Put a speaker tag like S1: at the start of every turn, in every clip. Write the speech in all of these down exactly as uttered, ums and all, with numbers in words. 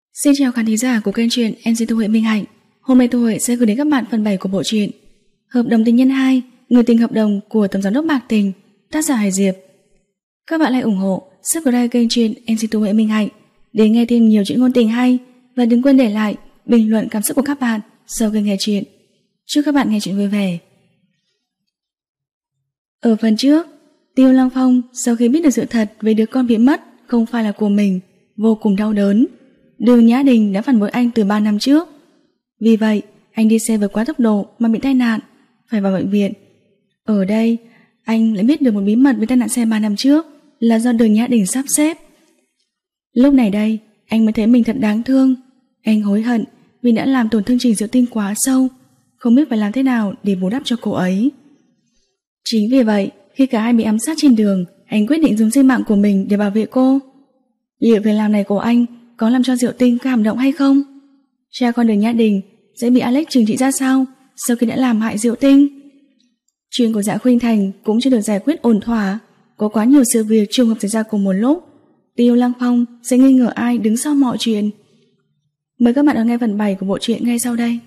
S1: Xin chào khán thính giả của kênh truyện em xê Thu Huệ Minh Hạnh. Hôm nay Thu Huệ sẽ gửi đến các bạn phần bảy của bộ truyện Hợp đồng tình nhân hai, người tình hợp đồng của Tổng giám đốc Bạc Tình, tác giả Hải Diệp. Các bạn hãy ủng hộ, subscribe kênh truyện em xê Thu Huệ Minh Hạnh để nghe thêm nhiều chuyện ngôn tình hay, và đừng quên để lại bình luận cảm xúc của các bạn sau khi nghe truyện. Chúc các bạn nghe truyện vui vẻ. Ở phần trước, Tiêu Lăng Phong sau khi biết được sự thật về đứa con bị mất không phải là của mình, vô cùng đau đớn. Đường Nhã Đình đã phản bội anh từ ba năm trước. Vì vậy, anh đi xe vượt quá tốc độ mà bị tai nạn, phải vào bệnh viện. Ở đây, anh lại biết được một bí mật về tai nạn xe ba năm trước là do Đường Nhã Đình sắp xếp. Lúc này đây, anh mới thấy mình thật đáng thương. Anh hối hận vì đã làm tổn thương Trình Diệu Tinh quá sâu, không biết phải làm thế nào để bù đắp cho cô ấy. Chính vì vậy, khi cả hai bị ám sát trên đường, anh quyết định dùng sinh mạng của mình để bảo vệ cô. Liệu việc làm này của anh có làm cho Diệu Tinh cảm động hay không? Cha con Đường Nhã Đình sẽ bị Alex trừng trị ra sao sau khi đã làm hại Diệu Tinh? Chuyện của Dạ Khuynh Thành cũng chưa được giải quyết ổn thỏa, có quá nhiều sự việc trùng hợp xảy ra cùng một lúc. Tiêu Lăng Phong sẽ nghi ngờ ai đứng sau mọi chuyện. Mời các bạn đón nghe phần bảy của bộ truyện ngay sau đây.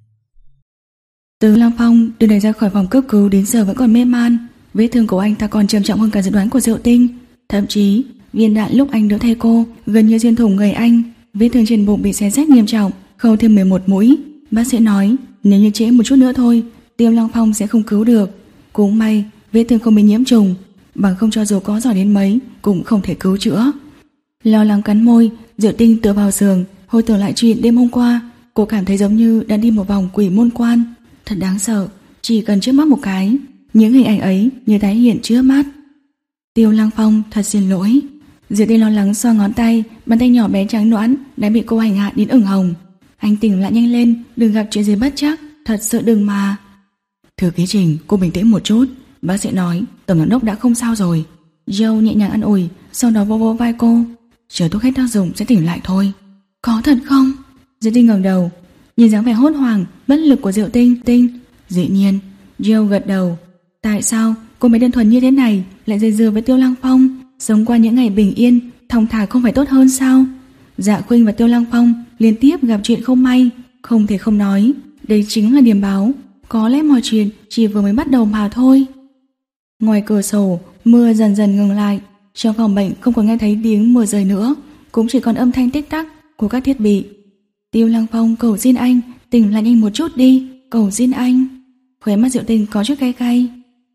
S1: Từ Lăng Phong được đẩy ra khỏi phòng cấp cứu đến giờ vẫn còn mê man. Vết thương của anh ta còn trầm trọng hơn cả dự đoán của Diệu Tinh. Thậm chí viên đạn lúc anh đỡ thay cô gần như xuyên thủng người anh. Vết thương trên bụng bị xé rách nghiêm trọng, khâu thêm mười một mũi. Bác sĩ nói nếu như trễ một chút nữa thôi, Tiêu Lăng Phong sẽ không cứu được. Cũng may vết thương không bị nhiễm trùng, bằng không cho dù có giỏi đến mấy cũng không thể cứu chữa. Lo lắng cắn môi, Diệu Tinh tựa vào giường, hồi tưởng lại chuyện đêm hôm qua. Cô cảm thấy giống như đã đi một vòng quỷ môn quan. Thật đáng sợ, chỉ cần chớp mắt một cái, những hình ảnh ấy như tái hiện trước mắt. Tiêu Lăng Phong thật xin lỗi. Diệu Tinh lo lắng xoa ngón tay, bàn tay nhỏ bé trắng nõn đã bị cô hành hạ đến ửng hồng. Anh tỉnh lại nhanh lên, đừng gặp chuyện gì bất trắc, thật sự đừng mà. Thư ký Trình, cô bình tĩnh một chút. Bác sĩ nói tổng giám đốc đã không sao rồi. Joe nhẹ nhàng an ủi, sau đó vô vô vai cô. Chờ thuốc hết tác dụng sẽ tỉnh lại thôi. Có thật không? Diệu Tinh ngẩng đầu, nhìn dáng vẻ hốt hoảng, bất lực của Diệu Tinh. Tinh, dĩ nhiên. Joe gật đầu. Tại sao cô bé đơn thuần như thế này lại dây dưa với Tiêu Lăng Phong? Sống qua những ngày bình yên, thong thả không phải tốt hơn sao? Dạ Khuynh và Tiêu Lăng Phong liên tiếp gặp chuyện không may, không thể không nói. Đây chính là điểm báo. Có lẽ mọi chuyện chỉ vừa mới bắt đầu mà thôi. Ngoài cửa sổ, mưa dần dần ngừng lại. Trong phòng bệnh không còn nghe thấy tiếng mưa rơi nữa, cũng chỉ còn âm thanh tích tắc của các thiết bị. Tiêu Lăng Phong cầu xin anh tỉnh lại nhanh một chút đi, cầu xin anh. Khóe mắt Diệu Tinh có chút cay cay.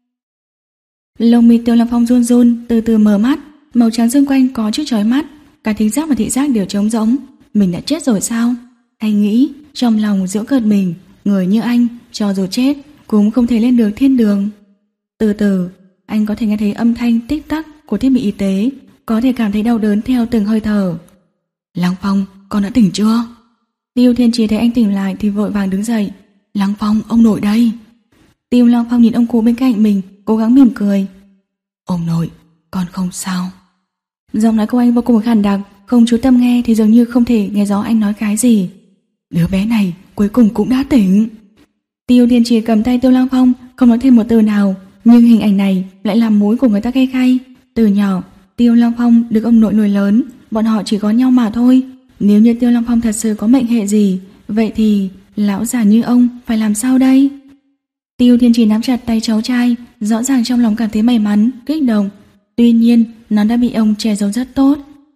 S1: Lông mi Tiêu Lăng Phong run run, từ từ mở mắt. Màu trắng xung quanh có chút chói mắt, cả thính giác và thị giác đều trống rỗng. Mình đã chết rồi sao? Anh nghĩ, trong lòng giễu cợt mình. Người như anh, cho dù chết cũng không thể lên được thiên đường. Từ từ, anh có thể nghe thấy âm thanh tích tắc của thiết bị y tế, có thể cảm thấy đau đớn theo từng hơi thở. Lăng Phong, con đã tỉnh chưa? Tiêu Thiên Chí thấy anh tỉnh lại thì vội vàng đứng dậy. Lăng Phong, ông nội đây. Tiêu Lăng Phong nhìn ông cụ bên cạnh mình, cố gắng mỉm cười. Ông nội, con không sao. Giọng nói của anh vô cùng khàn đặc, không chú tâm nghe thì dường như không thể nghe rõ anh nói cái gì. Đứa bé này cuối cùng cũng đã tỉnh. Tiêu Thiên Chí cầm tay Tiêu Lăng Phong, không nói thêm một từ nào, nhưng hình ảnh này lại làm mũi của người ta cay cay. Từ nhỏ, Tiêu Lăng Phong được ông nội nuôi lớn, bọn họ chỉ có nhau mà thôi. Nếu như Tiêu Lăng Phong thật sự có mệnh hệ gì, vậy thì lão già như ông phải làm sao đây? Tiêu Thiên Chí nắm chặt tay cháu trai, rõ ràng trong lòng cảm thấy may mắn, kích động. Tuy nhiên, nó đã bị ông che giấu rất tốt.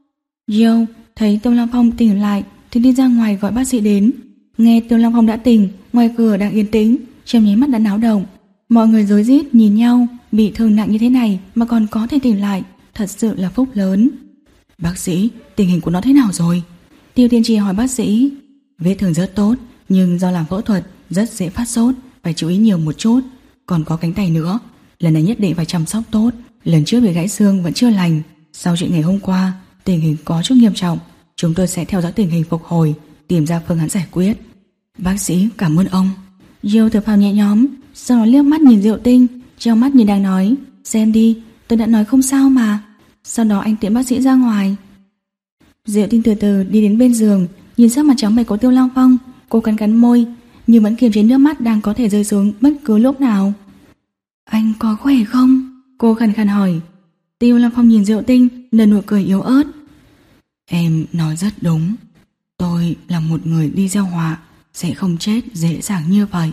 S1: Joe thấy Tiêu Lăng Phong tỉnh lại thì đi ra ngoài gọi bác sĩ đến. Nghe Tiêu Lăng Phong đã tỉnh, ngoài cửa đang yên tĩnh, trong nháy mắt đã náo động. Mọi người rối rít nhìn nhau, bị thương nặng như thế này mà còn có thể tỉnh lại, thật sự là phúc lớn. Bác sĩ, tình hình của nó thế nào rồi? Tiêu Thiên Chí hỏi bác sĩ. Vết thương rất tốt, nhưng do làm phẫu thuật rất dễ phát sốt, phải chú ý nhiều một chút. Còn có cánh tay nữa, lần này nhất định phải chăm sóc tốt. Lần trước bị gãy xương vẫn chưa lành. Sau chuyện ngày hôm qua, tình hình có chút nghiêm trọng. Chúng tôi sẽ theo dõi tình hình phục hồi, tìm ra phương án giải quyết. Bác sĩ cảm ơn ông. Joe thở phào nhẹ nhõm, sau đó liếc mắt nhìn Diệu Tinh, trong mắt như đang nói, xem đi, tôi đã nói không sao mà. Sau đó anh tiễn bác sĩ ra ngoài. Diệu Tinh từ từ đi đến bên giường, nhìn sắc mặt trắng bệch của Tiêu Lăng Phong, cô cắn cắn môi, nhưng vẫn kiềm chế nước mắt đang có thể rơi xuống bất cứ lúc nào. Anh có khỏe không? Cô khàn khàn hỏi. Tiêu Lăng Phong nhìn Diệu Tinh, nở nụ cười yếu ớt. Em nói rất đúng. Tôi là một người đi gieo họa, sẽ không chết dễ dàng như vậy.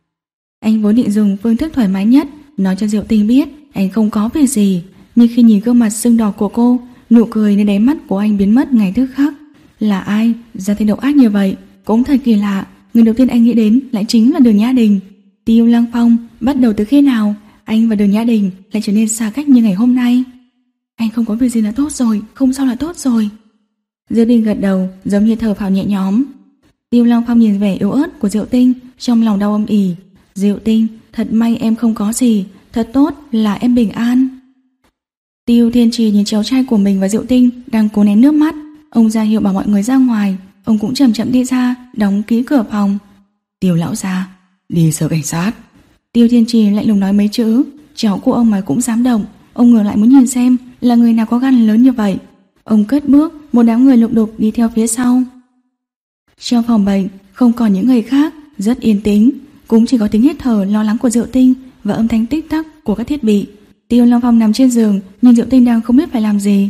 S1: Anh vốn định dùng phương thức thoải mái nhất nói cho Diệu Tinh biết anh không có việc gì, nhưng khi nhìn gương mặt sưng đỏ của cô, nụ cười nơi đáy mắt của anh biến mất ngay tức khắc. Là ai ra tay độc ác như vậy? Cũng thật kỳ lạ, người đầu tiên anh nghĩ đến lại chính là Đường Nhã Đình. Tiêu Lăng Phong, bắt đầu từ khi nào anh và Đường Nhã Đình lại trở nên xa cách như ngày hôm nay? Anh không có việc gì là tốt rồi, không sao là tốt rồi. Diệu Tinh gật đầu, giống như thở phào nhẹ nhõm. Tiêu Lăng Phong nhìn vẻ yếu ớt của Diệu Tinh, trong lòng đau âm ỉ. Diệu Tinh, thật may em không có gì, thật tốt là em bình an. Tiêu Thiên Trì nhìn cháu trai của mình và Diệu Tinh đang cố nén nước mắt. Ông ra hiệu bảo mọi người ra ngoài. Ông cũng chậm chậm đi ra, đóng ký cửa phòng. Tiêu lão gia, đi sở cảnh sát. Tiêu Thiên Trì lạnh lùng nói mấy chữ. Cháu của ông mà cũng dám động. Ông ngược lại muốn nhìn xem là người nào có gan lớn như vậy. Ông cất bước, một đám người lục đục đi theo phía sau. Trong phòng bệnh không còn những người khác, rất yên tĩnh, cũng chỉ có tiếng hít thở lo lắng của Diệu Tinh và âm thanh tích tắc của các thiết bị. Tiêu Lăng Phong nằm trên giường, nhưng Diệu Tinh đang không biết phải làm gì.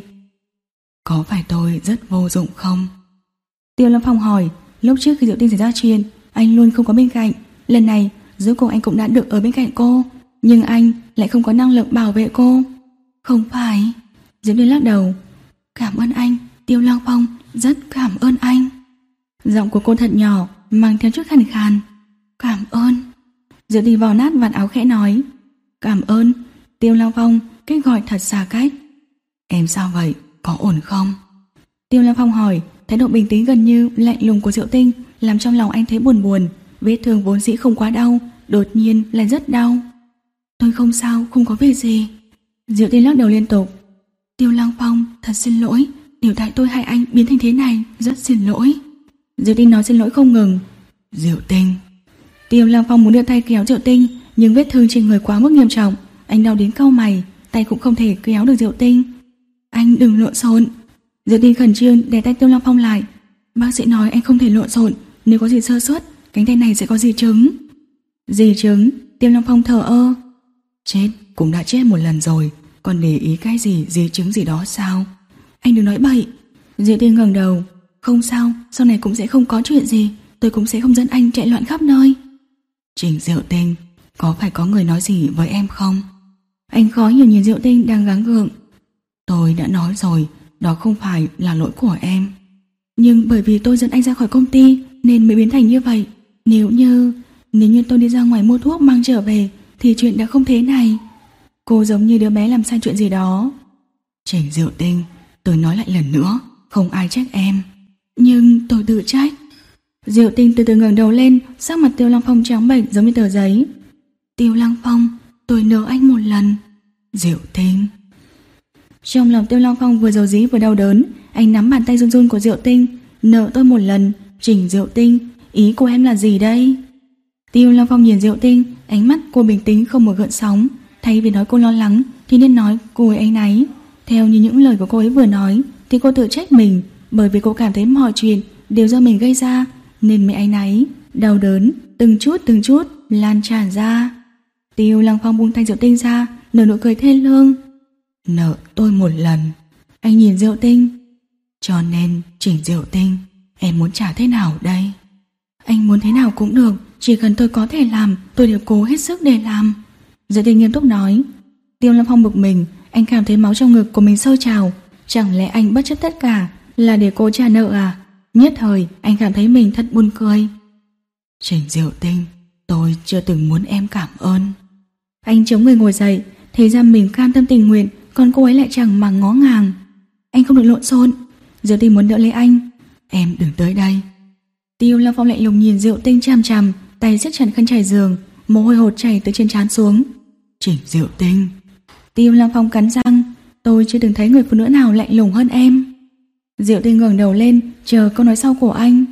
S1: Có phải tôi rất vô dụng không? Tiêu Lăng Phong hỏi. Lúc trước khi Diệu Tinh xảy ra chuyện, anh luôn không có bên cạnh. Lần này rốt cuộc anh cũng đã được ở bên cạnh cô, nhưng anh lại không có năng lực bảo vệ cô. Không phải. Diệu Tinh lắc đầu. Cảm ơn anh, Tiêu Lăng Phong, rất cảm ơn anh. Giọng của cô thật nhỏ, mang theo chút khàn khàn. Cảm ơn. Diệu Tinh vò nát vạt áo khẽ nói. Cảm ơn. Tiêu Lăng Phong cách gọi thật xa cách. Em sao vậy, có ổn không? Tiêu Lăng Phong hỏi. Thái độ bình tĩnh gần như lạnh lùng của Diệu Tinh làm trong lòng anh thấy buồn buồn. Vết thương vốn dĩ không quá đau, đột nhiên lại rất đau. Tôi không sao, không có việc gì. Diệu Tinh lắc đầu liên tục. Tiêu Lăng Phong, thật xin lỗi, điều tại tôi hay anh biến thành thế này, rất xin lỗi. Diệu Tinh nói xin lỗi không ngừng. Diệu Tinh. Tiêu Lăng Phong muốn đưa tay kéo Diệu Tinh, nhưng vết thương trên người quá mức nghiêm trọng, anh đau đến cau mày, tay cũng không thể kéo được Diệu Tinh. Anh đừng lộn xộn. Diệu Tinh khẩn trương đè tay Tiêu Lăng Phong lại. Bác sĩ nói anh không thể lộn xộn, nếu có gì sơ suất, cánh tay này sẽ có di chứng. Di chứng? Tiêu Lăng Phong thở ơ. Chết cũng đã chết một lần rồi, còn để ý cái gì di chứng gì đó sao? Anh đừng nói bậy. Diệu Tinh ngẩng đầu. Không sao, sau này cũng sẽ không có chuyện gì, tôi cũng sẽ không dẫn anh chạy loạn khắp nơi. Trình Diệu Tinh, có phải có người nói gì với em không? Anh khó hiểu nhìn Diệu Tinh đang gắng gượng. Tôi đã nói rồi, đó không phải là lỗi của em. Nhưng bởi vì tôi dẫn anh ra khỏi công ty nên mới biến thành như vậy. Nếu như Nếu như tôi đi ra ngoài mua thuốc mang trở về thì chuyện đã không thế này. Cô giống như đứa bé làm sai chuyện gì đó. Trình Diệu Tinh, tôi nói lại lần nữa, không ai trách em. Nhưng tôi tự trách. Diệu Tinh từ từ ngẩng đầu lên, sắc mặt Tiêu Lăng Phong trắng bệch giống như tờ giấy. Tiêu Lăng Phong, tôi nợ anh một lần. Diệu Tinh. Trong lòng Tiêu Lăng Phong vừa dầu dí vừa đau đớn. Anh nắm bàn tay run run của Diệu Tinh. Nợ tôi một lần. Trình Diệu Tinh, ý của em là gì đây? Tiêu Lăng Phong nhìn Diệu Tinh, ánh mắt cô bình tĩnh không một gợn sóng. Thay vì nói cô lo lắng thì nên nói cô ấy áy náy. Theo như những lời của cô ấy vừa nói thì cô tự trách mình, bởi vì cô cảm thấy mọi chuyện đều do mình gây ra nên mới áy náy, đau đớn từng chút từng chút lan tràn ra. Tiêu Lăng Phong buông tay Diệu Tinh ra, nở nụ cười thê lương. Nợ tôi một lần. Anh nhìn Diệu Tinh. Cho nên Trình Diệu Tinh, em muốn trả thế nào đây? Anh muốn thế nào cũng được, chỉ cần tôi có thể làm, tôi đều cố hết sức để làm. Diệu Tinh nghiêm túc nói. Tiêu Lăng Phong bực mình, anh cảm thấy máu trong ngực của mình sôi trào. Chẳng lẽ anh bất chấp tất cả là để cô trả nợ à? Nhất thời anh cảm thấy mình thật buồn cười. Trình Diệu Tinh, tôi chưa từng muốn em cảm ơn. Anh chống người ngồi dậy, thấy ra mình cam tâm tình nguyện, còn cô ấy lại chẳng màng ngó ngàng. Anh không được lộn xộn. Diệu Tinh muốn đỡ lấy anh. Em đừng tới đây. Tiêu Lăng Phong lạnh lùng nhìn Diệu Tinh chằm chằm, tay siết chặt khăn trải giường, mồ hôi hột chảy từ trên trán xuống. Trình Diệu Tinh. Tiêu Lăng Phong cắn răng. Tôi chưa từng thấy người phụ nữ nào lạnh lùng hơn em. Diệu Tinh ngẩng đầu lên, chờ câu nói sau của anh.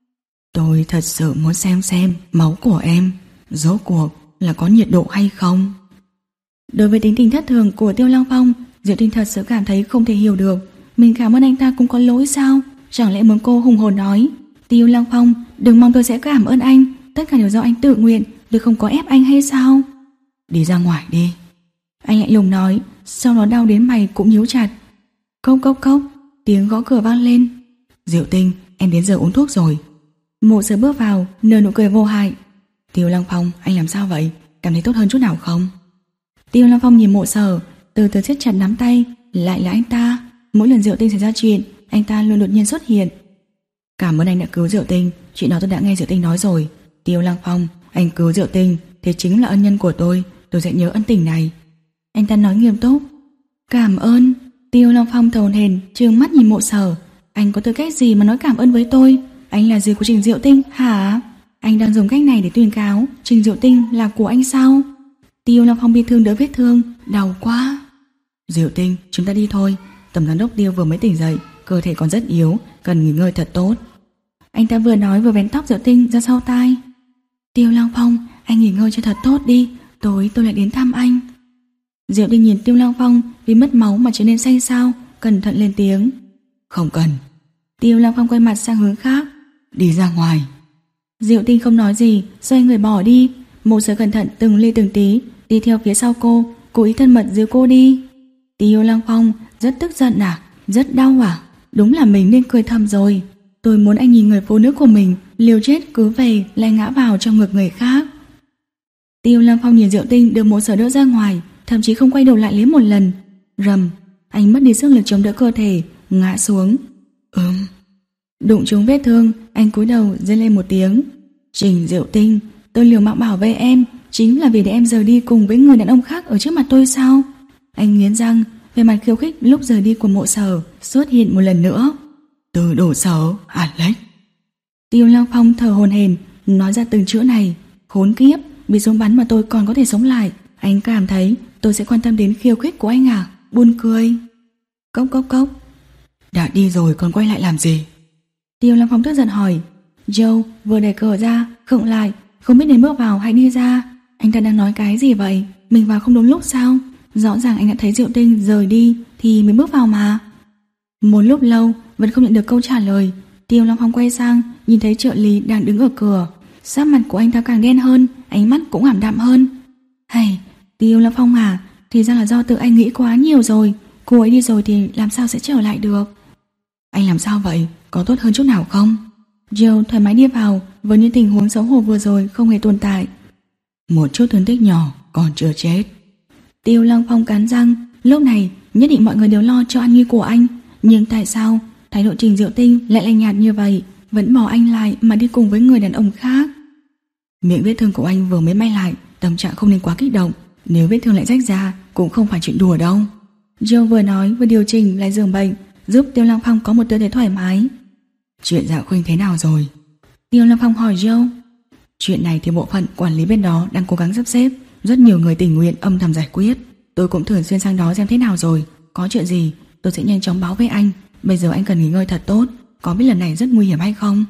S1: Tôi thật sự muốn xem xem máu của em rốt cuộc là có nhiệt độ hay không. Đối với tính tình thất thường của Tiêu Lăng Phong, Diệu Tinh thật sự cảm thấy không thể hiểu được. Mình cảm ơn anh ta cũng có lỗi sao? Chẳng lẽ muốn cô hùng hồn nói Tiêu Lăng Phong, đừng mong tôi sẽ cảm ơn anh, tất cả đều do anh tự nguyện, tôi không có ép anh hay sao? Đi ra ngoài đi. Anh lạnh lùng nói, sau đó đau đến mày cũng nhíu chặt. Cốc cốc cốc, tiếng gõ cửa vang lên. Diệu Tinh, em đến giờ uống thuốc rồi. Mộ Sở bước vào, nở nụ cười vô hại. Tiêu Lăng Phong, anh làm sao vậy? Cảm thấy tốt hơn chút nào không? Tiêu Lăng Phong nhìn Mộ Sở, từ từ siết chặt nắm tay. Lại là anh ta. Mỗi lần Diệu Tinh xảy ra chuyện, anh ta luôn đột nhiên xuất hiện. Cảm ơn anh đã cứu Diệu Tinh. Chuyện đó tôi đã nghe Diệu Tinh nói rồi. Tiêu Lăng Phong, anh cứu Diệu Tinh, thế chính là ân nhân của tôi. Tôi sẽ nhớ ân tình này. Anh ta nói nghiêm túc. Cảm ơn. Tiêu Lăng Phong thở hổn hển, trừng mắt nhìn Mộ Sở. Anh có tư cách gì mà nói cảm ơn với tôi? Anh là gì của Trình Diệu Tinh hả? Anh đang dùng cách này để tuyên cáo Trình Diệu Tinh là của anh sao? Tiêu Lăng Phong bị thương đỡ vết thương, đau quá. Diệu Tinh, chúng ta đi thôi. Tổng giám đốc Tiêu vừa mới tỉnh dậy, cơ thể còn rất yếu, cần nghỉ ngơi thật tốt. Anh ta vừa nói vừa vén tóc Diệu Tinh ra sau tai. Tiêu Lăng Phong, anh nghỉ ngơi cho thật tốt đi, tối tôi lại đến thăm anh. Diệu Tinh nhìn Tiêu Lăng Phong vì mất máu mà trở nên xanh xao, cẩn thận lên tiếng. Không cần. Tiêu Lăng Phong quay mặt sang hướng khác. Đi ra ngoài. Diệu Tinh không nói gì, xoay người bỏ đi. Mộ Sở cẩn thận từng ly từng tí đi theo phía sau cô, cố ý thân mật giữ cô đi. Tiêu Lăng Phong rất tức giận à? Rất đau à? Đúng là mình nên cười thầm rồi. Tôi muốn anh nhìn người phụ nữ của mình liều chết cứ về lại ngã vào trong ngực người khác. Tiêu Lăng Phong nhìn Diệu Tinh đưa Mộ Sở đỡ ra ngoài, thậm chí không quay đầu lại lấy một lần. Rầm, anh mất đi sức lực chống đỡ cơ thể, ngã xuống. Ừm. Đụng trúng vết thương, anh cúi đầu rên lên một tiếng. Trình Diệu Tinh, tôi liều mạng bảo vệ em, chính là vì để em rời đi cùng với người đàn ông khác ở trước mặt tôi sao? Anh nghiến răng, về mặt khiêu khích lúc rời đi của Mộ Sở xuất hiện một lần nữa. Từ đổ sở, Alex. Tiêu Lăng Phong thở hổn hển nói ra từng chữ này. Khốn kiếp, bị súng bắn mà tôi còn có thể sống lại. Anh cảm thấy tôi sẽ quan tâm đến khiêu khích của anh à? Buồn cười. Cốc cốc cốc. Đã đi rồi còn quay lại làm gì? Tiêu Lăng Phong tức giận hỏi. Joe vừa đẩy cửa ra, khựng lại, không biết nên bước vào hay đi ra. Anh ta đang nói cái gì vậy? Mình vào không đúng lúc sao? Rõ ràng anh đã thấy Diệu Tinh rời đi thì mới bước vào mà. Một lúc lâu vẫn không nhận được câu trả lời. Tiêu Lăng Phong quay sang, nhìn thấy trợ lý đang đứng ở cửa. Sắc mặt của anh ta càng đen hơn, ánh mắt cũng ảm đạm hơn. Hay, Tiêu Lăng Phong à, thì ra là do tự anh nghĩ quá nhiều rồi. Cô ấy đi rồi thì làm sao sẽ trở lại được? Anh làm sao vậy? Có tốt hơn chút nào không? Joe thoải mái đi vào, với những tình huống xấu hổ vừa rồi không hề tồn tại. Một chút thương tích nhỏ, còn chưa chết. Tiêu Lăng Phong cắn răng, lúc này nhất định mọi người đều lo cho an nguy của anh. Nhưng tại sao thái độ Trình Diệu Tinh lại lạnh nhạt như vậy, vẫn bỏ anh lại mà đi cùng với người đàn ông khác? Miệng vết thương của anh vừa mới may lại, tâm trạng không nên quá kích động. Nếu vết thương lại rách ra cũng không phải chuyện đùa đâu. Joe vừa nói vừa điều chỉnh lại giường bệnh, giúp Tiêu Lăng Phong có một tư thế thoải mái. Chuyện Dạ Khuynh thế nào rồi? Tiêu Lăng Phong hỏi Joe. Chuyện này thì bộ phận quản lý bên đó đang cố gắng sắp xếp, rất nhiều người tình nguyện âm thầm giải quyết. Tôi cũng thường xuyên sang đó xem thế nào rồi. Có chuyện gì tôi sẽ nhanh chóng báo với anh. Bây giờ anh cần nghỉ ngơi thật tốt. Có biết lần này rất nguy hiểm hay không?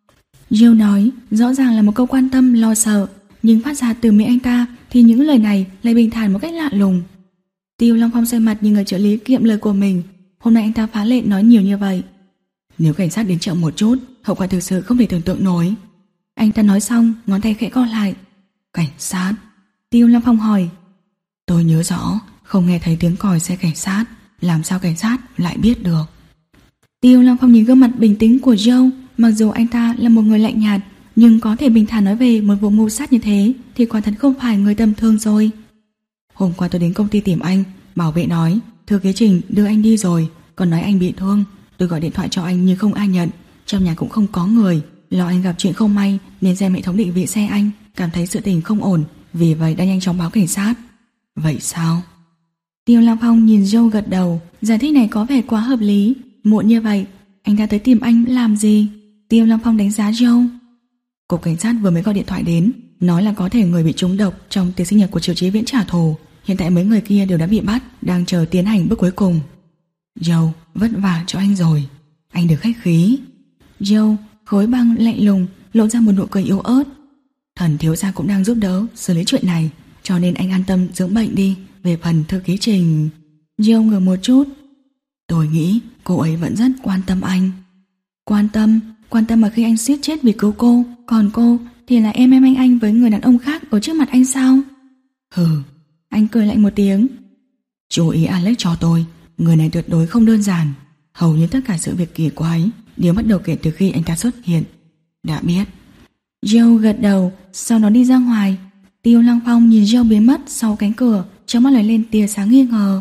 S1: Joe nói rõ ràng là một câu quan tâm lo sợ, nhưng phát ra từ miệng anh ta thì những lời này lại bình thản một cách lạ lùng. Tiêu Lăng Phong xoay mặt nhìn người trợ lý kiệm lời của mình. Hôm nay anh ta phá lệ nói nhiều như vậy. Nếu cảnh sát đến chậm một chút, hậu quả thực sự không thể tưởng tượng nổi. Anh ta nói xong, ngón tay khẽ co lại. Cảnh sát? Tiêu Lăng Phong hỏi. Tôi nhớ rõ, không nghe thấy tiếng còi xe cảnh sát, làm sao cảnh sát lại biết được? Tiêu Lăng Phong nhìn gương mặt bình tĩnh của Joe. Mặc dù anh ta là một người lạnh nhạt, nhưng có thể bình thản nói về một vụ mưu sát như thế thì quả thật không phải người tầm thường rồi. Hôm qua tôi đến công ty tìm anh, bảo vệ nói thư ký Trình đưa anh đi rồi, còn nói anh bị thương. Tôi gọi điện thoại cho anh nhưng không ai nhận, trong nhà cũng không có người, lo anh gặp chuyện không may nên xem hệ thống định vị xe anh, cảm thấy sự tình không ổn, vì vậy đã nhanh chóng báo cảnh sát. Vậy sao? Tiêu Lăng Phong nhìn Joe gật đầu, giải thích này có vẻ quá hợp lý. Muộn như vậy, anh ta tới tìm anh làm gì? Tiêu Lăng Phong đánh giá Joe. Cục cảnh sát vừa mới gọi điện thoại đến, nói là có thể người bị trúng độc trong tiệc sinh nhật của Triệu Chí Viễn trả thù. Hiện tại mấy người kia đều đã bị bắt, đang chờ tiến hành bước cuối cùng. Joe, vất vả cho anh rồi. Anh được khách khí. Joe, khối băng lạnh lùng, lộ ra một nụ cười yếu ớt. Thần thiếu gia cũng đang giúp đỡ xử lý chuyện này, cho nên anh an tâm dưỡng bệnh đi. Về phần thư ký Trình... Joe ngờ một chút. Tôi nghĩ cô ấy vẫn rất quan tâm anh. Quan tâm? Quan tâm mà khi anh suýt chết vì cứu cô, còn cô thì là em em anh anh với người đàn ông khác ở trước mặt anh sao? Hừ. Anh cười lạnh một tiếng. Chú ý Alex cho tôi, người này tuyệt đối không đơn giản. Hầu như tất cả sự việc kỳ quái
S2: Điều bắt đầu kể từ khi anh ta xuất hiện. Đã biết.
S1: Joe gật đầu, sau đó đi ra ngoài. Tiêu Lăng Phong nhìn Joe biến mất sau cánh cửa, trong mắt lóe lên tia sáng nghi ngờ.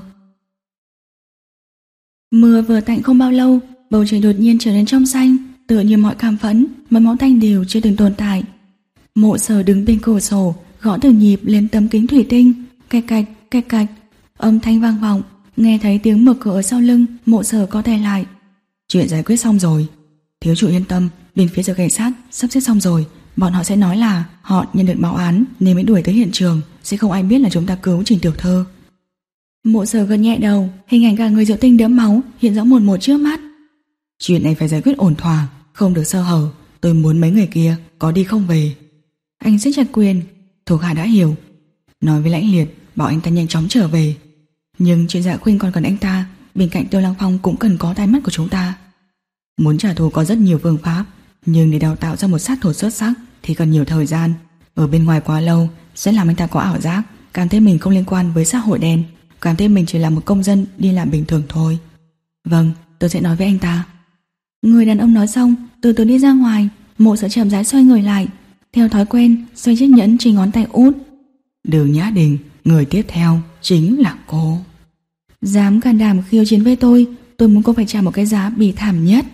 S1: Mưa vừa tạnh không bao lâu, bầu trời đột nhiên trở nên trong xanh, tựa như mọi cảm phẫn, mấy máu tanh đều chưa từng tồn tại. Mộ Sở đứng bên cửa sổ, gõ từng nhịp lên tấm kính thủy tinh, cạch cạch, cạch cạch, âm thanh vang vọng. Nghe thấy tiếng mở cửa ở sau lưng, Mộ Sở có tay lại.
S2: Chuyện giải quyết xong rồi. Thiếu chủ yên tâm, bên phía sở cảnh sát sắp xếp xong rồi. Bọn họ sẽ nói là họ nhận được báo án nên mới đuổi tới hiện trường, sẽ không ai biết là chúng ta cứu Trình tiểu thư.
S1: Mộ Sở gật nhẹ đầu, hình ảnh cả người Diệu Tinh đẫm máu hiện rõ một một trước mắt.
S2: Chuyện này phải giải quyết ổn thỏa, không được sơ hở. Tôi muốn mấy người kia có đi không về.
S1: Anh siết chặt quyền.
S2: Thuộc hạ đã hiểu. Nói với Lãnh Liệt bảo anh ta nhanh chóng trở về. Nhưng chuyện Dạ Khuynh còn cần anh ta, bên cạnh Tiêu Lăng Phong cũng cần có tai mắt của chúng ta. Muốn trả thù có rất nhiều phương pháp, nhưng để đào tạo ra một sát thủ xuất sắc thì cần nhiều thời gian. Ở bên ngoài quá lâu sẽ làm anh ta có ảo giác, cảm thấy mình không liên quan với xã hội đen, cảm thấy mình chỉ là một công dân đi làm bình thường thôi. Vâng, tôi sẽ nói với anh ta.
S1: Người đàn ông nói xong từ từ đi ra ngoài. Mộ Sở chậm rãi xoay người lại, theo thói quen xoay chiếc nhẫn trên ngón tay út.
S2: Đường Nhã Đình, người tiếp theo chính là cô.
S1: Dám can đảm khiêu chiến với tôi, tôi muốn cô phải trả một cái giá bỉ thảm nhất.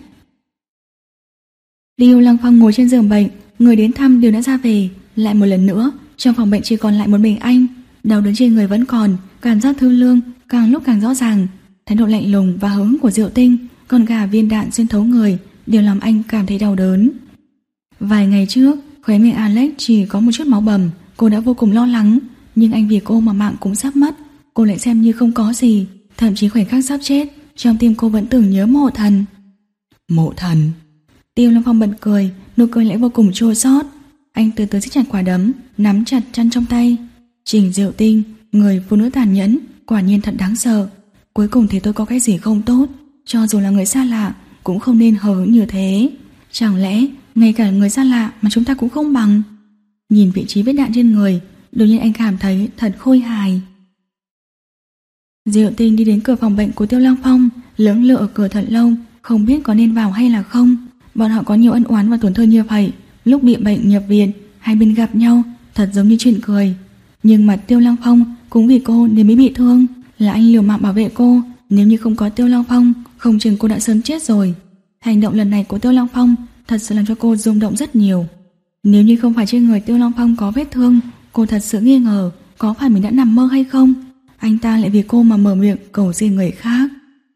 S1: Tiêu Lăng Phong ngồi trên giường bệnh, người đến thăm đều đã ra về. Lại một lần nữa, trong phòng bệnh chỉ còn lại một mình anh. Đau đớn trên người vẫn còn, cảm giác thư lương càng lúc càng rõ ràng. Thái độ lạnh lùng và hờ hững của Diệu Tinh, còn cả viên đạn xuyên thấu người, đều làm anh cảm thấy đau đớn. Vài ngày trước, khóe miệng Alex chỉ có một chút máu bầm, cô đã vô cùng lo lắng. Nhưng anh vì cô mà mạng cũng sắp mất, cô lại xem như không có gì. Thậm chí khoảnh khắc sắp chết, trong tim cô vẫn tưởng nhớ Mộ Thần.
S2: Mộ Thần.
S1: Tiêu Lăng Phong bật cười, nụ cười lại vô cùng chua xót. Anh từ từ siết chặt quả đấm, nắm chặt chăn trong tay. Trình Diệu Tinh, người phụ nữ tàn nhẫn, quả nhiên thật đáng sợ. Cuối cùng thì tôi có cái gì không tốt, cho dù là người xa lạ cũng không nên hờ hững như thế. Chẳng lẽ ngay cả người xa lạ mà chúng ta cũng không bằng? Nhìn vị trí vết đạn trên người, đột nhiên anh cảm thấy thật khôi hài. Diệu Tinh đi đến cửa phòng bệnh của Tiêu Lăng Phong, lưỡng lự ở cửa thật lâu, không biết có nên vào hay là không. Bọn họ có nhiều ân oán và tổn thương như vậy, lúc bị bệnh nhập viện, hai bên gặp nhau, thật giống như chuyện cười. Nhưng mà Tiêu Lăng Phong cũng vì cô nên mới bị thương, là anh liều mạng bảo vệ cô. Nếu như không có Tiêu Lăng Phong, không chừng cô đã sớm chết rồi. Hành động lần này của Tiêu Lăng Phong thật sự làm cho cô rung động rất nhiều. Nếu như không phải trên người Tiêu Lăng Phong có vết thương, cô thật sự nghi ngờ có phải mình đã nằm mơ hay không. Anh ta lại vì cô mà mở miệng cầu xin người khác.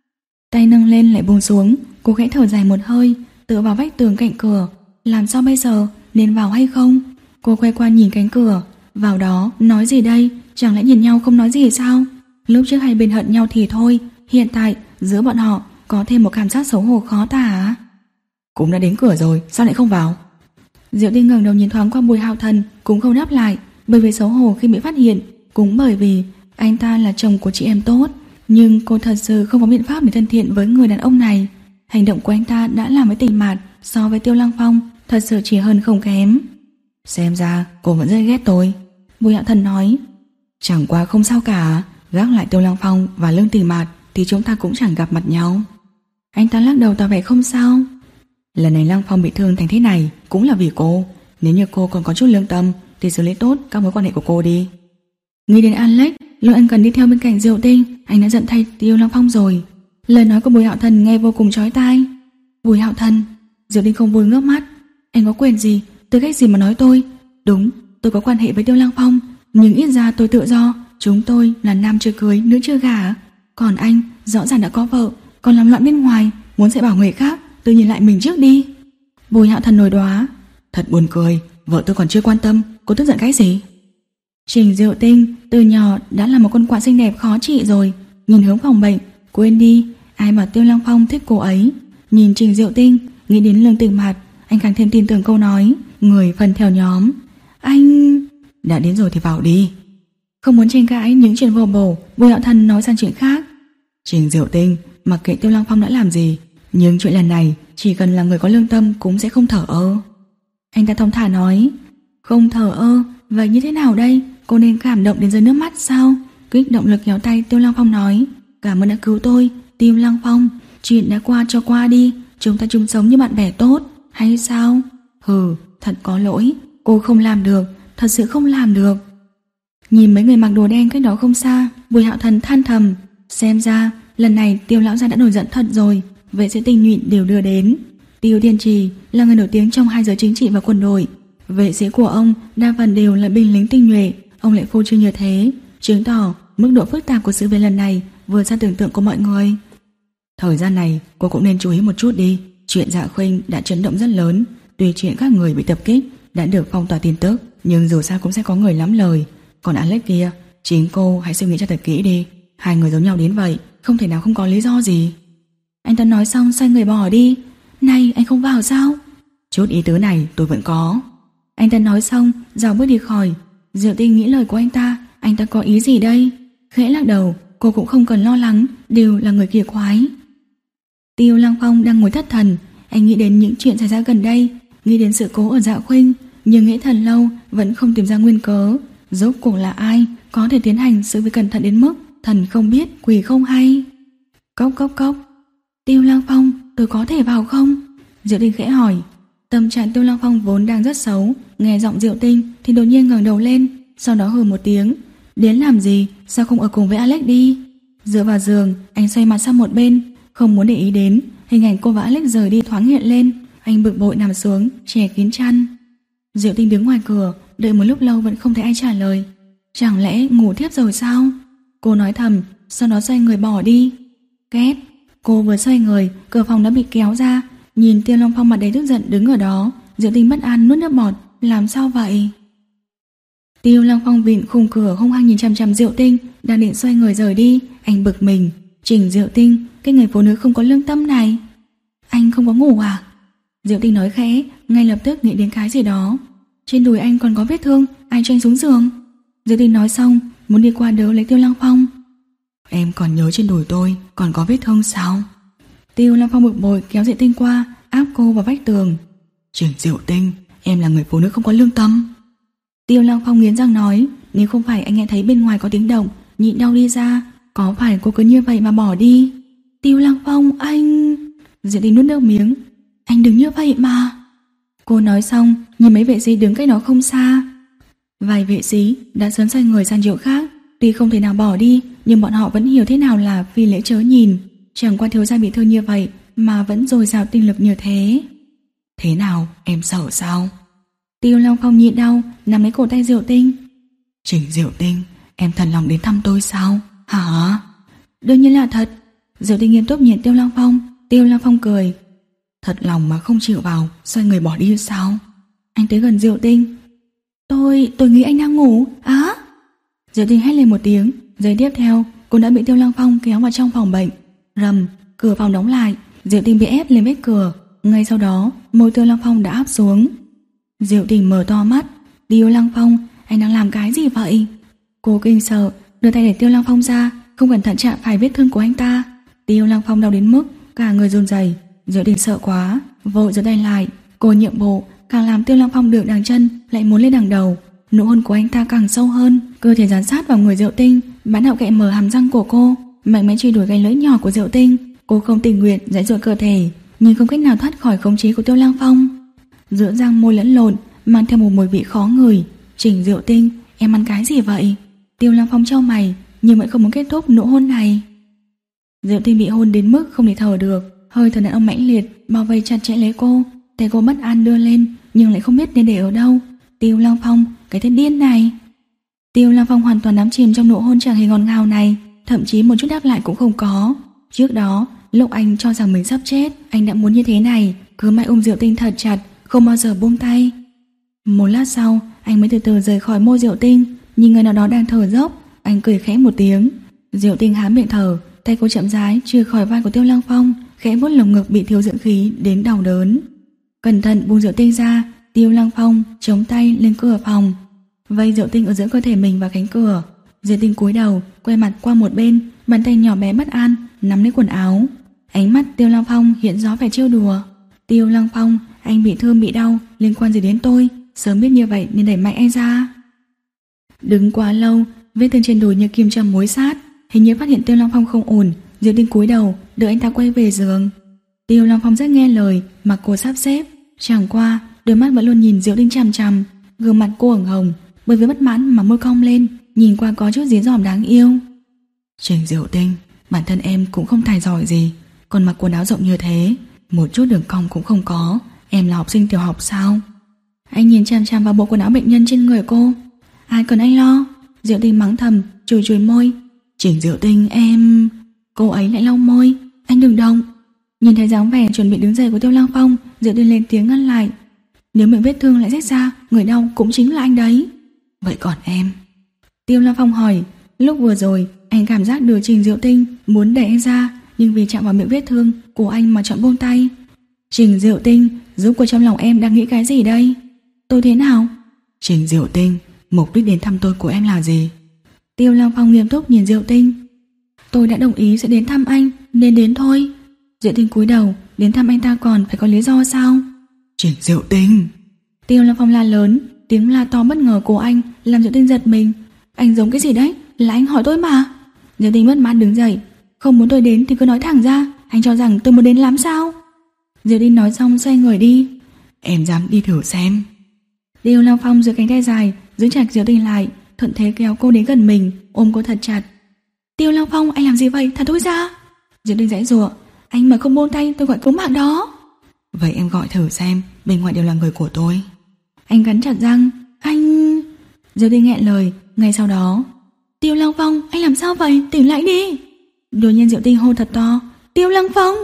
S1: Tay nâng lên lại buông xuống, cô khẽ thở dài một hơi, tựa vào vách tường cạnh cửa. Làm sao bây giờ, nên vào hay không? Cô quay qua nhìn cánh cửa. Vào đó, nói gì đây? Chẳng lẽ nhìn nhau không nói gì sao? Lúc trước hai bên hận nhau thì thôi, hiện tại giữa bọn họ có thêm một cảm giác xấu hổ khó tả.
S2: Cũng đã đến cửa rồi, sao lại không vào?
S1: Diệu Tinh ngẩng đầu nhìn thoáng qua Bùi Hạo Thần, cũng không đáp lại, bởi vì xấu hổ khi bị phát hiện, cũng bởi vì anh ta là chồng của chị em tốt. Nhưng cô thật sự không có biện pháp để thân thiện với người đàn ông này. Hành động của anh ta đã làm với Tình Mạt so với Tiêu Lăng Phong thật sự chỉ hơn không kém.
S2: Xem ra cô vẫn rất ghét tôi,
S1: Bùi Hạo Thần nói.
S2: Chẳng qua không sao cả, gác lại Tiêu Lăng Phong và Lương Tình Mạt thì chúng ta cũng chẳng gặp mặt nhau.
S1: Anh ta lắc đầu tỏ vẻ không sao.
S2: Lần này Lăng Phong bị thương thành thế này cũng là vì cô. Nếu như cô còn có chút lương tâm thì xử lý tốt các mối quan hệ của cô đi.
S1: Nghĩ đến Alex, lúc anh cần đi theo bên cạnh Diệu Tinh, anh đã giận thay Tiêu Lăng Phong rồi. Lời nói của Bùi Hạo Thần nghe vô cùng chói tai. Bùi Hạo Thần, Diệu Tinh không vui ngước mắt. Anh có quyền gì, tư cách gì mà nói tôi? Đúng, tôi có quan hệ với Tiêu Lăng Phong, nhưng ít ra tôi tự do. Chúng tôi là nam chưa cưới, nữ chưa gả. Còn anh rõ ràng đã có vợ, còn làm loạn bên ngoài, muốn dạy bảo người khác, tự nhìn lại mình trước đi. Bùi Hạo Thần nổi đoá.
S2: Thật buồn cười, vợ tôi còn chưa quan tâm, cô tức giận cái gì?
S1: Trình Diệu Tinh từ nhỏ đã là một con quạ xinh đẹp khó trị rồi. Nhìn hướng phòng bệnh, quên đi, ai bảo Tiêu Lăng Phong thích cô ấy. Nhìn Trình Diệu Tinh, nghĩ đến Lương Tình Mạt, anh càng thêm tin tưởng câu nói, người phần theo nhóm. Anh...
S2: Đã đến rồi thì vào đi.
S1: Không muốn tranh cãi những chuyện vô bổ, Bùi Hạo Thần nói sang chuyện khác.
S2: Trình Diệu Tinh, mặc kệ Tiêu Lăng Phong đã làm gì, nhưng chuyện lần này chỉ cần là người có lương tâm cũng sẽ không thờ ơ.
S1: Anh ta thông thả nói. Không thờ ơ, vậy như thế nào đây? Cô nên cảm động đến rơi nước mắt sao? Kích động lực kéo tay Tiêu Lăng Phong nói. Cảm ơn đã cứu tôi, Tiêu Lăng Phong. Chuyện đã qua cho qua đi, Chúng ta chung sống như bạn bè tốt, hay sao? Hừ, thật có lỗi, cô không làm được, thật sự không làm được. Nhìn mấy người mặc đồ đen cách đó không xa, Bùi Hạo Thần than thầm, xem ra lần này Tiêu lão gia đã nổi giận thật rồi. Vệ sĩ tinh nhuệ đều đưa đến. Tiêu Tiên Trì là người nổi tiếng trong hai giới chính trị và quân đội. Vệ sĩ của ông đa phần đều là binh lính tinh nhuệ. Ông lại phô trương như thế, chứng tỏ mức độ phức tạp của sự việc lần này vượt xa tưởng tượng của mọi người. Thời gian này cô cũng nên chú ý một chút đi. Chuyện Dạ Khuynh đã chấn động rất lớn. Tuy chuyện các người bị tập kích đã được phong tỏa tin tức, nhưng dù sao cũng sẽ có người lắm lời. Còn Alex kia, chính cô hãy suy nghĩ cho thật kỹ đi. Hai người giống nhau đến vậy, không thể nào không có lý do gì. Anh ta nói xong xoay người bỏ đi. Này, anh không vào sao? Chút ý tứ này tôi vẫn có. Anh ta nói xong dạo bước đi khỏi. Diệu Tinh nghĩ lời của anh ta, anh ta có ý gì đây? Khẽ lắc đầu, cô cũng không cần lo lắng, đều là người kỳ quái. Tiêu Lăng Phong đang ngồi thất thần. Anh nghĩ đến những chuyện xảy ra gần đây, nghĩ đến sự cố ở Dạ Khuynh, nhưng nghĩ thật lâu vẫn không tìm ra nguyên cớ. Rốt cuộc là ai có thể tiến hành sự việc cẩn thận đến mức thần không biết quỷ không hay? Cốc cốc cốc. Tiêu Lăng Phong, tôi có thể vào không? Diệu Tinh khẽ hỏi. Tâm trạng Tiêu Lăng Phong vốn đang rất xấu, nghe giọng Diệu Tinh thì đột nhiên ngẩng đầu lên, sau đó hừ một tiếng. Đến làm gì? Sao không ở cùng với Alex đi? Dựa vào giường, anh xoay mặt sang một bên, không muốn để ý đến hình ảnh cô và Alex rời đi thoáng hiện lên. Anh bực bội nằm xuống, che kín chăn. Diệu Tinh đứng ngoài cửa, đợi một lúc lâu vẫn không thấy ai trả lời. Chẳng lẽ ngủ thiếp rồi sao? Cô nói thầm, sau đó xoay người bỏ đi. Két. Cô vừa xoay người, cửa phòng đã bị kéo ra. Nhìn Tiêu Long Phong mặt đầy tức giận đứng ở đó, Diệu Tinh bất an nuốt nước bọt. Làm sao vậy? Tiêu Long Phong vịn khung cửa hung hăng nhìn chằm chằm Diệu Tinh, đang định xoay người rời đi. Anh bực mình. Trình Diệu Tinh, cái người phụ nữ không có lương tâm này. Anh không có ngủ à? Diệu Tinh nói khẽ, ngay lập tức nghĩ đến cái gì đó. Trên đùi anh còn có vết thương, ai cho anh xuống giường? Diệu Tinh nói xong, muốn đi qua đỡ lấy Tiêu Lăng Phong. Em còn nhớ trên đùi tôi còn có vết thương sao? Tiêu Lăng Phong bực bội kéo Diệu Tinh qua, áp cô vào vách tường. Trình Diệu Tinh, em là người phụ nữ không có lương tâm. Tiêu Lăng Phong nghiến răng nói, nếu không phải anh nghe thấy bên ngoài có tiếng động, nhịn đau đi ra, có phải cô cứ như vậy mà bỏ đi? Tiêu Lăng Phong, anh... Diệu Tinh nuốt nước miếng. Anh đừng như vậy mà. Cô nói xong, nhìn mấy vệ sĩ đứng cách đó không xa. Vài vệ sĩ đã sớm xoay người sang chỗ khác. Tuy không thể nào bỏ đi, nhưng bọn họ vẫn hiểu thế nào là phi lễ chớ nhìn. Chẳng qua thiếu gia bị thương như vậy mà vẫn dồi dào tinh lực như thế. Thế nào, em sợ sao? Tiêu Long Phong nhịn đau, nắm lấy cổ tay Diệu Tinh. Trình Diệu Tinh, em thật lòng đến thăm tôi sao? Hả? Đương nhiên là thật. Diệu Tinh nghiêm túc nhìn Tiêu Long Phong. Tiêu Long Phong cười. Thật lòng mà không chịu vào, xoay người bỏ đi sao? Anh tới gần Diệu Tinh. Tôi, tôi nghĩ anh đang ngủ. Á! Diệu Tinh hét lên một tiếng. Giây tiếp theo, cô đã bị Tiêu Lăng Phong kéo vào trong phòng bệnh. Rầm, cửa phòng đóng lại. Diệu Tinh bị ép lên vết cửa. Ngay sau đó, môi Tiêu Lăng Phong đã áp xuống. Diệu Tinh mở to mắt. Tiêu Lăng Phong, anh đang làm cái gì vậy? Cô kinh sợ, đưa tay để Tiêu Lăng Phong ra, không cẩn thận chạm phải vết thương của anh ta. Tiêu Lăng Phong đau đến mức cả người run rẩy. Diệu Tinh sợ quá, vội giơ tay lại. Cô nhượng bộ, càng làm Tiêu Lăng Phong được đằng chân lại muốn lên đằng đầu. Nụ hôn của anh ta càng sâu hơn, cơ thể dán sát vào người Diệu Tinh, bán hậu kệ mở hàm răng của cô, mạnh mẽ truy đuổi gai lưỡi nhỏ của Diệu Tinh. Cô không tình nguyện giãy giụa cơ thể, nhưng không cách nào thoát khỏi khống chế của Tiêu Lăng Phong. Giữa răng môi lẫn lộn, mang theo một mùi vị khó ngửi. Trình Diệu Tinh, em ăn cái gì vậy? Tiêu Lăng Phong chau mày, nhưng vẫn không muốn kết thúc nụ hôn này. Diệu Tinh bị hôn đến mức không thể thở được, hơi thở đàn ông mãnh liệt bao vây chặt chẽ lấy cô. Tay cô bất an đưa lên, nhưng lại không biết nên để ở đâu. Tiêu Lăng Phong, cái tên điên này. Tiêu Lăng Phong hoàn toàn đắm chìm trong nụ hôn chẳng hề ngọt ngào này, thậm chí một chút đáp lại cũng không có. Trước đó, lúc anh cho rằng mình sắp chết, anh đã muốn như thế này, cứ mãi ôm Diệu Tinh thật chặt, không bao giờ buông tay. Một lát sau, anh mới từ từ rời khỏi môi Diệu Tinh, nhìn người nào đó đang thở dốc, anh cười khẽ một tiếng. Diệu Tinh há miệng thở, tay cô chậm rãi trượt khỏi vai của Tiêu Lăng Phong, khẽ vuốt lồng ngực bị thiếu dưỡng khí đến đau đớn. Cẩn thận buông Diệu Tinh ra. Tiêu Lăng Phong chống tay lên cửa phòng, vây Diệu Tinh ở giữa cơ thể mình và cánh cửa. Diệu Tinh cúi đầu, quay mặt qua một bên, bàn tay nhỏ bé bất an nắm lấy quần áo. Ánh mắt Tiêu Lăng Phong hiện rõ vẻ trêu đùa. Tiêu Lăng Phong, anh bị thương bị đau, liên quan gì đến tôi? Sớm biết như vậy nên đẩy mạnh anh ra. Đứng quá lâu, vết thương trên đùi như kim châm mối sát. Hình như phát hiện Tiêu Lăng Phong không ổn, Diệu Tinh cúi đầu đợi anh ta quay về giường. Tiêu Long Phong rất nghe lời mà cô sắp xếp, chẳng qua đôi mắt vẫn luôn nhìn Diệu Tinh chằm chằm. Gương mặt cô ửng hồng bởi vì bất mãn mà môi cong lên, nhìn qua có chút dí dỏm đáng yêu.
S2: Trình Diệu Tinh, bản thân em cũng không tài giỏi gì, còn mặc quần áo rộng như thế, một chút đường cong cũng không có. Em là học sinh tiểu học sao?
S1: Anh nhìn chằm chằm vào bộ quần áo bệnh nhân trên người cô. Ai cần anh lo? Diệu Tinh mắng thầm, chùi chùi môi.
S2: Trình Diệu Tinh em...
S1: Cô ấy lại lau môi. Anh đừng động. Nhìn thấy dáng vẻ chuẩn bị đứng dậy của Tiêu Lăng Phong, Diệu Tinh lên tiếng ngăn lại. Nếu miệng vết thương lại rách ra, người đau cũng chính là anh đấy.
S2: Vậy còn em?
S1: Tiêu Lăng Phong hỏi. Lúc vừa rồi anh cảm giác được Trình Diệu Tinh muốn đẩy anh ra, nhưng vì chạm vào miệng vết thương của anh mà chọn buông tay. Trình Diệu Tinh, giúp cô trong lòng em đang nghĩ cái gì đây? Tôi thế nào?
S2: Trình Diệu Tinh, mục đích đến thăm tôi của em là gì?
S1: Tiêu Lăng Phong nghiêm túc nhìn Diệu Tinh. Tôi đã đồng ý sẽ đến thăm anh, nên đến thôi. Diệu Tinh cúi đầu, đến thăm anh ta còn phải có lý do sao?
S2: Trình Diệu Tinh!
S1: Tiêu Lăng Phong la lớn, tiếng la to bất ngờ của anh làm Diệu Tinh giật mình. Anh giống cái gì đấy? Là anh hỏi tôi mà. Diệu Tinh bất mãn đứng dậy. Không muốn tôi đến thì cứ nói thẳng ra. Anh cho rằng tôi muốn đến lắm sao? Diệu Tinh nói xong xoay người đi.
S2: Em dám đi thử xem.
S1: Tiêu Lăng Phong giơ cánh tay dài giữ chặt Diệu Tinh lại, thuận thế kéo cô đến gần mình, ôm cô thật chặt. Tiêu Lăng Phong, anh làm gì vậy? Thả tôi ra. Diệu Tinh giãy giụa. Anh mà không buông tay tôi gọi cứu mạng đó.
S2: Vậy em gọi thử xem, bên ngoài đều là người của tôi.
S1: Anh cắn chặt răng. Anh... Diệu Tinh nghẹn lời. Ngay sau đó, Tiêu Lăng Phong, anh làm sao vậy? Tỉnh lại đi. Đột nhiên Diệu Tinh hô thật to. Tiêu Lăng Phong!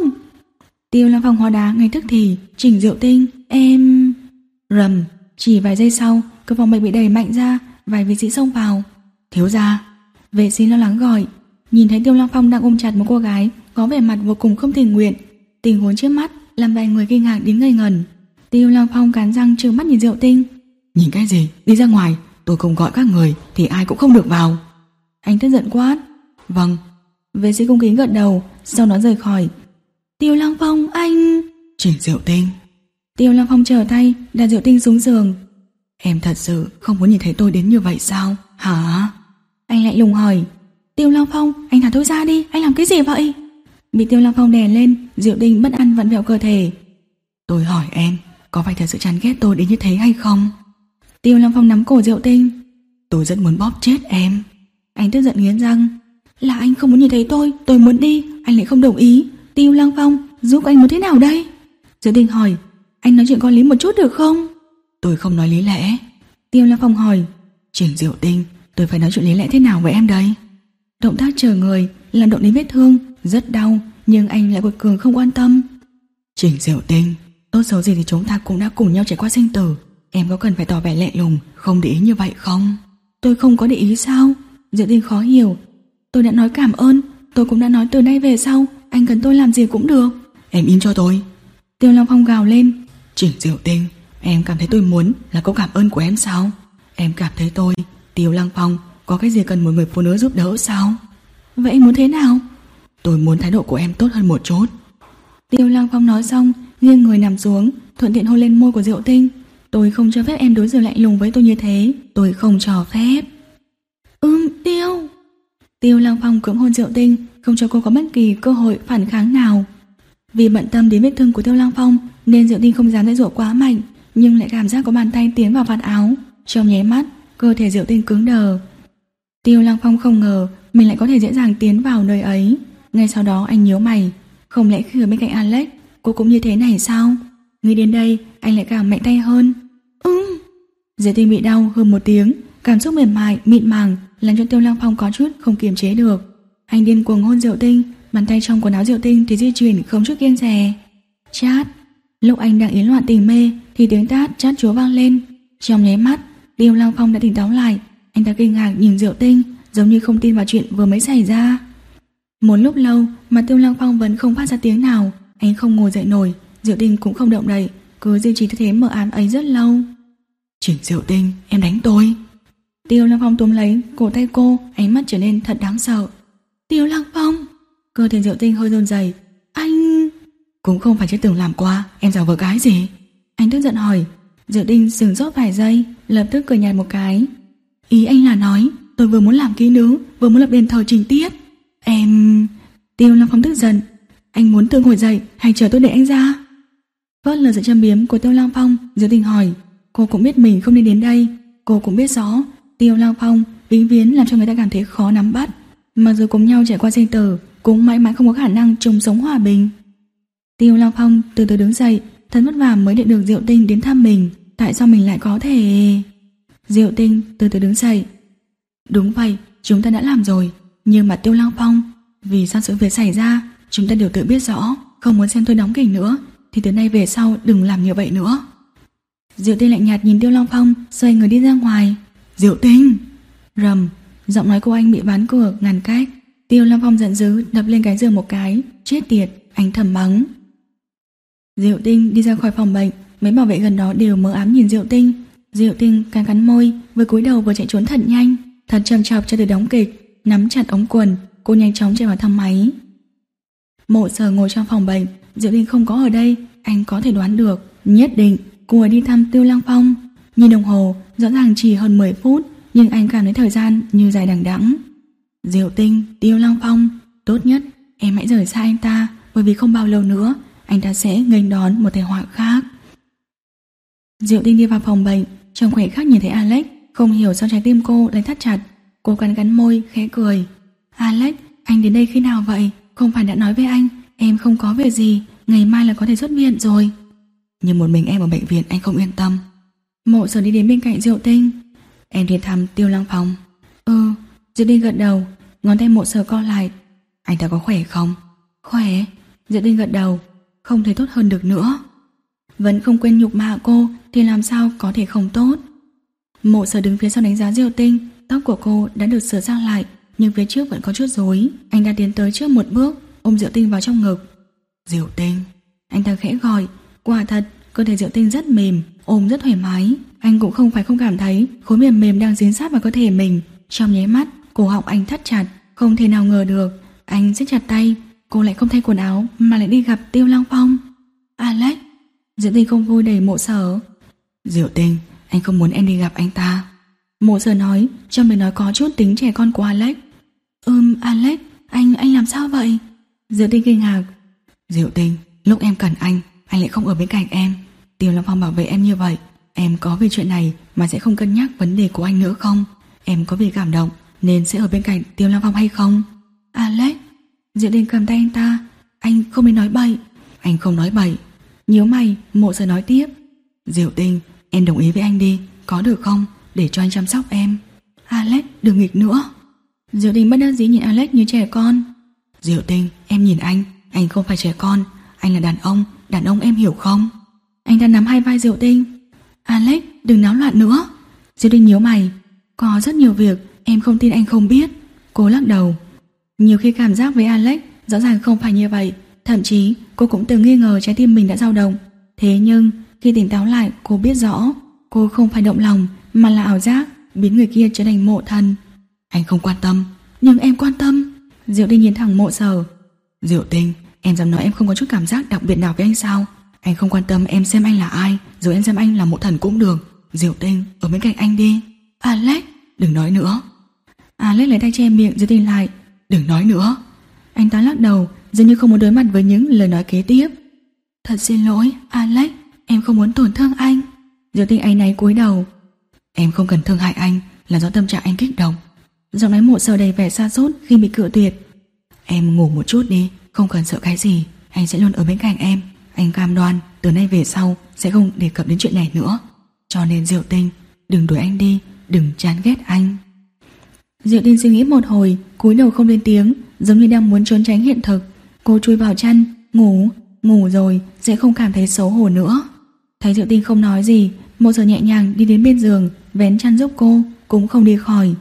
S1: Tiêu Lăng Phong hóa đá ngay tức thì. Trình Diệu Tinh, em... Rầm. Chỉ vài giây sau, cửa phòng bệnh bị đẩy mạnh ra, vài vệ sĩ xông vào. Thiếu gia. Vệ sĩ lo lắng gọi. Nhìn thấy Tiêu Lăng Phong đang ôm chặt một cô gái có vẻ mặt vô cùng không tình nguyện. Tình huống trước mắt làm vài người kinh ngạc đến ngây ngẩn. Tiêu Lăng Phong cắn răng trừng mắt nhìn Diệu Tinh.
S2: Nhìn cái gì? Đi ra ngoài. Tôi không gọi các người thì ai cũng không được vào.
S1: Anh tức giận quát.
S2: Vâng.
S1: Vệ sĩ cung kính gật đầu, sau đó rời khỏi. Tiêu Lăng Phong, anh...
S2: Trình Diệu Tinh.
S1: Tiêu Lăng Phong trở tay đặt Diệu Tinh xuống giường.
S2: Em thật sự không muốn nhìn thấy tôi đến như vậy sao? Hả?
S1: Anh lại lùng hỏi. Tiêu Lăng Phong, anh thả tôi ra đi. Anh làm cái gì vậy? Bị Tiêu Lăng Phong đè lên, Diệu Tinh bất an vặn vẹo cơ thể.
S2: Tôi hỏi em, có phải thật sự chán ghét tôi đến như thế hay không?
S1: Tiêu Lăng Phong nắm cổ Diệu Tinh.
S2: Tôi rất muốn bóp chết em.
S1: Anh tức giận nghiến răng. Là anh không muốn nhìn thấy tôi, tôi muốn đi, anh lại không đồng ý. Tiêu Lăng Phong, giúp anh muốn thế nào đây? Diệu Tinh hỏi. Anh nói chuyện có lý một chút được không?
S2: Tôi không nói lý lẽ.
S1: Tiêu Lăng Phong hỏi.
S2: Trình Diệu Tinh, tôi phải nói chuyện lý lẽ thế nào với em đây?
S1: Động tác chờ người làm động đến vết thương, rất đau, nhưng anh lại quật cường không quan tâm.
S2: Trình Diệu Tinh, tốt xấu gì thì chúng ta cũng đã cùng nhau trải qua sinh tử. Em có cần phải tỏ vẻ lạnh lùng, không để ý như vậy không?
S1: Tôi không có để ý sao? Diệu Tinh khó hiểu. Tôi đã nói cảm ơn, tôi cũng đã nói từ nay về sau anh cần tôi làm gì cũng được.
S2: Em im cho tôi.
S1: Tiêu Lăng Phong gào lên.
S2: Trình Diệu Tinh, em cảm thấy tôi muốn là câu cảm ơn của em sao? Em cảm thấy tôi, Tiêu Lăng Phong, có cái gì cần một người phụ nữ giúp đỡ sao?
S1: Vậy anh muốn thế nào?
S2: Tôi muốn thái độ của em tốt hơn một chút.
S1: Tiêu Lăng Phong nói xong, nghiêng người nằm xuống, thuận tiện hôn lên môi của Diệu Tinh. Tôi không cho phép em đối xử lạnh lùng với tôi như thế. Tôi không cho phép. Ừm, Tiêu. Tiêu Lăng Phong cưỡng hôn Diệu Tinh, không cho cô có bất kỳ cơ hội phản kháng nào. Vì bận tâm đến vết thương của Tiêu Lăng Phong nên Diệu Tinh không dám dãy dụa quá mạnh, nhưng lại cảm giác có bàn tay tiến vào vạt áo. Trong nháy mắt, cơ thể Diệu Tinh cứng đờ. Tiêu Lăng Phong không ngờ mình lại có thể dễ dàng tiến vào nơi ấy. Ngay sau đó anh nhíu mày. Không lẽ khi ở bên cạnh Alex cô cũng như thế này sao? Nghĩ đến đây anh lại càng mạnh tay hơn. Ừm. Diệu Tinh bị đau hơn một tiếng, cảm xúc mềm mại mịn màng làm cho Tiêu Lăng Phong có chút không kiềm chế được. Anh điên cuồng hôn Diệu Tinh, bàn tay trong quần áo Diệu Tinh thì di chuyển không chút kiêng dè. Chát. Lúc anh đang yến loạn tình mê thì tiếng tát chát chúa vang lên. Trong nháy mắt Tiêu Lăng Phong đã tỉnh táo lại. Anh ta kinh ngạc nhìn Diệu Tinh, giống như không tin vào chuyện vừa mới xảy ra. Một lúc lâu mà Tiêu Lăng Phong vẫn không phát ra tiếng nào. Anh không ngồi dậy nổi, Diệu Tinh cũng không động đậy, cứ duy trì tư thế mờ ám ấy rất lâu.
S2: Trình Diệu Tinh, em đánh tôi.
S1: Tiêu Lăng Phong túm lấy cổ tay cô, ánh mắt trở nên thật đáng sợ. Tiêu Lăng Phong. Cơ thể Diệu Tinh hơi run rẩy. Anh...
S2: Cũng không phải chưa từng làm qua, em giả vờ cái gì?
S1: Anh tức giận hỏi. Diệu Tinh sửng sốt vài giây, lập tức cười nhạt một cái. Ý anh là nói tôi vừa muốn làm kỹ nữ, vừa muốn lập đền thờ Trình Tiết. Em... Tiêu Lăng Phong tức giận. Anh muốn tự ngồi dậy hay chờ tôi để anh ra? Phớt lờ sự châm biếm của Tiêu Lăng Phong, Diệu Tinh hỏi. Cô cũng biết mình không nên đến đây. Cô cũng biết rõ Tiêu Lăng Phong vĩnh viễn làm cho người ta cảm thấy khó nắm bắt. Mặc dù cùng nhau trải qua sinh tử, cũng mãi mãi không có khả năng chung sống hòa bình. Tiêu Lăng Phong từ từ đứng dậy, thật vất vả mới nhận được Diệu Tinh đến thăm mình. Tại sao mình lại có thể... Diệu Tinh từ từ đứng dậy. Đúng vậy, chúng ta đã làm rồi. Nhưng mà Tiêu Lăng Phong, vì sao sự việc xảy ra chúng ta đều tự biết rõ. Không muốn xem tôi đóng kịch nữa thì từ nay về sau đừng làm như vậy nữa. Diệu Tinh lạnh nhạt nhìn Tiêu Lăng Phong, xoay người đi ra ngoài. Diệu Tinh! Rầm, giọng nói của anh bị ván cửa ngăn cách. Tiêu Lăng Phong giận dữ đập lên cái giường một cái. Chết tiệt, anh thầm mắng. Diệu Tinh đi ra khỏi phòng bệnh. Mấy bảo vệ gần đó đều mờ ám nhìn Diệu Tinh. Diệu Tinh cắn cắn môi, vừa cúi đầu vừa chạy trốn thật nhanh, thật chậm chạp cho từ đóng kịch. Nắm chặt ống quần, cô nhanh chóng chạy vào thang máy. Mộ Sở ngồi trong phòng bệnh. Diệu Tinh không có ở đây, anh có thể đoán được. Nhất định cô ấy đi thăm Tiêu Lăng Phong. Nhìn đồng hồ, rõ ràng chỉ hơn mười phút, nhưng anh cảm thấy thời gian như dài đằng đẵng. Diệu Tinh, Tiêu Lăng Phong, tốt nhất em hãy rời xa anh ta, bởi vì không bao lâu nữa anh ta sẽ nghênh đón một tai họa khác. Diệu Tinh đi vào phòng bệnh, trong khoảnh khắc nhìn thấy Alex, không hiểu sao trái tim cô lại thắt chặt. Cô cắn cắn môi, khẽ cười. Alex, anh đến đây khi nào vậy? Không phải đã nói với anh em không có việc gì, ngày mai là có thể xuất viện rồi. Nhưng một mình em ở bệnh viện anh không yên tâm. Mộ Sở đi đến bên cạnh Diệu Tinh. Em đi thăm Tiêu Lăng Phong. Ừ. Diệu Tinh gật đầu, ngón tay Mộ Sở co lại. Anh ta có khỏe không? Khỏe. Diệu Tinh gật đầu. Không thể tốt hơn được nữa. Vẫn không quên nhục mạ cô thì làm sao có thể không tốt. Mộ Sở đứng phía sau đánh giá Diệu Tinh. Tóc của cô đã được sửa sang lại, nhưng phía trước vẫn có chút rối. Anh ta tiến tới trước một bước, ôm Diệu Tinh vào trong ngực. Diệu Tinh, anh ta khẽ gọi. Quả thật, cơ thể Diệu Tinh rất mềm, ôm rất thoải mái. Anh cũng không phải không cảm thấy khối mềm mềm đang dính sát vào cơ thể mình. Trong nháy mắt, cổ họng anh thắt chặt, không thể nào ngờ được. Anh siết chặt tay, cô lại không thay quần áo mà lại đi gặp Tiêu Lăng Phong. Alex, Diệu Tinh không vui đẩy Mộ Sở. Diệu Tinh, anh không muốn em đi gặp anh ta. Mộ Sở nói, trong lời nói có chút tính trẻ con của Alex. Ừm, Alex, anh, anh làm sao vậy? Diệu Tinh kinh ngạc. Diệu Tinh, lúc em cần anh, anh lại không ở bên cạnh em. Tiêu Lăng Phong bảo vệ em như vậy, em có về chuyện này mà sẽ không cân nhắc vấn đề của anh nữa không? Em có vì cảm động nên sẽ ở bên cạnh Tiêu Lăng Phong hay không? Alex, Diệu Tinh cầm tay anh ta. Anh không nên nói bậy. Anh không nói bậy. Nhíu mày, Mộ Sở nói tiếp. Diệu Tinh, em đồng ý với anh đi, có được không? Để cho anh chăm sóc em. Alex, đừng nghịch nữa. Diệu Tinh bất đắc dĩ nhìn Alex như trẻ con. Diệu Tinh, em nhìn anh, anh không phải trẻ con, anh là đàn ông, đàn ông em hiểu không? Anh ta nắm hai vai Diệu Tinh. Alex, đừng náo loạn nữa. Diệu Tinh nhíu mày. Có rất nhiều việc em không tin anh không biết. Cô lắc đầu. Nhiều khi cảm giác với Alex rõ ràng không phải như vậy. Thậm chí cô cũng từng nghi ngờ trái tim mình đã dao động. Thế nhưng khi tỉnh táo lại, cô biết rõ cô không phải động lòng mà là ảo giác, biến người kia trở thành mộ thần. Anh không quan tâm, nhưng em quan tâm. Diệu Tinh nhìn thẳng Mộ Sở. Diệu Tinh, em dám nói em không có chút cảm giác đặc biệt nào với anh sao? Anh không quan tâm em xem anh là ai, rồi em xem anh là mộ thần cũng được. Diệu Tinh, ở bên cạnh anh đi. Alex, đừng nói nữa. Alex lấy tay che miệng Diệu Tinh lại. Đừng nói nữa. Anh ta lắc đầu, dường như không muốn đối mặt với những lời nói kế tiếp. Thật xin lỗi, Alex, em không muốn tổn thương anh. Diệu Tinh áy náy cúi đầu. Em không cần thương hại anh, là do tâm trạng anh kích động. Giọng nói Mộ Sở đầy vẻ sa sút khi bị cự tuyệt. Em ngủ một chút đi, không cần sợ cái gì, anh sẽ luôn ở bên cạnh em. Anh cam đoan từ nay về sau sẽ không đề cập đến chuyện này nữa. Cho nên Diệu Tinh, đừng đuổi anh đi, đừng chán ghét anh. Diệu Tinh suy nghĩ một hồi, cúi đầu không lên tiếng, giống như đang muốn trốn tránh hiện thực. Cô chui vào chăn, ngủ, ngủ rồi sẽ không cảm thấy xấu hổ nữa. Thấy Diệu Tinh không nói gì, Mộ Sở nhẹ nhàng đi đến bên giường, vén chăn giúp cô, cũng không đi khỏi.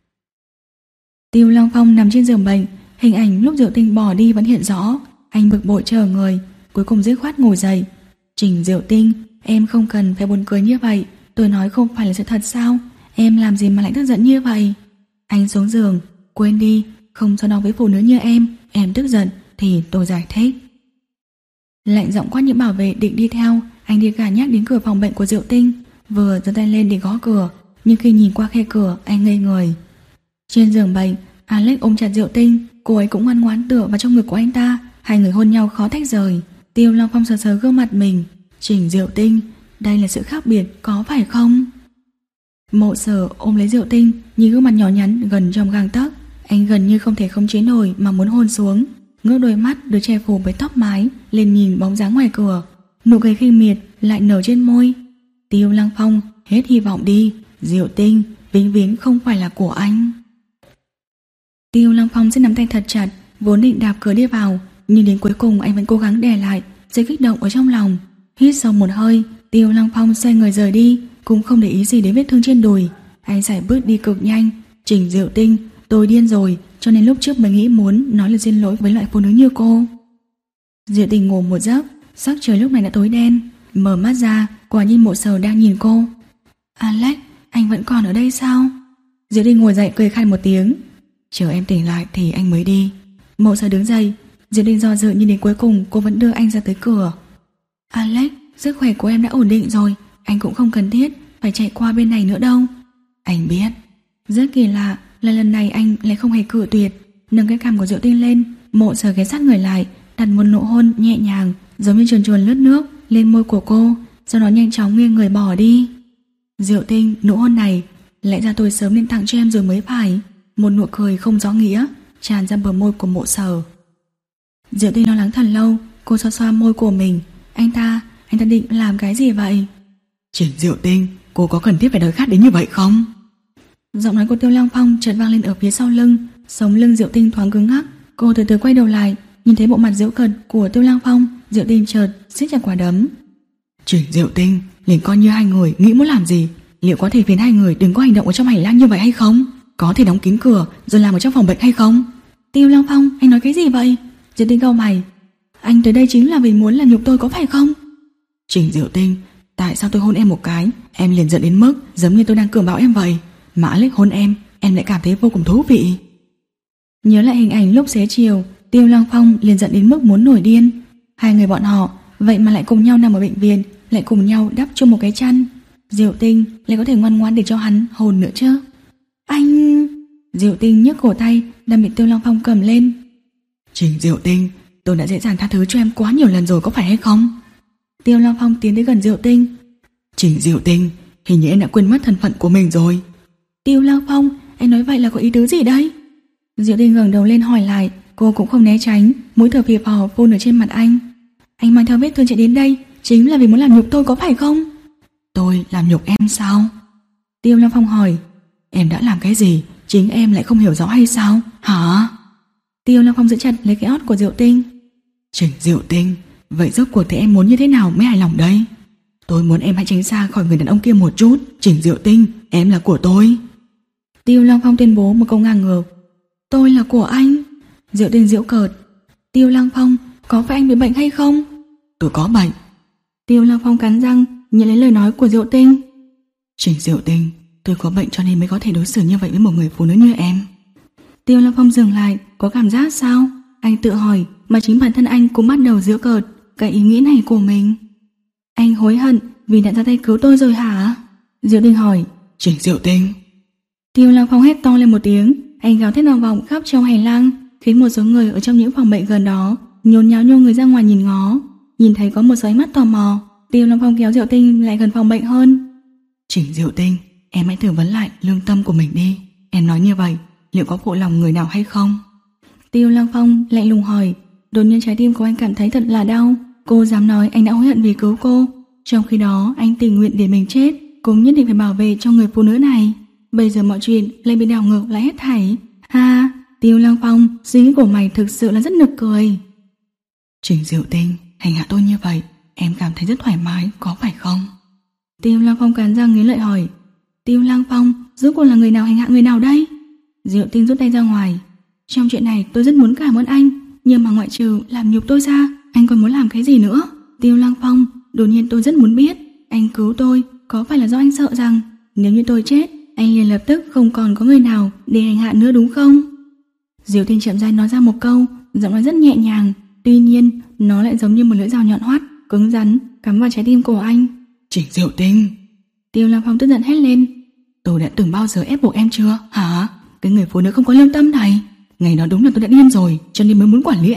S1: Tiêu Lăng Phong nằm trên giường bệnh, hình ảnh lúc Diệu Tinh bỏ đi vẫn hiện rõ. Anh bực bội chờ người, cuối cùng dứt khoát ngồi dậy. Trình Diệu Tinh, em không cần phải buồn cười như vậy. Tôi nói không phải là sự thật sao? Em làm gì mà lại tức giận như vậy? Anh xuống giường, quên đi, không so đo với phụ nữ như em. Em tức giận thì tôi giải thích. Lạnh giọng quát những bảo vệ định đi theo. Anh đi gà nhắc đến cửa phòng bệnh của Diệu Tinh, vừa giơ tay lên để gõ cửa, nhưng khi nhìn qua khe cửa anh ngây người. Trên giường bệnh, Alex ôm chặt Diệu Tinh, cô ấy cũng ngoan ngoãn tựa vào trong ngực của anh ta, Hai người hôn nhau khó tách rời. Tiêu Long Phong sờ sờ gương mặt mình. Trình Diệu Tinh, đây là sự khác biệt có phải không? Mộ Sở ôm lấy Diệu Tinh, nhìn gương mặt nhỏ nhắn gần trong gang tấc. Anh gần như không thể khống chế nổi mà muốn hôn xuống. Ngước đôi mắt được che phủ với tóc mái lên nhìn bóng dáng ngoài cửa. Nụ cười khinh miệt lại nở trên môi. Tiêu Lăng Phong, hết hy vọng đi. Diệu Tinh vĩnh viễn không phải là của anh. Tiêu Lăng Phong sẽ nắm tay thật chặt, vốn định đạp cửa đi vào, nhưng đến cuối cùng anh vẫn cố gắng đè lại sự kích động ở trong lòng. Hít sâu một hơi, Tiêu Lăng Phong xoay người rời đi, cũng không để ý gì đến vết thương trên đùi. Anh sải bước đi cực nhanh. Trình Diệu Tinh, tôi điên rồi, cho nên lúc trước mới nghĩ muốn nói lời xin lỗi với loại phụ nữ như cô. Diệu Tinh ngủ một giấc, sắc trời lúc này đã tối đen. Mở mắt ra, quả nhiên Mộ Sở đang nhìn cô. Alex, anh vẫn còn ở đây sao? Diệu Tinh ngồi dậy cười khan một tiếng. Chờ em tỉnh lại thì anh mới đi. Mộ Sở đứng dậy. Diệu Tinh do dự nhưng đến cuối cùng cô vẫn đưa anh ra tới cửa. Alex, sức khỏe của em đã ổn định rồi, anh cũng không cần thiết phải chạy qua bên này nữa đâu. Anh biết. Rất kỳ lạ là lần này anh lại không hề cự tuyệt. Nâng cái cằm của Diệu Tinh lên, Mộ Sở ghé sát người lại, đặt một nụ hôn nhẹ nhàng giống như chuồn chuồn lướt nước lên môi của cô, sau đó nhanh chóng nghiêng người bỏ đi. Diệu Tinh, nụ hôn này lẽ ra tôi sớm nên tặng cho em rồi mới phải. Một nụ cười không rõ nghĩa tràn ra bờ môi của Mộ Sở. Diệu Tinh lo lắng thật lâu, cô xoa xoa môi của mình. Anh ta, anh ta định làm cái gì vậy?
S2: Trình Diệu Tinh, cô có cần thiết phải đòi khát đến như vậy không?
S1: Giọng nói của Tiêu Lăng Phong chợt vang lên ở phía sau lưng. Sống lưng Diệu Tinh thoáng cứng ngắc. Cô từ từ quay đầu lại, nhìn thấy bộ mặt giễu cợt của Tiêu Lăng Phong. Diệu Tinh chợt siết chặt quả đấm.
S2: Trình Diệu Tinh, liền coi như hai người nghĩ muốn làm gì, liệu có thể khiến hai người đừng có hành động ở trong hành lang như vậy hay không? Có thể đóng kín cửa rồi làm ở trong phòng bệnh hay không?
S1: Tiêu Lăng Phong, anh nói cái gì vậy? Diệu Tinh cau mày. Anh tới đây chính là vì muốn làm nhục tôi có phải không?
S2: Trình Diệu Tinh, tại sao tôi hôn em một cái em liền giận đến mức giống như tôi đang cường bạo em vậy? Mà Alex hôn em, em lại cảm thấy vô cùng thú vị.
S1: Nhớ lại hình ảnh lúc xế chiều, Tiêu Lăng Phong liền giận đến mức muốn nổi điên. Hai người bọn họ vậy mà lại cùng nhau nằm ở bệnh viện, lại cùng nhau đắp chung một cái chăn. Diệu Tinh lại có thể ngoan ngoãn để cho hắn hôn nữa chứ? Anh... Diệu Tinh nhấc cổ tay đang bị Tiêu Lăng Phong cầm lên.
S2: Trình Diệu Tinh, tôi đã dễ dàng tha thứ cho em quá nhiều lần rồi có phải hay không?
S1: Tiêu Lăng Phong tiến đến gần Diệu Tinh.
S2: Trình Diệu Tinh, hình như em đã quên mất thân phận của mình rồi.
S1: Tiêu Lăng Phong, anh nói vậy là có ý tứ gì đấy? Diệu Tinh ngẩng đầu lên hỏi lại. Cô cũng không né tránh, mũi thở phì phò phun ở trên mặt anh. Anh mang theo vết thương chạy đến đây chính là vì muốn làm nhục tôi có phải không?
S2: Tôi làm nhục em sao?
S1: Tiêu Lăng Phong hỏi.
S2: Em đã làm cái gì, chính em lại không hiểu rõ hay sao? Hả?
S1: Tiêu Lăng Phong giữ chặt lấy cái ót của Diệu Tinh.
S2: Trình Diệu Tinh, vậy rốt cuộc thì em muốn như thế nào mới hài lòng đây? Tôi muốn em hãy tránh xa khỏi người đàn ông kia một chút. Trình Diệu Tinh, em là của tôi.
S1: Tiêu Lăng Phong tuyên bố một câu ngang ngược. Tôi là của anh. Diệu Tinh giễu cợt. Tiêu Lăng Phong, có phải anh bị bệnh hay không?
S2: Tôi có bệnh.
S1: Tiêu Lăng Phong cắn răng nhận lấy lời nói của Diệu Tinh.
S2: Trình Diệu Tinh, tôi có bệnh cho nên mới có thể đối xử như vậy với một người phụ nữ như em.
S1: Tiêu Lăng Phong dừng lại, có cảm giác sao? Anh tự hỏi, mà chính bản thân anh cũng bắt đầu giễu cợt cái ý nghĩ này của mình. Anh hối hận vì đã ra tay cứu tôi rồi hả? Diệu Tinh hỏi.
S2: Trình Diệu Tinh.
S1: Tiêu Lăng Phong hét to lên một tiếng, anh gào thét vang vọng khắp trong hành lang, khiến một số người ở trong những phòng bệnh gần đó nhốn nháo nhô người ra ngoài nhìn ngó. Nhìn thấy có một số ánh mắt tò mò, Tiêu Lăng Phong kéo Diệu Tinh lại gần phòng bệnh hơn.
S2: Trình Diệu Tinh, em hãy thử vấn lại lương tâm của mình đi. Em nói như vậy, liệu có phụ lòng người nào hay không?
S1: Tiêu Lăng Phong lạnh lùng hỏi. Đột nhiên trái tim của anh cảm thấy thật là đau. Cô dám nói anh đã hối hận vì cứu cô, trong khi đó anh tình nguyện để mình chết, cũng nhất định phải bảo vệ cho người phụ nữ này. Bây giờ mọi chuyện lại bị đảo ngược lại hết thảy. Ha, Tiêu Lăng Phong, suy nghĩ của mày thực sự là rất nực cười.
S2: Trình Diệu Tinh, hành hạ tôi như vậy, em cảm thấy rất thoải mái, có phải không?
S1: Tiêu Lăng Phong cắn răng nghiến lợi hỏi. Tiêu Lăng Phong, rốt cuộc là người nào hành hạ người nào đây? Diệu Tinh rút tay ra ngoài. Trong chuyện này tôi rất muốn cảm ơn anh, nhưng mà ngoại trừ làm nhục tôi ra, anh còn muốn làm cái gì nữa? Tiêu Lăng Phong, đột nhiên tôi rất muốn biết, anh cứu tôi có phải là do anh sợ rằng nếu như tôi chết, anh liền lập tức không còn có người nào để hành hạ nữa đúng không? Diệu Tinh chậm rãi nói ra một câu, giọng nói rất nhẹ nhàng, tuy nhiên nó lại giống như một lưỡi dao nhọn hoắt, cứng rắn, cắm vào trái tim của anh.
S2: Trình Diệu Tinh.
S1: Tiêu Lăng Phong tức giận hét lên.
S2: Tôi đã từng bao giờ ép buộc em chưa, hả? Cái người phụ nữ không có lương tâm này. Ngày đó đúng là tôi đã điên rồi, cho nên mới muốn quản lý em.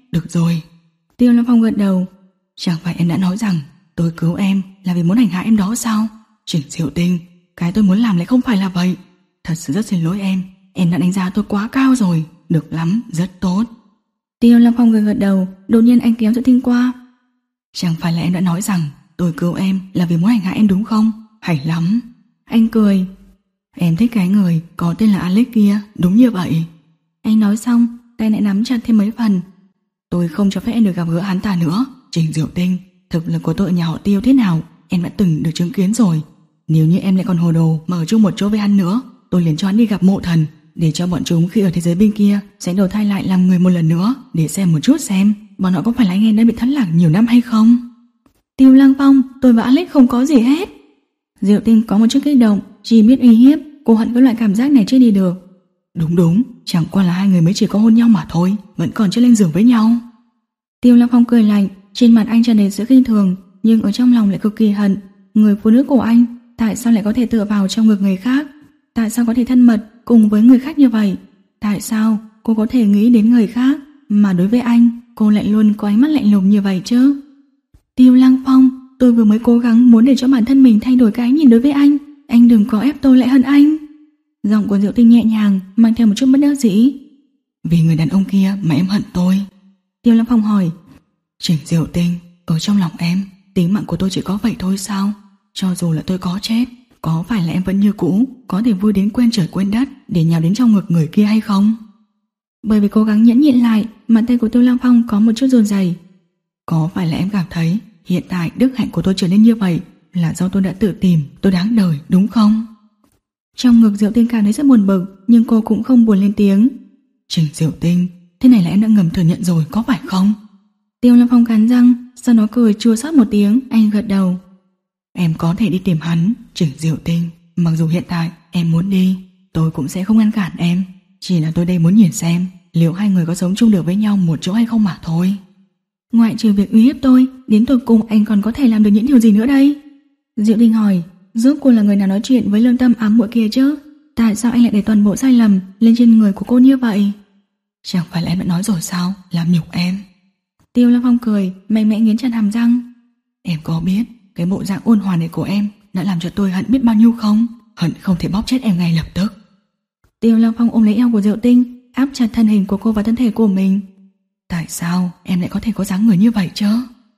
S2: được rồi. Tiêu Long Phong gật đầu. Chẳng phải em đã nói rằng tôi cứu em là vì muốn hành hạ em đó sao? Trình Diệu Tinh, cái tôi muốn làm lại không phải là vậy. Thật sự rất xin lỗi em, em đã đánh giá tôi quá cao rồi. Được lắm, rất tốt. Tiêu Long Phong gật gật đầu. Đột nhiên anh kéo Diệu Tinh qua. Chẳng phải là em đã nói rằng tôi cứu em là vì muốn hành hạ em đúng không? Hay lắm. Anh cười. Em thích cái người có tên là Alex kia, đúng như vậy. Anh nói xong, tay lại nắm chặt thêm mấy phần. Tôi không cho phép em được gặp gỡ hắn ta nữa. Trình Diệu Tinh, thực lực của tôi ở nhà họ Tiêu thế nào em đã từng được chứng kiến rồi. Nếu như em lại còn hồ đồ mà ở chung một chỗ với hắn nữa, tôi liền cho hắn đi gặp mộ thần, để cho bọn chúng khi ở thế giới bên kia sẽ đầu thai lại làm người một lần nữa, để xem một chút xem bọn họ có phải là anh em đã bị thất lạc nhiều năm hay không. Tiêu Lăng Phong, tôi và Alex không có gì hết. Diệu Tinh có một chút kích động, chỉ biết uy hiếp. Cô hận cái loại cảm giác này chưa đi được. Đúng đúng, chẳng qua là hai người mới chỉ có hôn nhau mà thôi, vẫn còn chưa lên giường với nhau. Tiêu Lăng Phong cười lạnh, trên mặt anh tràn đầy sự khinh thường, nhưng ở trong lòng lại cực kỳ hận. Người phụ nữ của anh tại sao lại có thể tựa vào trong ngực người khác? Tại sao có thể thân mật cùng với người khác như vậy? Tại sao cô có thể nghĩ đến người khác, mà đối với anh cô lại luôn có ánh mắt lạnh lùng như vậy chứ? Tiêu Lăng Phong, tôi vừa mới cố gắng muốn để cho bản thân mình thay đổi cái nhìn đối với anh. Anh đừng có ép tôi lại hơn anh. Giọng của Diệu Tinh nhẹ nhàng, mang theo một chút bất đắc dĩ. Vì người đàn ông kia mà em hận tôi? Tiêu Lăng Phong hỏi. Trình Diệu Tinh, ở trong lòng em, tính mạng của tôi chỉ có vậy thôi sao? Cho dù là tôi có chết, có phải là em vẫn như cũ có thể vui đến quên trời quên đất để nhào đến trong ngực người kia hay không? Bởi vì cố gắng nhẫn nhịn lại, bàn tay của Tiêu Lăng Phong có một chút run rẩy. Có phải là em cảm thấy hiện tại đức hạnh của tôi trở nên như vậy là do tôi đã tự tìm tôi đáng đời đúng không? Trong ngực Diệu Tinh cảm thấy rất buồn bực, nhưng cô cũng không buồn lên tiếng. Trình Diệu Tinh, thế này là em đã ngầm thừa nhận rồi có phải không? Tiêu Lâm Phong cắn răng, sau đó cười chua xót một tiếng. Anh gật đầu. Em có thể đi tìm hắn, Trình Diệu Tinh. Mặc dù hiện tại em muốn đi, tôi cũng sẽ không ngăn cản em. Chỉ là tôi đây muốn nhìn xem liệu hai người có sống chung được với nhau một chỗ hay không mà thôi. Ngoại trừ việc uy hiếp tôi, đến tột cùng anh còn có thể làm được những điều gì nữa đây? Diệu Tinh hỏi. Rốt cuộc là người nào nói chuyện với lương tâm ám muội kia chứ? Tại sao anh lại để toàn bộ sai lầm lên trên người của cô như vậy? Chẳng phải là em đã nói rồi sao, làm nhục em. Tiêu Lâm Phong cười, mạnh mẽ nghiến chặt hàm răng. Em có biết cái bộ dạng ôn hòa này của em đã làm cho tôi hận biết bao nhiêu không? Hận không thể bóp chết em ngay lập tức. Tiêu Lâm Phong ôm lấy eo của Diệu Tinh, áp chặt thân hình của cô vào thân thể của mình. Tại sao em lại có thể có dáng người như vậy chứ?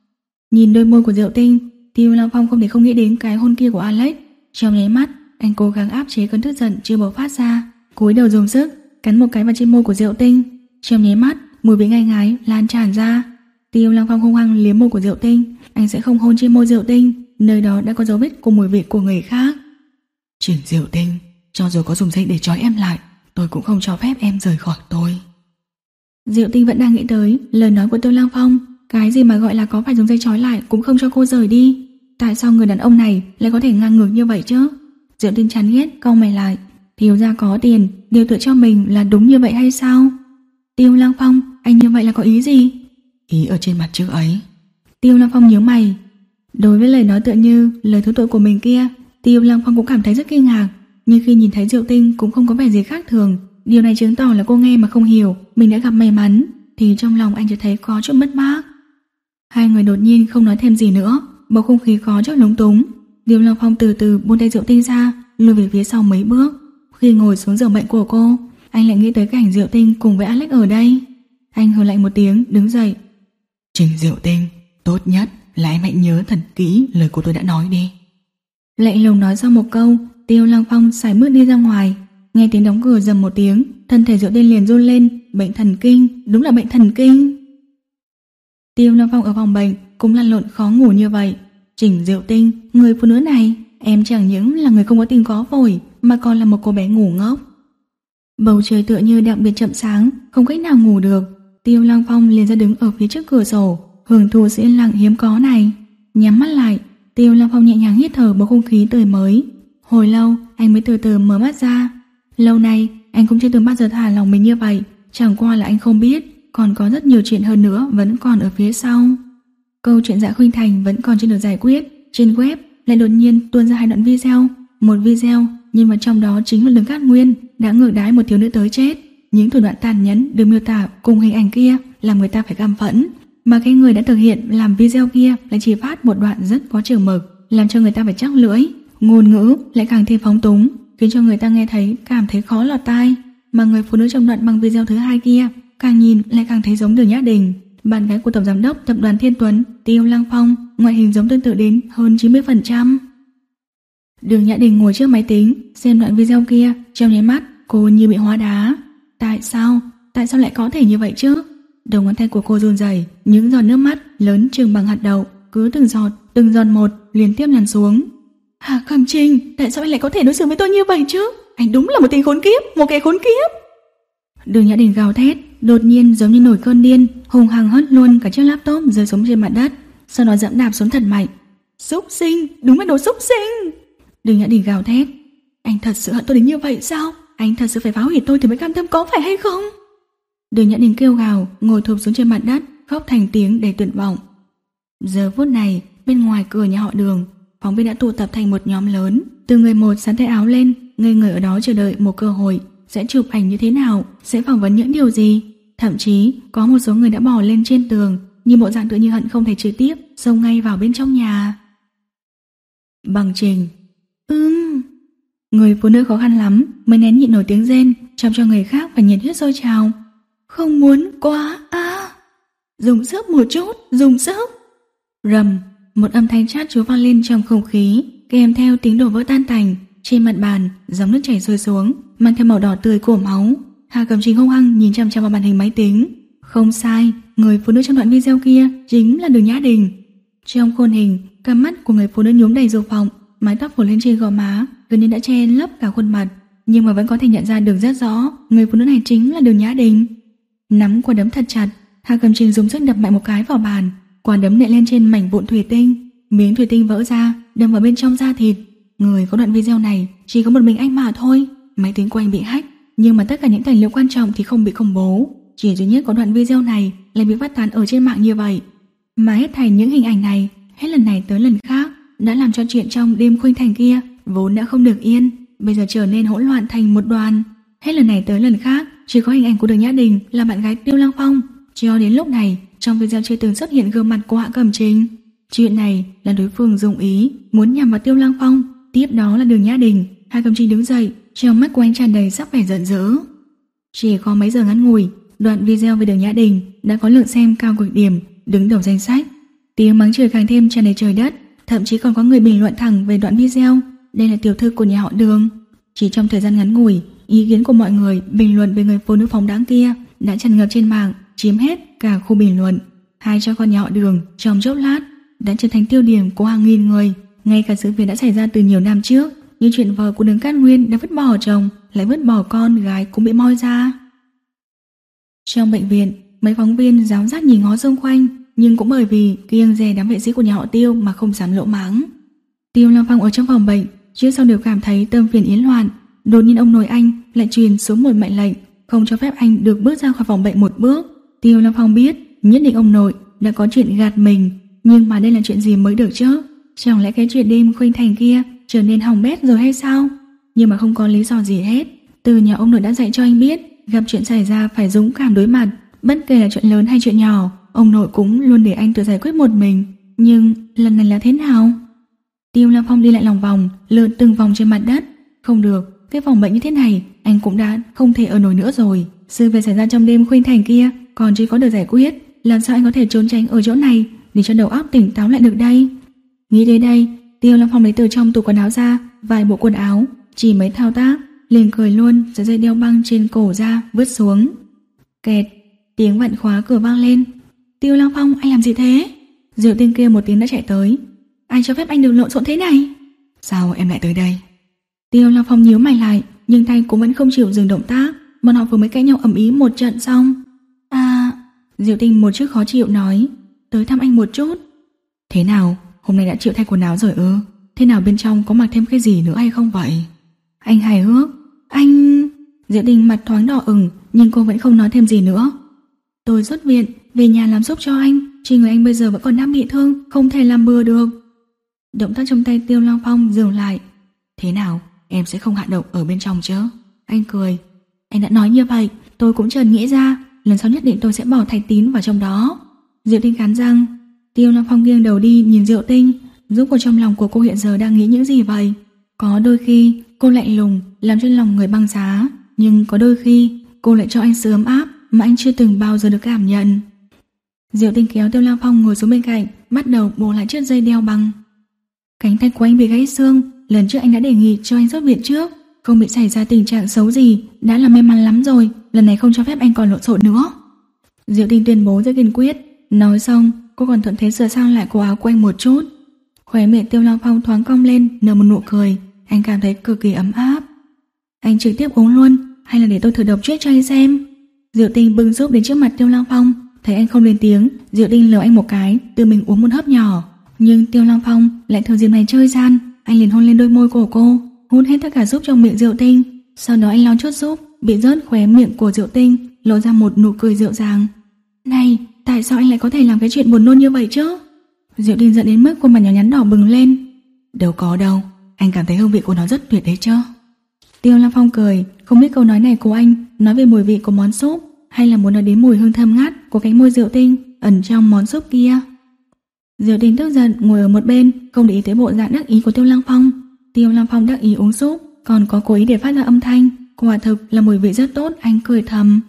S2: Nhìn đôi môi của Diệu Tinh, Tiêu Lâm Phong không thể không nghĩ đến cái hôn kia của Alex. Trong nháy mắt, anh cố gắng áp chế cơn tức giận chưa bộc phát ra, cúi đầu dùng sức cắn một cái vào trên môi của Diệu Tinh. Trong nháy mắt, mùi vị ngai ngái lan tràn ra. Tiêu Lăng Phong hung hăng liếm môi của Diệu Tinh. Anh sẽ không hôn trên môi Diệu Tinh, nơi đó đã có dấu vết của mùi vị của người khác. Trình Diệu Tinh, cho dù có dùng dây để trói em lại, tôi cũng không cho phép em rời khỏi tôi. Diệu Tinh vẫn đang nghĩ tới lời nói của Tiêu Lăng Phong. Cái gì mà gọi là có phải dùng dây trói lại cũng không cho cô rời đi. Tại sao người đàn ông này lại có thể ngang ngược như vậy chứ? Diệu Tinh chán ghét cau mày lại. Thiếu gia có tiền, điều tự cho mình là đúng như vậy hay sao? Tiêu Lăng Phong, anh như vậy là có ý gì? Ý ở trên mặt chữ ấy. Tiêu Lăng Phong nhíu mày. Đối với lời nói tựa như lời thú tội của mình kia, Tiêu Lăng Phong cũng cảm thấy rất kinh ngạc. Nhưng khi nhìn thấy Diệu Tinh cũng không có vẻ gì khác thường. Điều này chứng tỏ là cô nghe mà không hiểu mình đã gặp may mắn, thì trong lòng anh chỉ thấy có chút mất mát. Hai người đột nhiên không nói thêm gì nữa, bầu không khí có chút lúng túng. Tiêu Lăng Phong từ từ buông tay Diệu Tinh ra, lùi về phía sau mấy bước. Khi ngồi xuống giường bệnh của cô, anh lại nghĩ tới cảnh Diệu Tinh cùng với Alex ở đây. Anh hừ lạnh một tiếng, đứng dậy. Trình Diệu Tinh, tốt nhất là em hãy nhớ thật kỹ lời của tôi đã nói đi. Lạnh lùng nói xong một câu, Tiêu Lăng Phong sải bước đi ra ngoài. Nghe tiếng đóng cửa rầm một tiếng, thân thể Diệu Tinh liền run lên. Bệnh thần kinh, đúng là bệnh thần kinh. Tiêu Lăng Phong ở phòng bệnh cũng lăn lộn khó ngủ như vậy. Trình Diệu Tinh, người phụ nữ này, em chẳng những là người không có tim có phổi, mà còn là một cô bé ngủ ngốc. Bầu trời tựa như đặc biệt chậm sáng, không cách nào ngủ được. Tiêu Lăng Phong liền ra đứng ở phía trước cửa sổ, hưởng thụ sự yên lặng hiếm có này. Nhắm mắt lại, Tiêu Lăng Phong nhẹ nhàng hít thở bầu không khí tươi mới. Hồi lâu anh mới từ từ mở mắt ra. Lâu nay anh cũng chưa từng bao giờ thả lòng mình như vậy. Chẳng qua là anh không biết còn có rất nhiều chuyện hơn nữa vẫn còn ở phía sau. Câu chuyện Dạ Khuynh Thành vẫn còn chưa được giải quyết. Trên web lại đột nhiên tuôn ra hai đoạn video. Một video nhưng mà trong đó chính là Đường Cát Nguyên đã ngược đãi một thiếu nữ tới chết. Những thủ đoạn tàn nhẫn được miêu tả cùng hình ảnh kia
S1: làm người ta phải căm phẫn. Mà cái người đã thực hiện làm video kia lại chỉ phát một đoạn rất có chừng mực, làm cho người ta phải chắc lưỡi. Ngôn ngữ lại càng thêm phóng túng, khiến cho người ta nghe thấy cảm thấy khó lọt tai. Mà người phụ nữ trong đoạn băng video thứ hai kia càng nhìn lại càng thấy giống Đường Nhã Đình, bạn gái của tổng giám đốc tập đoàn Thiên Tuấn, Tiêu Lăng Phong, ngoại hình giống tương tự đến hơn chín mươi phần trăm. Đường Nhã Đình ngồi trước máy tính xem đoạn video kia, trong nháy mắt cô như bị hóa đá. Tại sao? Tại sao lại có thể như vậy chứ? Đầu ngón tay của cô run rẩy, những giọt nước mắt lớn chừng bằng hạt đậu cứ từng giọt, từng giọt một liên tiếp lăn xuống. Hà Cẩm Trình, tại sao anh lại có thể đối xử với tôi như vậy chứ? Anh đúng là một tên khốn kiếp, một kẻ khốn kiếp. Đường Nhã Đình gào thét, đột nhiên giống như nổi cơn điên, hùng hăng hất luôn cả chiếc laptop rơi xuống trên mặt đất, sau đó dẫm đạp xuống thật mạnh. Xúc sinh, đúng là đồ xúc sinh. Đường Nhã Đình gào thét, anh thật sự hận tôi đến như vậy sao? Anh thật sự phải phá hủy tôi thì mới cam tâm có phải hay không? Đường Nhã Đình kêu gào, ngồi thụp xuống trên mặt đất, khóc thành tiếng đầy tuyệt vọng. Giờ phút này, bên ngoài cửa nhà họ Đường, phóng viên đã tụ tập thành một nhóm lớn, từ người một sắn tay áo lên, ngây người ở đó chờ đợi một cơ hội, sẽ chụp ảnh như thế nào, sẽ phỏng vấn những điều gì. Thậm chí có một số người đã bò lên trên tường, như bộ dạng tựa như hận không thể trực tiếp xông ngay vào bên trong nhà. Bằng Trình, ưm, người phụ nữ khó khăn lắm mới nén nhịn nổi tiếng rên, chọc cho người khác phải nhiệt huyết sôi trào. Không muốn quá à. Dùng sức một chút, dùng sức. Rầm, một âm thanh chát chúa vang lên trong không khí, kèm theo tiếng đổ vỡ tan tành. Trên mặt bàn, dòng nước chảy rơi xuống, mang theo màu đỏ tươi của máu. Hà Cẩm Trình hung hăng nhìn chằm chằm vào màn hình máy tính. Không sai, người phụ nữ trong đoạn video kia chính là Đường Nhã Đình. Trong khuôn hình, cặp mắt của người phụ nữ nhuốm đầy dục vọng, mái tóc phủ lên trên gò má, gần như đã che lấp cả khuôn mặt, nhưng mà vẫn có thể nhận ra được rất rõ, người phụ nữ này chính là Đường Nhã Đình. Nắm quả đấm thật chặt, Hà Cẩm Trình dùng sức đập mạnh một cái vào bàn, quả đấm nện lên trên mảnh vụn thủy tinh, miếng thủy tinh vỡ ra, đâm vào bên trong da thịt. Người có đoạn video này chỉ có một mình anh mà thôi. Máy tính của anh bị hack, nhưng mà tất cả những tài liệu quan trọng thì không bị công bố, chỉ duy nhất có đoạn video này lại bị phát tán ở trên mạng như vậy. Mà hết thảy những hình ảnh này, hết lần này tới lần khác, đã làm cho chuyện trong đêm khuynh thành kia vốn đã không được yên, bây giờ trở nên hỗn loạn thành một đoàn. Hết lần này tới lần khác, chỉ có hình ảnh của Đường Nhã Đình là bạn gái Tiêu Lăng Phong. Cho đến lúc này, trong video chưa từng xuất hiện gương mặt của Hạ Cẩm Trình. Chuyện này là đối phương dùng ý muốn nhằm vào Tiêu Lăng Phong, tiếp đó là Đường Nhã Đình. Hạ Cẩm Trình đứng dậy, trong mắt của anh tràn đầy sắc vẻ giận dữ. Chỉ có mấy giờ ngắn ngủi, đoạn video về Đường Nhã Đình đã có lượng xem cao cực điểm, đứng đầu danh sách. Tiếng mắng chửi càng thêm tràn đầy trời đất, thậm chí còn có người bình luận thẳng về đoạn video, đây là tiểu thư của nhà họ Đường. Chỉ trong thời gian ngắn ngủi, ý kiến của mọi người bình luận về người phụ nữ phóng đáng kia đã tràn ngập trên mạng, chiếm hết cả khu bình luận. Hai cha con nhà họ Đường trong chốc lát đã trở thành tiêu điểm của hàng nghìn người. Ngay cả sự việc đã xảy ra từ nhiều năm trước, như chuyện vợ của Đường Cát Nguyên đã vứt bỏ chồng, lại vứt bỏ con gái cũng bị moi ra. Trong bệnh viện, mấy phóng viên giáo giác nhìn ngó xung quanh, nhưng cũng bởi vì kiêng dè đám vệ sĩ của nhà họ Tiêu mà không dám lỗ máng. Tiêu Lăng Phong ở trong phòng bệnh, trước sau đều cảm thấy tâm phiền yến loạn. Đột nhiên ông nội anh lại truyền xuống một mệnh lệnh, không cho phép anh được bước ra khỏi phòng bệnh một bước. Tiêu Lăng Phong biết nhất định ông nội đã có chuyện gạt mình, nhưng mà đây là chuyện gì mới được chứ? Chẳng lẽ cái chuyện đêm khuynh thành kia trở nên hỏng bét rồi hay sao? Nhưng mà không có lý do gì hết. Từ nhỏ ông nội đã dạy cho anh biết, gặp chuyện xảy ra phải dũng cảm đối mặt, bất kể là chuyện lớn hay chuyện nhỏ, ông nội cũng luôn để anh tự giải quyết một mình. Nhưng lần này là thế nào? Tiêu Lăng Phong đi lại lòng vòng, lượn từng vòng trên mặt đất. Không được, cái phòng bệnh như thế này anh cũng đã không thể ở nổi nữa rồi. Sự việc xảy ra trong đêm khuynh thành kia còn chưa có được giải quyết, làm sao anh có thể trốn tránh ở chỗ này để cho đầu óc tỉnh táo lại được đây? Nghĩ đến đây, Tiêu Lăng Phong lấy từ trong tủ quần áo ra vài bộ quần áo, chỉ mấy thao tác liền cười luôn, sợi dây đeo băng trên cổ ra vứt xuống. Kẹt, tiếng vặn khóa cửa vang lên. Tiêu Lăng Phong, anh làm gì thế? Diệu Tinh kia một tiếng đã chạy tới. Ai cho phép anh được lộn xộn thế này?
S2: Sao em lại tới đây?
S1: Tiêu Lăng Phong nhíu mày lại, nhưng tay cũng vẫn không chịu dừng động tác. Bọn họ vừa mới cãi nhau ầm ĩ một trận xong. À, Diệu Tinh một chút khó chịu nói, tới thăm anh một chút.
S2: Thế nào, hôm nay đã chịu thay quần áo rồi ư? Thế nào bên trong có mặc thêm cái gì nữa hay không vậy?
S1: Anh hài hước. Anh... Diệu Tinh mặt thoáng đỏ ửng, nhưng cô vẫn không nói thêm gì nữa. Tôi xuất viện, về nhà làm giúp cho anh. Trên người anh bây giờ vẫn còn đang bị thương, không thể làm bừa được. Động tác trong tay Tiêu Lăng Phong dừng lại.
S2: Thế nào, em sẽ không hạ độc ở bên trong chứ?
S1: Anh cười. Anh đã nói như vậy, tôi cũng chợt nghĩ ra, lần sau nhất định tôi sẽ bỏ thạch tín vào trong đó. Diệu Tinh cắn răng. Tiêu Lăng Phong nghiêng đầu đi nhìn Diệu Tinh, giúp cô trong lòng của cô hiện giờ đang nghĩ những gì vậy? Có đôi khi cô lạnh lùng làm cho lòng người băng giá, nhưng có đôi khi cô lại cho anh sự ấm áp mà anh chưa từng bao giờ được cảm nhận. Diệu Tinh kéo Tiêu Lăng Phong ngồi xuống bên cạnh, bắt đầu bổ lại chiếc dây đeo băng. Cánh tay của anh bị gãy xương, lần trước anh đã đề nghị cho anh xuất viện trước, không bị xảy ra tình trạng xấu gì đã là may mắn lắm rồi, lần này không cho phép anh còn lộn xộn nữa. Diệu Tinh tuyên bố rất kiên quyết. Nói xong, cô còn thuận thế sửa sang lại cổ áo của anh một chút. Khóe miệng Tiêu Lăng Phong thoáng cong lên, nở một nụ cười. Anh cảm thấy cực kỳ ấm áp. Anh trực tiếp uống luôn, hay là để tôi thử độc chết cho anh xem? Diệu Tinh bưng giúp đến trước mặt Tiêu Lăng Phong. Thấy anh không lên tiếng, Diệu Tinh lườm anh một cái, tự mình uống một hớp nhỏ. Nhưng Tiêu Lăng Phong lại thừa dịp này chơi gian, anh liền hôn lên đôi môi của cô, hôn hết tất cả giúp trong miệng Diệu Tinh. Sau đó anh lon chút giúp bị rớt khóe miệng của Diệu Tinh, lộ ra một nụ cười dịu dàng. Này, tại sao anh lại có thể làm cái chuyện buồn nôn như vậy chứ? Diệu Tinh giận đến mức khuôn mặt nhỏ nhắn đỏ bừng lên. Đâu có đâu, anh cảm thấy hương vị của nó rất tuyệt đấy chứ. Tiêu Lăng Phong cười, không biết câu nói này của anh nói về mùi vị của món súp, hay là muốn nói đến mùi hương thơm ngát của cánh môi Diệu Tinh ẩn trong món súp kia. Diệu Tinh tức giận ngồi ở một bên, không để ý tới bộ dạng đắc ý của Tiêu Lăng Phong. Tiêu Lăng Phong đắc ý uống súp, còn có cố ý để phát ra âm thanh, quả thực là mùi vị rất tốt. Anh cười thầm.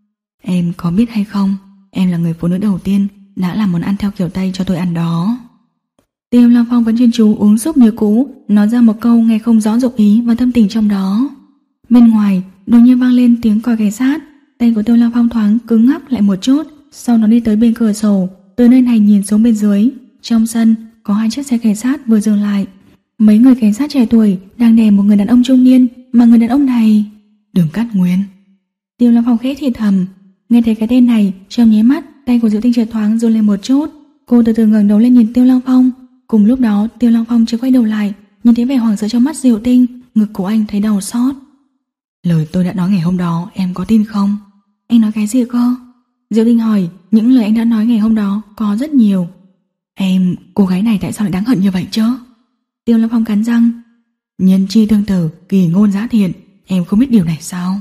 S1: Em có biết hay không, em là người phụ nữ đầu tiên đã làm món ăn theo kiểu Tây cho tôi ăn đó. Tiêu Lăng Phong vẫn chuyên chú uống súp như cũ, nói ra một câu nghe không rõ dụng ý và thâm tình trong đó. Bên ngoài đột nhiên vang lên tiếng còi cảnh sát. Tay của Tiêu Lăng Phong thoáng cứng ngắc lại một chút, sau đó đi tới bên cửa sổ, từ nơi này nhìn xuống bên dưới. Trong sân có hai chiếc xe cảnh sát vừa dừng lại. Mấy người cảnh sát trẻ tuổi đang đè một người đàn ông trung niên, mà người đàn ông này Đường Cát Nguyên. Tiêu Lăng Phong khẽ thì thầm. Nghe thấy cái tên này, trong nháy mắt tay của Diệu Tinh chợt thoáng run lên một chút. Cô từ từ ngẩng đầu lên nhìn Tiêu Lăng Phong. Cùng lúc đó Tiêu Lăng Phong chưa quay đầu lại, nhìn thấy vẻ hoảng sợ trong mắt Diệu Tinh, ngực của anh thấy đau xót. Lời tôi đã nói ngày hôm đó em có tin không? Anh nói cái gì cơ? Diệu Tinh hỏi. Những lời anh đã nói ngày hôm đó có rất nhiều. Em, cô gái này tại sao lại đáng hận như vậy chứ? Tiêu Lăng Phong cắn răng. Nhân chi tương tử, kỳ ngôn giá thiện. Em không biết điều này sao?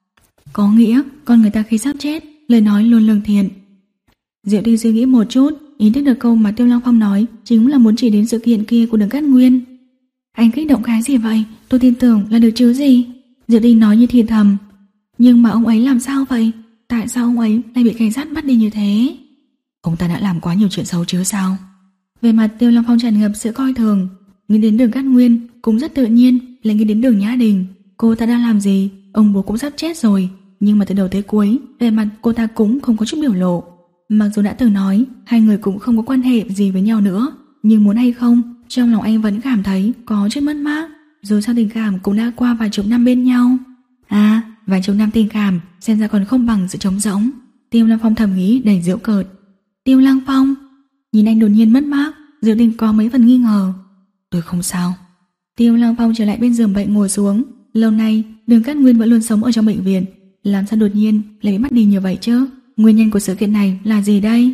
S1: Có nghĩa con người ta khi sắp chết, lời nói luôn lương thiện. Diệu Tinh suy nghĩ một chút, ý thức được câu mà Tiêu Lăng Phong nói chính là muốn chỉ đến sự kiện kia của Đường Cát Nguyên. Anh kích động cái gì vậy? Tôi tin tưởng là được chứ gì? Diệu Tinh nói như thì thầm. Nhưng mà ông ấy làm sao vậy? Tại sao ông ấy lại bị cảnh sát bắt đi như thế? Ông ta đã làm quá nhiều chuyện xấu chứ sao? Về mặt Tiêu Lăng Phong tràn ngập sự coi thường. Nghĩ đến Đường Cát Nguyên cũng rất tự nhiên là nghĩ đến Đường Nhã Đình. Cô ta đang làm gì? Ông bố cũng sắp chết rồi, nhưng mà từ đầu tới cuối về mặt cô ta cũng không có chút biểu lộ. Mặc dù đã từng nói hai người cũng không có quan hệ gì với nhau nữa, nhưng muốn hay không, trong lòng anh vẫn cảm thấy có chút mất mát. Dù sao tình cảm cũng đã qua vài chục năm bên nhau. À, vài chục năm tình cảm xem ra còn không bằng sự trống rỗng. Tiêu Lăng Phong thầm nghĩ đầy giễu cợt. Tiêu Lăng Phong. Nhìn anh đột nhiên mất mát, Diệu Tinh có mấy phần nghi ngờ. Tôi không sao. Tiêu Lăng Phong trở lại bên giường bệnh ngồi xuống. Lâu nay Đường Cát Nguyên vẫn luôn sống ở trong bệnh viện, làm sao đột nhiên lại bị bắt đi như vậy chứ? Nguyên nhân của sự kiện này là gì đây?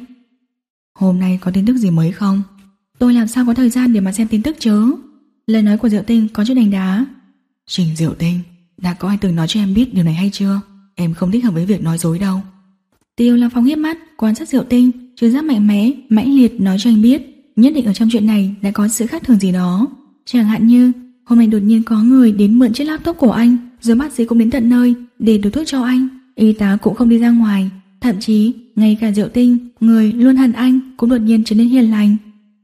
S1: Hôm nay có tin tức gì mới không? Tôi làm sao có thời gian để mà xem tin tức chứ? Lời nói của Diệu Tinh có chút đánh đá. Trình Diệu Tinh, đã có ai từng nói cho em biết điều này hay chưa? Em không thích hợp với việc nói dối đâu. Tiêu Lăng Phong hiếp mắt quan sát Diệu Tinh, trừ giác mạnh mẽ, mãnh liệt nói cho anh biết, nhất định ở trong chuyện này đã có sự khác thường gì đó. Chẳng hạn như hôm nay đột nhiên có người đến mượn chiếc laptop của anh, rồi bác sĩ cũng đến tận nơi để đổ thuốc cho anh, y tá cũng không đi ra ngoài, thậm chí ngay cả Diệu Tinh, người luôn hận anh, cũng đột nhiên trở nên hiền lành.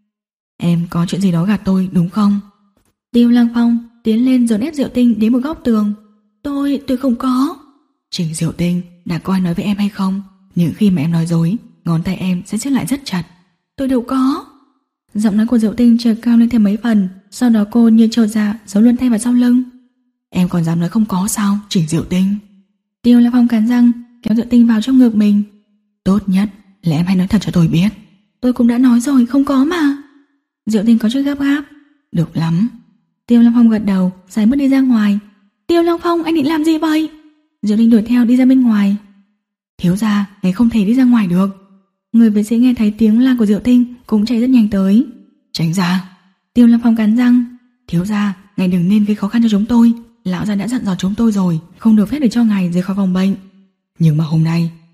S1: Em có chuyện gì đó gạt tôi đúng không? Tiêu Lăng Phong tiến lên dồn ép Diệu Tinh đến một góc tường. Tôi, tôi không có. Trình Diệu Tinh, đã có ai nói với em hay không? Những khi mà em nói dối, ngón tay em sẽ siết lại rất chặt. Tôi đâu có. Giọng nói của Diệu Tinh chợt cao lên thêm mấy phần, sau đó cô như trột dạ giấu luôn tay vào sau lưng. Em còn dám nói không có sao, Trình Diệu Tinh? Tiêu Lăng Phong cắn răng kéo Diệu Tinh vào trong ngực mình. Tốt nhất là em hãy nói thật cho tôi biết. Tôi cũng đã nói rồi, không có mà. Diệu Tinh có chút gấp gáp. Được lắm. Tiêu Lăng Phong gật đầu, sải bước đi ra ngoài. Tiêu Lăng Phong, anh định làm gì vậy? Diệu Tinh đuổi theo đi ra bên ngoài. Thiếu gia, ngày không thể đi ra ngoài được. Người vệ sĩ nghe thấy tiếng la của Diệu Tinh cũng chạy rất nhanh tới. Tránh ra. Tiêu Lăng Phong cắn răng. Thiếu gia, ngài đừng nên gây khó khăn cho chúng tôi. Lão gia đã dặn dò chúng tôi rồi, không được phép để cho ngài rời khỏi phòng bệnh. Nhưng mà hôm nay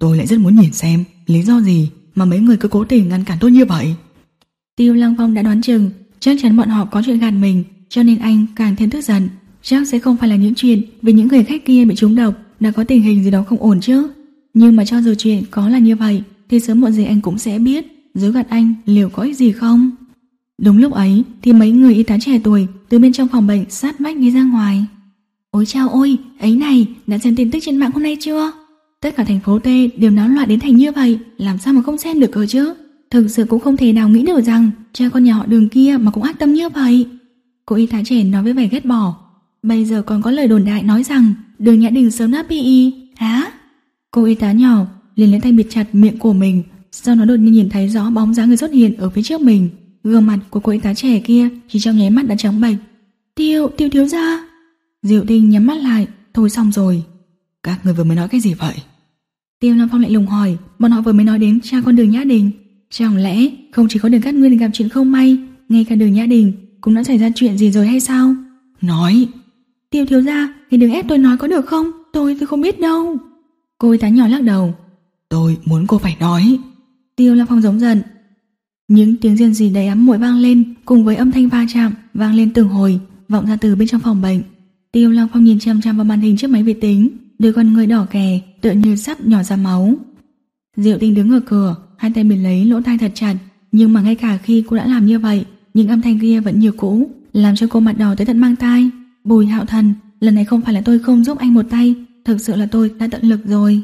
S2: Tôi lại rất muốn nhìn xem lý do gì mà mấy người cứ cố tình ngăn cản tôi như vậy.
S1: Tiêu Lăng Phong đã đoán chừng chắc chắn bọn họ có chuyện gạt mình, cho nên anh càng thêm tức giận. Chắc sẽ không phải là những chuyện vì những người khách kia bị trúng độc đã có tình hình gì đó không ổn chứ. Nhưng mà cho dù chuyện có là như vậy thì sớm muộn gì anh cũng sẽ biết, dối gạt anh liệu có ích gì không. Đúng lúc ấy thì mấy người y tá trẻ tuổi từ bên trong phòng bệnh sát vách đi ra ngoài. Ôi chao ôi, ấy này, đã xem tin tức trên mạng hôm nay chưa? Tất cả thành phố T đều náo loạn đến thành như vậy, làm sao mà không xem được cơ chứ? Thực sự cũng không thể nào nghĩ được rằng cha con nhà họ Đường kia mà cũng ác tâm như vậy. Cô y tá trẻ nói với vẻ ghét bỏ. Bây giờ còn có lời đồn đại nói rằng Đường Nhã Đình sớm đã pê i. Hả? Cô y tá nhỏ liền lấy tay bịt chặt miệng của mình, sau đó đột nhiên nhìn thấy rõ bóng dáng người xuất hiện ở phía trước mình. Gương mặt của cô y tá trẻ kia chỉ trong nháy mắt đã trắng bệch. Tiêu, tiêu thiếu gia. Diệu Tinh nhắm mắt lại. Thôi xong rồi.
S2: Các người vừa mới nói cái gì vậy?
S1: Tiêu Lăng Phong lại lùng hỏi. Bọn họ vừa mới nói đến cha con Đường Nhã Đình. Chẳng lẽ không chỉ có Đường Cát Nguyên gặp chuyện không may, ngay cả Đường Nhã Đình cũng đã xảy ra chuyện gì rồi hay sao?
S2: Nói.
S1: Tiêu thiếu gia, thì đừng ép tôi nói có được không? Tôi tôi không biết đâu. Cô y tá nhỏ lắc đầu.
S2: Tôi muốn cô phải nói.
S1: Tiêu Lăng Phong giống giận. Những tiếng rên rỉ đầy ấm muội vang lên, cùng với âm thanh va chạm vang lên từng hồi, vọng ra từ bên trong phòng bệnh. Tiêu Lăng Phong nhìn chăm chăm vào màn hình trước máy vi tính, đôi con người đỏ kè tựa như sắp nhỏ ra máu. Diệu Tinh đứng ở cửa, hai tay bịt lấy lỗ tai thật chặt, nhưng mà ngay cả khi cô đã làm như vậy, những âm thanh kia vẫn như cũ, làm cho cô mặt đỏ tới tận mang tai. Bùi Hạo Thần, lần này không phải là tôi không giúp anh một tay, thực sự là tôi đã tận lực rồi.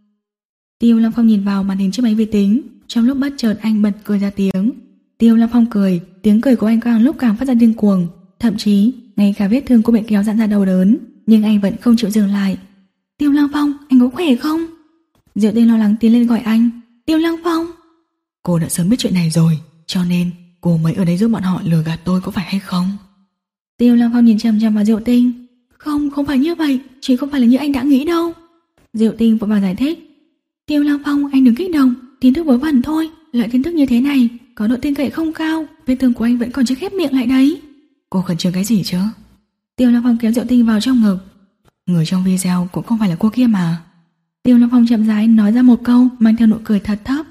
S1: Tiêu Lăng Phong nhìn vào màn hình chiếc máy vi tính, trong lúc bất chợt anh bật cười ra tiếng. Tiêu Lăng Phong cười, tiếng cười của anh càng lúc càng phát ra điên cuồng, thậm chí ngay cả vết thương cũng bị kéo giãn ra đau đớn, nhưng anh vẫn không chịu dừng lại. Tiêu Lăng Phong, anh có khỏe không? Diệu Tinh lo lắng tiến lên gọi anh. Tiêu Lăng Phong.
S2: Cô đã sớm biết chuyện này rồi, cho nên cô mới ở đây giúp bọn họ lừa gạt tôi, có phải hay không?
S1: Tiêu Lăng Phong nhìn chằm chằm vào Diệu Tinh. Không, không phải như vậy, chỉ không phải là như anh đã nghĩ đâu. Diệu Tinh vội vàng giải thích. Tiêu Lăng Phong, anh đừng kích động, tin tức vớ vẩn thôi, loại tin tức như thế này có độ tin cậy không cao, vết thương của anh vẫn còn chưa khép miệng lại đấy.
S2: Cô khẩn trương cái gì chứ?
S1: Tiêu Lăng Phong kéo Diệu Tinh vào trong ngực.
S2: Người trong video cũng không phải là cô kia mà.
S1: Tiêu Lăng Phong chậm rãi nói ra một câu mang theo nụ cười thật thấp.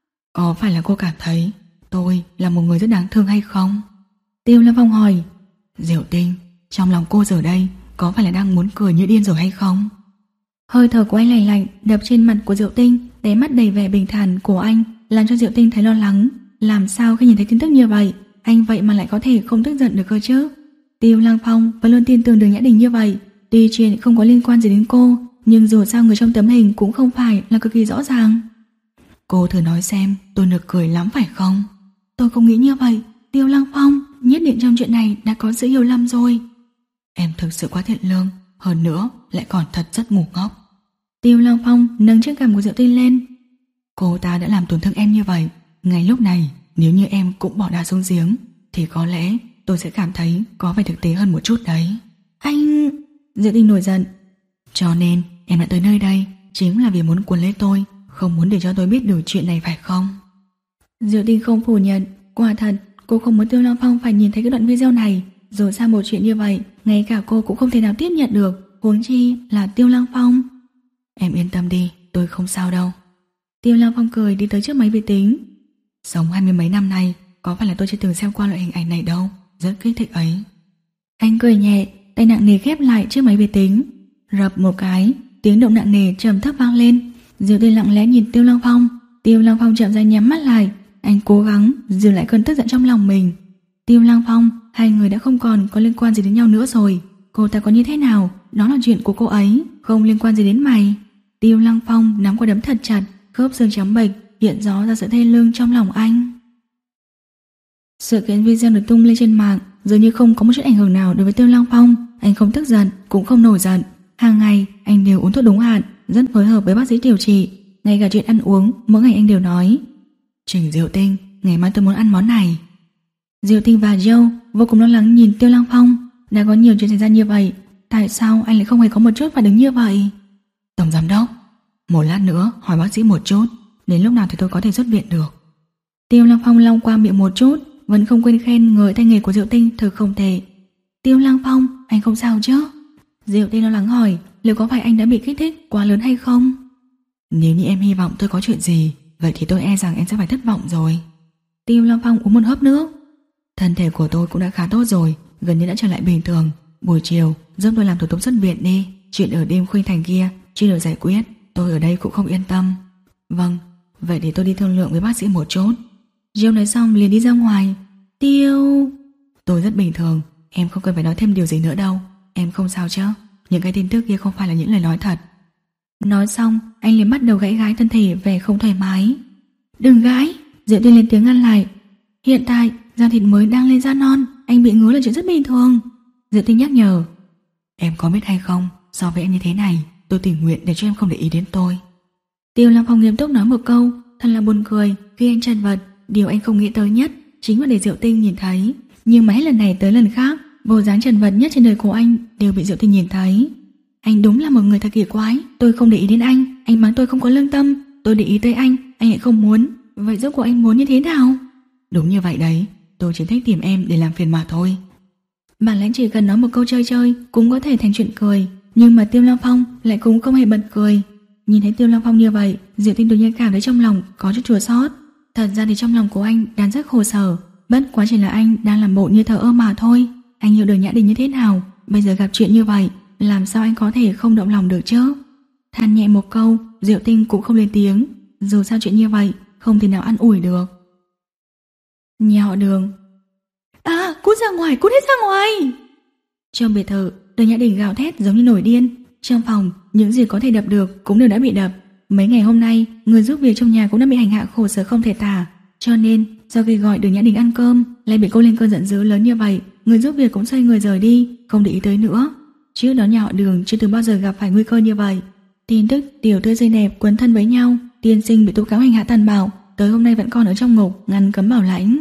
S2: Có phải là cô cảm thấy tôi là một người rất đáng thương hay không?
S1: Tiêu Lăng Phong hỏi.
S2: Diệu Tinh, trong lòng cô giờ đây có phải là đang muốn cười như điên rồi hay không?
S1: Hơi thở của anh lạnh lạnh đập trên mặt của Diệu Tinh, đáy mắt đầy vẻ bình thản của anh làm cho Diệu Tinh thấy lo lắng. Làm sao khi nhìn thấy tin tức như vậy, anh vậy mà lại có thể không tức giận được cơ chứ? Tiêu Lăng Phong vẫn luôn tin tưởng Đường Nhã Đình như vậy. Tuy chuyện không có liên quan gì đến cô, nhưng dù sao người trong tấm hình cũng không phải là cực kỳ rõ ràng.
S2: Cô thử nói xem, tôi nực cười lắm phải không?
S1: Tôi không nghĩ như vậy. Tiêu Lăng Phong, nhất định trong chuyện này đã có sự hiểu lầm rồi.
S2: Em thực sự quá thiện lương, hơn nữa lại còn thật rất ngu ngốc.
S1: Tiêu Lăng Phong nâng chiếc cằm của Diệu Tinh lên.
S2: Cô ta đã làm tổn thương em như vậy. Ngay lúc này, nếu như em cũng bỏ đá xuống giếng, thì có lẽ tôi sẽ cảm thấy có vẻ thực tế hơn một chút đấy.
S1: Anh... Diệu Tinh nổi giận.
S2: Cho nên em đã tới nơi đây chính là vì muốn cuốn lấy tôi, không muốn để cho tôi biết được chuyện này phải không?
S1: Diệu Tinh không phủ nhận. Quả thật, cô không muốn Tiêu Lăng Phong phải nhìn thấy cái đoạn video này. Dù sao một chuyện như vậy, ngay cả cô cũng không thể nào tiếp nhận được, huống chi là Tiêu Lăng Phong.
S2: Em yên tâm đi, tôi không sao đâu.
S1: Tiêu Lăng Phong cười đi tới trước máy vi tính.
S2: Sống hai mươi mấy năm nay, có phải là tôi chưa từng xem qua loại hình ảnh này đâu, rất kích thích ấy.
S1: Anh cười nhẹ, tay nặng nề khép lại trước máy vi tính. Rập một cái, tiếng động nặng nề trầm thấp vang lên. Diệu Tinh lặng lẽ nhìn Tiêu Lăng Phong. Tiêu Lăng Phong chậm rãi nhắm mắt lại. Anh cố gắng giữ lại cơn tức giận trong lòng mình. Tiêu Lăng Phong, hai người đã không còn có liên quan gì đến nhau nữa rồi. Cô ta có như thế nào, đó là chuyện của cô ấy, không liên quan gì đến mày. Tiêu Lăng Phong nắm quả đấm thật chặt, khớp xương trắng bệch hiện rõ ra sự thê lương trong lòng anh. Sự kiện video được tung lên trên mạng dường như không có một chút ảnh hưởng nào đối với Tiêu Lăng Phong. Anh không tức giận, cũng không nổi giận. Hàng ngày anh đều uống thuốc đúng hạn, rất phối hợp với bác sĩ điều trị. Ngay cả chuyện ăn uống, mỗi ngày anh đều nói:
S2: Trình Diệu Tinh, ngày mai tôi muốn ăn món này.
S1: Diệu Tinh và Joe vô cùng lo lắng nhìn Tiêu Lăng Phong. Đã có nhiều chuyện xảy ra như vậy, tại sao anh lại không hề có một chút phản ứng như vậy?
S2: Tổng giám đốc, một lát nữa hỏi bác sĩ một chút, đến lúc nào thì tôi có thể xuất viện được.
S1: Tiêu Lăng Phong long qua miệng một chút, vẫn không quên khen người tay nghề của Diệu Tinh thật không tệ. Tiêu Lăng Phong, anh không sao chứ? Diệu Tinh lo lắng hỏi, liệu có phải anh đã bị kích thích quá lớn hay không?
S2: Nếu như em hy vọng tôi có chuyện gì, vậy thì tôi e rằng em sẽ phải thất vọng rồi.
S1: Tiêu Long Phong uống một hớp nước.
S2: Thân thể của tôi cũng đã khá tốt rồi, gần như đã trở lại bình thường. Buổi chiều giúp tôi làm thủ tục xuất viện đi. Chuyện ở đêm Khuynh Thành kia chưa được giải quyết, tôi ở đây cũng không yên tâm. Vâng, vậy để tôi đi thương lượng với bác sĩ một chút.
S1: Jill nói xong liền đi ra ngoài. Tiêu...
S2: Tôi rất bình thường, em không cần phải nói thêm điều gì nữa đâu. Em không sao chứ? Những cái tin tức kia không phải là những lời nói thật.
S1: Nói xong anh liền bắt đầu gãy gái thân thể về không thoải mái. Đừng gãi, Diệu Tinh lên tiếng ngăn lại. Hiện tại da thịt mới đang lên da non, anh bị ngứa là chuyện rất bình thường. Diệu Tinh nhắc nhở.
S2: Em có biết hay không, so với em như thế này, tôi tình nguyện để cho em không để ý đến tôi.
S1: Tiêu Long Phong nghiêm túc nói một câu. Thật là buồn cười, khi anh chật vật, điều anh không nghĩ tới nhất chính là để Diệu Tinh nhìn thấy. Nhưng mà hết lần này tới lần khác, bộ dáng chật vật nhất trên đời của anh đều bị Diệu Tinh nhìn thấy. Anh đúng là một người thật kỳ quái. Tôi không để ý đến anh, anh mắng tôi không có lương tâm. Tôi để ý tới anh, anh lại không muốn. Vậy rốt cuộc anh muốn như thế nào?
S2: Đúng như vậy đấy, tôi chỉ thích tìm em để làm phiền mà thôi.
S1: Bản lãnh chỉ cần nói một câu chơi chơi cũng có thể thành chuyện cười, nhưng mà Tiêu Long Phong lại cũng không hề bật cười. Nhìn thấy Tiêu Long Phong như vậy, Diệu Tinh đột nhiên cảm thấy trong lòng có chút chua xót. Thật ra thì trong lòng của anh đang rất khổ sở, bất quá chỉ là anh đang làm bộ như thờ ơ mà thôi. Anh hiểu được Nhã Đình như thế nào, bây giờ gặp chuyện như vậy, làm sao anh có thể không động lòng được chứ? Than nhẹ một câu, Diệu Tinh cũng không lên tiếng. Dù sao chuyện như vậy không thể nào ăn ủi được. Nhà họ Đường. À, cút ra ngoài, cút hết ra ngoài. Trong biệt thự, Đường Nhã Đình gào thét giống như nổi điên. Trong phòng, những gì có thể đập được cũng đều đã bị đập. Mấy ngày hôm nay, người giúp việc trong nhà cũng đã bị hành hạ khổ sở không thể tả. Cho nên, sau khi gọi Đường Nhã Đình ăn cơm, lại bị cô lên cơn giận dữ lớn như vậy, người giúp việc cũng xoay người rời đi, không để ý tới nữa. Trước đó nhà họ Đường chưa từng bao giờ gặp phải nguy cơ như vậy. Tin tức tiểu thư xinh đẹp quấn thân với nhau, tiên sinh bị tố cáo hành hạ tàn bạo, tới hôm nay vẫn còn ở trong ngục ngăn cấm bảo lãnh.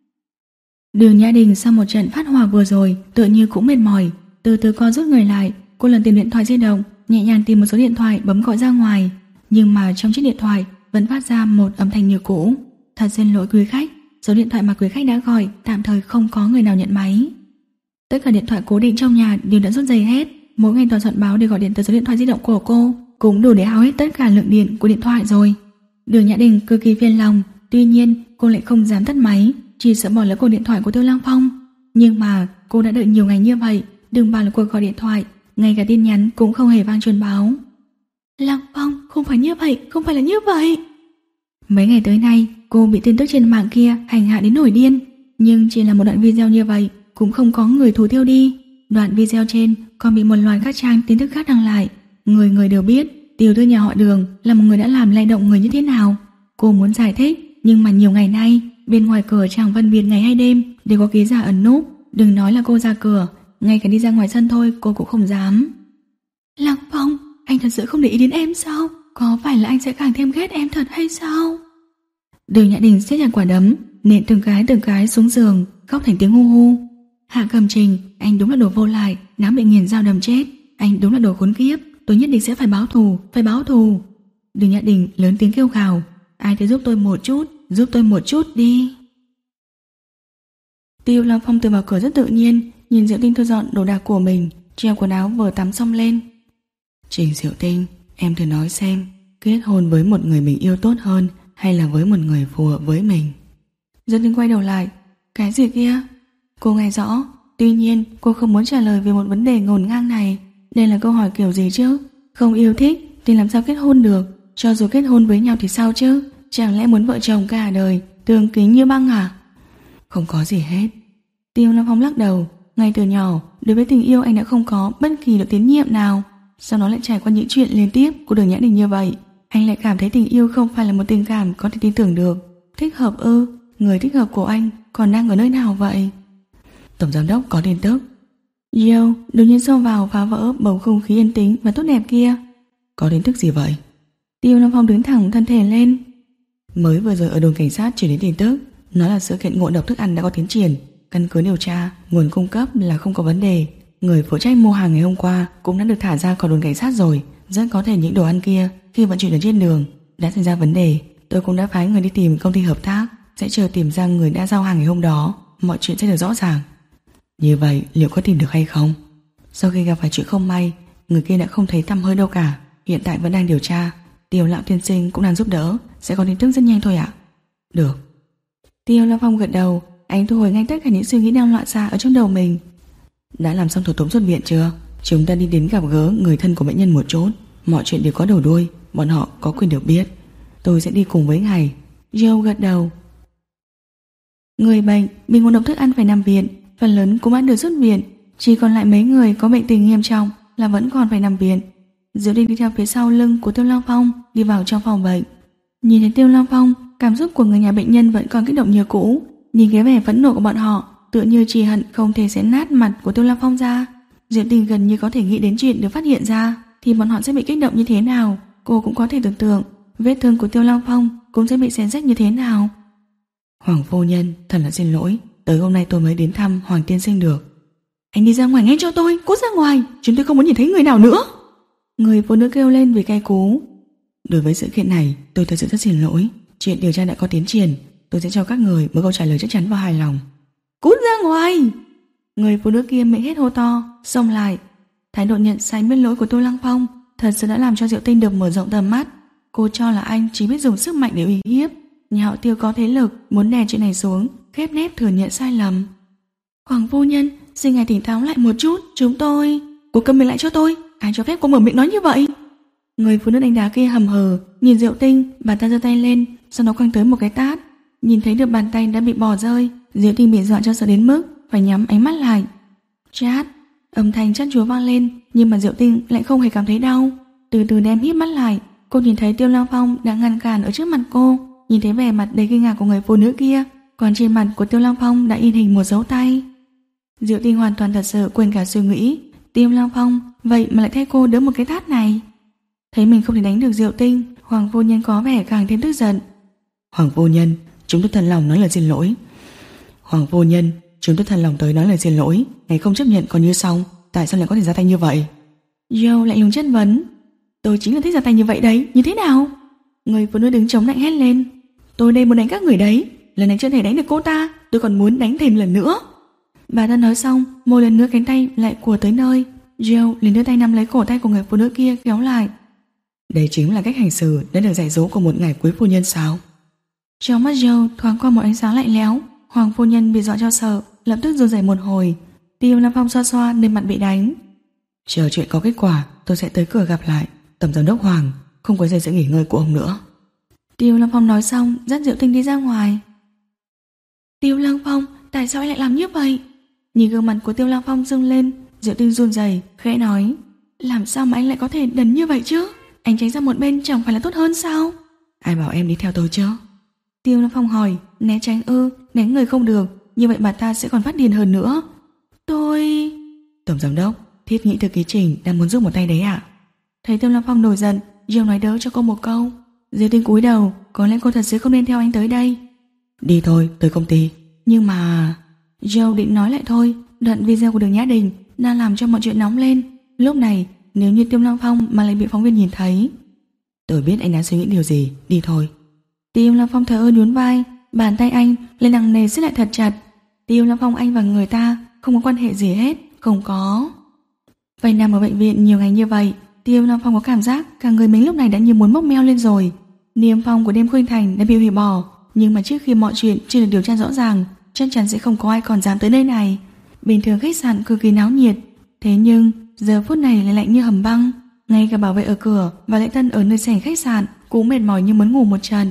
S1: Đường Nhã Đình sau một trận phát hỏa vừa rồi tựa như cũng mệt mỏi, từ từ co rút người lại. Cô lần tìm điện thoại di động, nhẹ nhàng tìm một số điện thoại bấm gọi ra ngoài, nhưng mà trong chiếc điện thoại vẫn phát ra một âm thanh như cũ. Thật xin lỗi quý khách, số điện thoại mà quý khách đã gọi tạm thời không có người nào nhận máy. Tất cả điện thoại cố định trong nhà đều đã rút dây hết. Mỗi ngày toàn soạn báo để gọi điện tới số điện thoại di động của cô cũng đủ để hao hết tất cả lượng điện của điện thoại rồi. Đường Nhã Đình cực kỳ phiền lòng, tuy nhiên cô lại không dám tắt máy, chỉ sợ bỏ lỡ cuộc điện thoại của Tiêu Long Phong. Nhưng mà cô đã đợi nhiều ngày như vậy, đừng bảo là cuộc gọi điện thoại, ngay cả tin nhắn cũng không hề vang truyền báo. Long Phong, không phải như vậy, không phải là như vậy. Mấy ngày tới nay, cô bị tin tức trên mạng kia hành hạ đến nổi điên, nhưng chỉ là một đoạn video như vậy cũng không có người thủ tiêu đi. Đoạn video trên còn bị một loạt các trang tin tức khác đăng lại. Người người đều biết tiểu thư nhà họ Đường là một người đã làm lay động người như thế nào. Cô muốn giải thích, nhưng mà nhiều ngày nay bên ngoài cửa chẳng phân biệt ngày hay đêm đều có ký giả ẩn núp. Đừng nói là cô ra cửa, ngay cả đi ra ngoài sân thôi cô cũng không dám. Lạc Phong, anh thật sự không để ý đến em sao? Có phải là anh sẽ càng thêm ghét em thật hay sao? Đường Nhã Đình siết chặt quả đấm, nện từng cái từng cái xuống giường, khóc thành tiếng hu hu. Hạ Cầm Trình, anh đúng là đồ vô lại, đáng bị nghiền dao đâm chết. Anh đúng là đồ khốn kiếp, tôi nhất định sẽ phải báo thù, phải báo thù. Đường Nhã Đình lớn tiếng kêu gào, ai thấy giúp tôi một chút, giúp tôi một chút đi. Tiêu Long Phong từ vào cửa rất tự nhiên, nhìn Diệu Tinh thu dọn đồ đạc của mình, treo quần áo vừa tắm xong lên.
S2: Trình Diệu Tinh, em thử nói xem, kết hôn với một người mình yêu tốt hơn hay là với một người phù hợp với mình?
S1: Diệu Tinh quay đầu lại, cái gì kia? Cô nghe rõ, tuy nhiên cô không muốn trả lời về một vấn đề ngổn ngang này. Đây là câu hỏi kiểu gì chứ? Không yêu thích thì làm sao kết hôn được? Cho dù kết hôn với nhau thì sao chứ? Chẳng lẽ muốn vợ chồng cả đời tương kính như băng à?
S2: Không có gì hết.
S1: Tiêu Long Phong lắc đầu. Ngay từ nhỏ, đối với tình yêu anh đã không có bất kỳ độ tín nhiệm nào. Sau đó lại trải qua những chuyện liên tiếp của Đường Nhã Đình như vậy, anh lại cảm thấy tình yêu không phải là một tình cảm có thể tin tưởng được. Thích hợp ư? Người thích hợp của anh còn đang ở nơi nào vậy?
S2: Tổng giám đốc có tin tức.
S1: Yo đột nhiên xông vào phá vỡ bầu không khí yên tĩnh và tốt đẹp kia.
S2: Có tin tức gì vậy?
S1: Tiêu Long Phong đứng thẳng thân thể lên.
S2: Mới vừa rồi ở đồn cảnh sát chuyển đến tin tức, nói là sự kiện ngộ độc thức ăn đã có tiến triển. Căn cứ điều tra, nguồn cung cấp là không có vấn đề. Người phụ trách mua hàng ngày hôm qua cũng đã được thả ra khỏi đồn cảnh sát rồi. Rất có thể những đồ ăn kia khi vận chuyển ở trên đường đã xảy ra vấn đề. Tôi cũng đã phái người đi tìm công ty hợp tác, sẽ chờ tìm ra người đã giao hàng ngày hôm đó, mọi chuyện sẽ được rõ ràng. Như vậy liệu có tìm được hay không? Sau khi gặp phải chuyện không may, người kia đã không thấy tăm hơi đâu cả, hiện tại vẫn đang điều tra. Tiêu lão tiên sinh cũng đang giúp đỡ, sẽ có tin tức rất nhanh thôi ạ. Được.
S1: Tiêu Lăng Phong gật đầu, anh thu hồi ngay tất cả những suy nghĩ đang loạn xạ ở trong đầu mình.
S2: Đã làm xong thủ tục xuất viện chưa? Chúng ta đi đến gặp gỡ người thân của bệnh nhân một chút. Mọi chuyện đều có đầu đuôi, bọn họ có quyền được biết. Tôi sẽ đi cùng với ngài.
S1: Joe gật đầu. Người bệnh bị ngộ độc thức ăn phải nằm viện, phần lớn cũng đã được xuất viện, chỉ còn lại mấy người có bệnh tình nghiêm trọng là vẫn còn phải nằm viện. Diệu Tinh đi theo phía sau lưng của Tiêu Lăng Phong đi vào trong phòng bệnh. Nhìn thấy Tiêu Lăng Phong, cảm xúc của người nhà bệnh nhân vẫn còn kích động như cũ. Nhìn cái vẻ phẫn nộ của bọn họ, tựa như chỉ hận không thể xé nát mặt của Tiêu Lăng Phong ra. Diệu Tinh gần như có thể nghĩ đến chuyện được phát hiện ra thì bọn họ sẽ bị kích động như thế nào. Cô cũng có thể tưởng tượng vết thương của Tiêu Lăng Phong cũng sẽ bị xé rách như thế nào.
S2: Hoàng phu nhân, thật là xin lỗi, tới hôm nay tôi mới đến thăm Hoàng tiên sinh được.
S1: Anh đi ra ngoài ngay cho tôi, cút ra ngoài, chúng tôi không muốn nhìn thấy người nào nữa. Người phụ nữ kêu lên vì cay cú.
S2: Đối với sự kiện này, tôi thật sự rất xin lỗi. Chuyện điều tra đã có tiến triển, tôi sẽ cho các người một câu trả lời chắc chắn và hài lòng.
S1: Cút ra ngoài! Người phụ nữ kia miệng hết hô to, xông lại. Thái độ nhận sai biết lỗi của Tô Lăng Phong thật sự đã làm cho Diệu Tinh được mở rộng tầm mắt. Cô cho là anh chỉ biết dùng sức mạnh để uy hiếp. Nhà họ Tiêu có thế lực, muốn đè chuyện này xuống, khép nép thừa nhận sai lầm. Hoàng phu nhân, xin ngài tỉnh táo lại một chút, chúng tôi... Cô câm miệng lại cho tôi, ai cho phép cô mở miệng nói như vậy? Người phụ nữ đánh đá kia hầm hờ, nhìn Diệu Tinh, bà ta giơ tay lên, sau đó quăng tới một cái tát. Nhìn thấy được bàn tay đã bị bỏ rơi, Diệu Tinh bị dọa cho sợ đến mức phải nhắm ánh mắt lại. Chát, âm thanh chát chúa vang lên, nhưng mà Diệu Tinh lại không hề cảm thấy đau. Từ từ đem híp mắt lại, cô nhìn thấy Tiêu Lăng Phong đã ngăn cản ở trước mặt cô, nhìn thấy vẻ mặt đầy kinh ngạc của người phụ nữ kia, còn trên mặt của Tiêu Lăng Phong đã in hình một dấu tay. Diệu Tinh hoàn toàn thật sự quên cả suy nghĩ, Tiêu Lăng Phong vậy mà lại thay cô đỡ một cái tát này. Thấy mình không thể đánh được Diệu Tinh, Hoàng phu nhân có vẻ càng thêm tức giận.
S2: Hoàng phu nhân, chúng tôi thật lòng nói lời xin lỗi. Hoàng phu nhân, chúng tôi thật lòng tới nói lời xin lỗi. Ngày không chấp nhận còn như xong, tại sao lại có thể ra tay như vậy?
S1: Joe lại lùng chất vấn. Tôi chính là thích ra tay như vậy đấy, như thế nào? Người phụ nữ đứng chống lạnh hét lên. Tôi đây muốn đánh các người đấy, lần này chưa thể đánh được cô ta, tôi còn muốn đánh thêm lần nữa. Bà ta nói xong, một lần nữa cánh tay lại của tới nơi. Joe liền đưa tay nắm lấy cổ tay của người phụ nữ kia kéo lại.
S2: Đây chính là cách hành xử đã được dạy dỗ của một ngài quý phu nhân sao?
S1: Trong mắt Joe thoáng qua một ánh sáng lạnh lẽo. Hoàng phu nhân bị dọa cho sợ, lập tức run rẩy một hồi. Tiêu Lăng Phong xoa xoa nơi mặt bị đánh.
S2: Chờ chuyện có kết quả, tôi sẽ tới cửa gặp lại tổng giám đốc Hoàng, không quấy rầy sự nghỉ ngơi của ông nữa.
S1: Tiêu Lăng Phong nói xong dắt Diệu Tinh đi ra ngoài. Tiêu Lăng Phong, tại sao anh lại làm như vậy? Nhìn gương mặt của Tiêu Lăng Phong rung lên, Diệu Tinh run rẩy khẽ nói. Làm sao mà anh lại có thể đần như vậy chứ? Anh tránh ra một bên chẳng phải là tốt hơn sao?
S2: Ai bảo em đi theo tôi chứ?
S1: Tiêu Lăng Phong hỏi. Né tránh ư? Đánh người không được, như vậy bà ta sẽ còn phát điên hơn nữa. Tôi...
S2: Tổng giám đốc, thiết nghĩ thư ký Trình đang muốn giúp một tay đấy ạ.
S1: Thấy Tiêu Lăng Phong nổi giận, Diệu nói đỡ cho cô một câu. Diệu Tinh cúi đầu, có lẽ cô thật sự không nên theo anh tới đây.
S2: Đi thôi, tới công ty.
S1: Nhưng mà... Joe định nói lại thôi. Đoạn video của Đường Nhã Đình đang làm cho mọi chuyện nóng lên. Lúc này nếu như Tiêu Lăng Phong mà lại bị phóng viên nhìn thấy.
S2: Tôi biết anh đang suy nghĩ điều gì, đi thôi.
S1: Tiêu Lăng Phong thở ơ nhún vai, bàn tay anh lên nặng nề siết lại thật chặt. Tiêu Lăng Phong anh và người ta không có quan hệ gì hết, không có. Vậy nằm ở bệnh viện nhiều ngày như vậy, Tiêu Lăng Phong có cảm giác cả người mình lúc này đã như muốn mốc meo lên rồi. Niềm phong của đêm Khuynh Thành đã bị hủy bỏ, nhưng mà trước khi mọi chuyện chưa được điều tra rõ ràng, chắc chắn sẽ không có ai còn dám tới nơi này. Bình thường khách sạn cực kỳ náo nhiệt, thế nhưng giờ phút này lại lạnh như hầm băng. Ngay cả bảo vệ ở cửa và lễ tân ở nơi sảnh khách sạn cũng mệt mỏi như muốn ngủ một trận.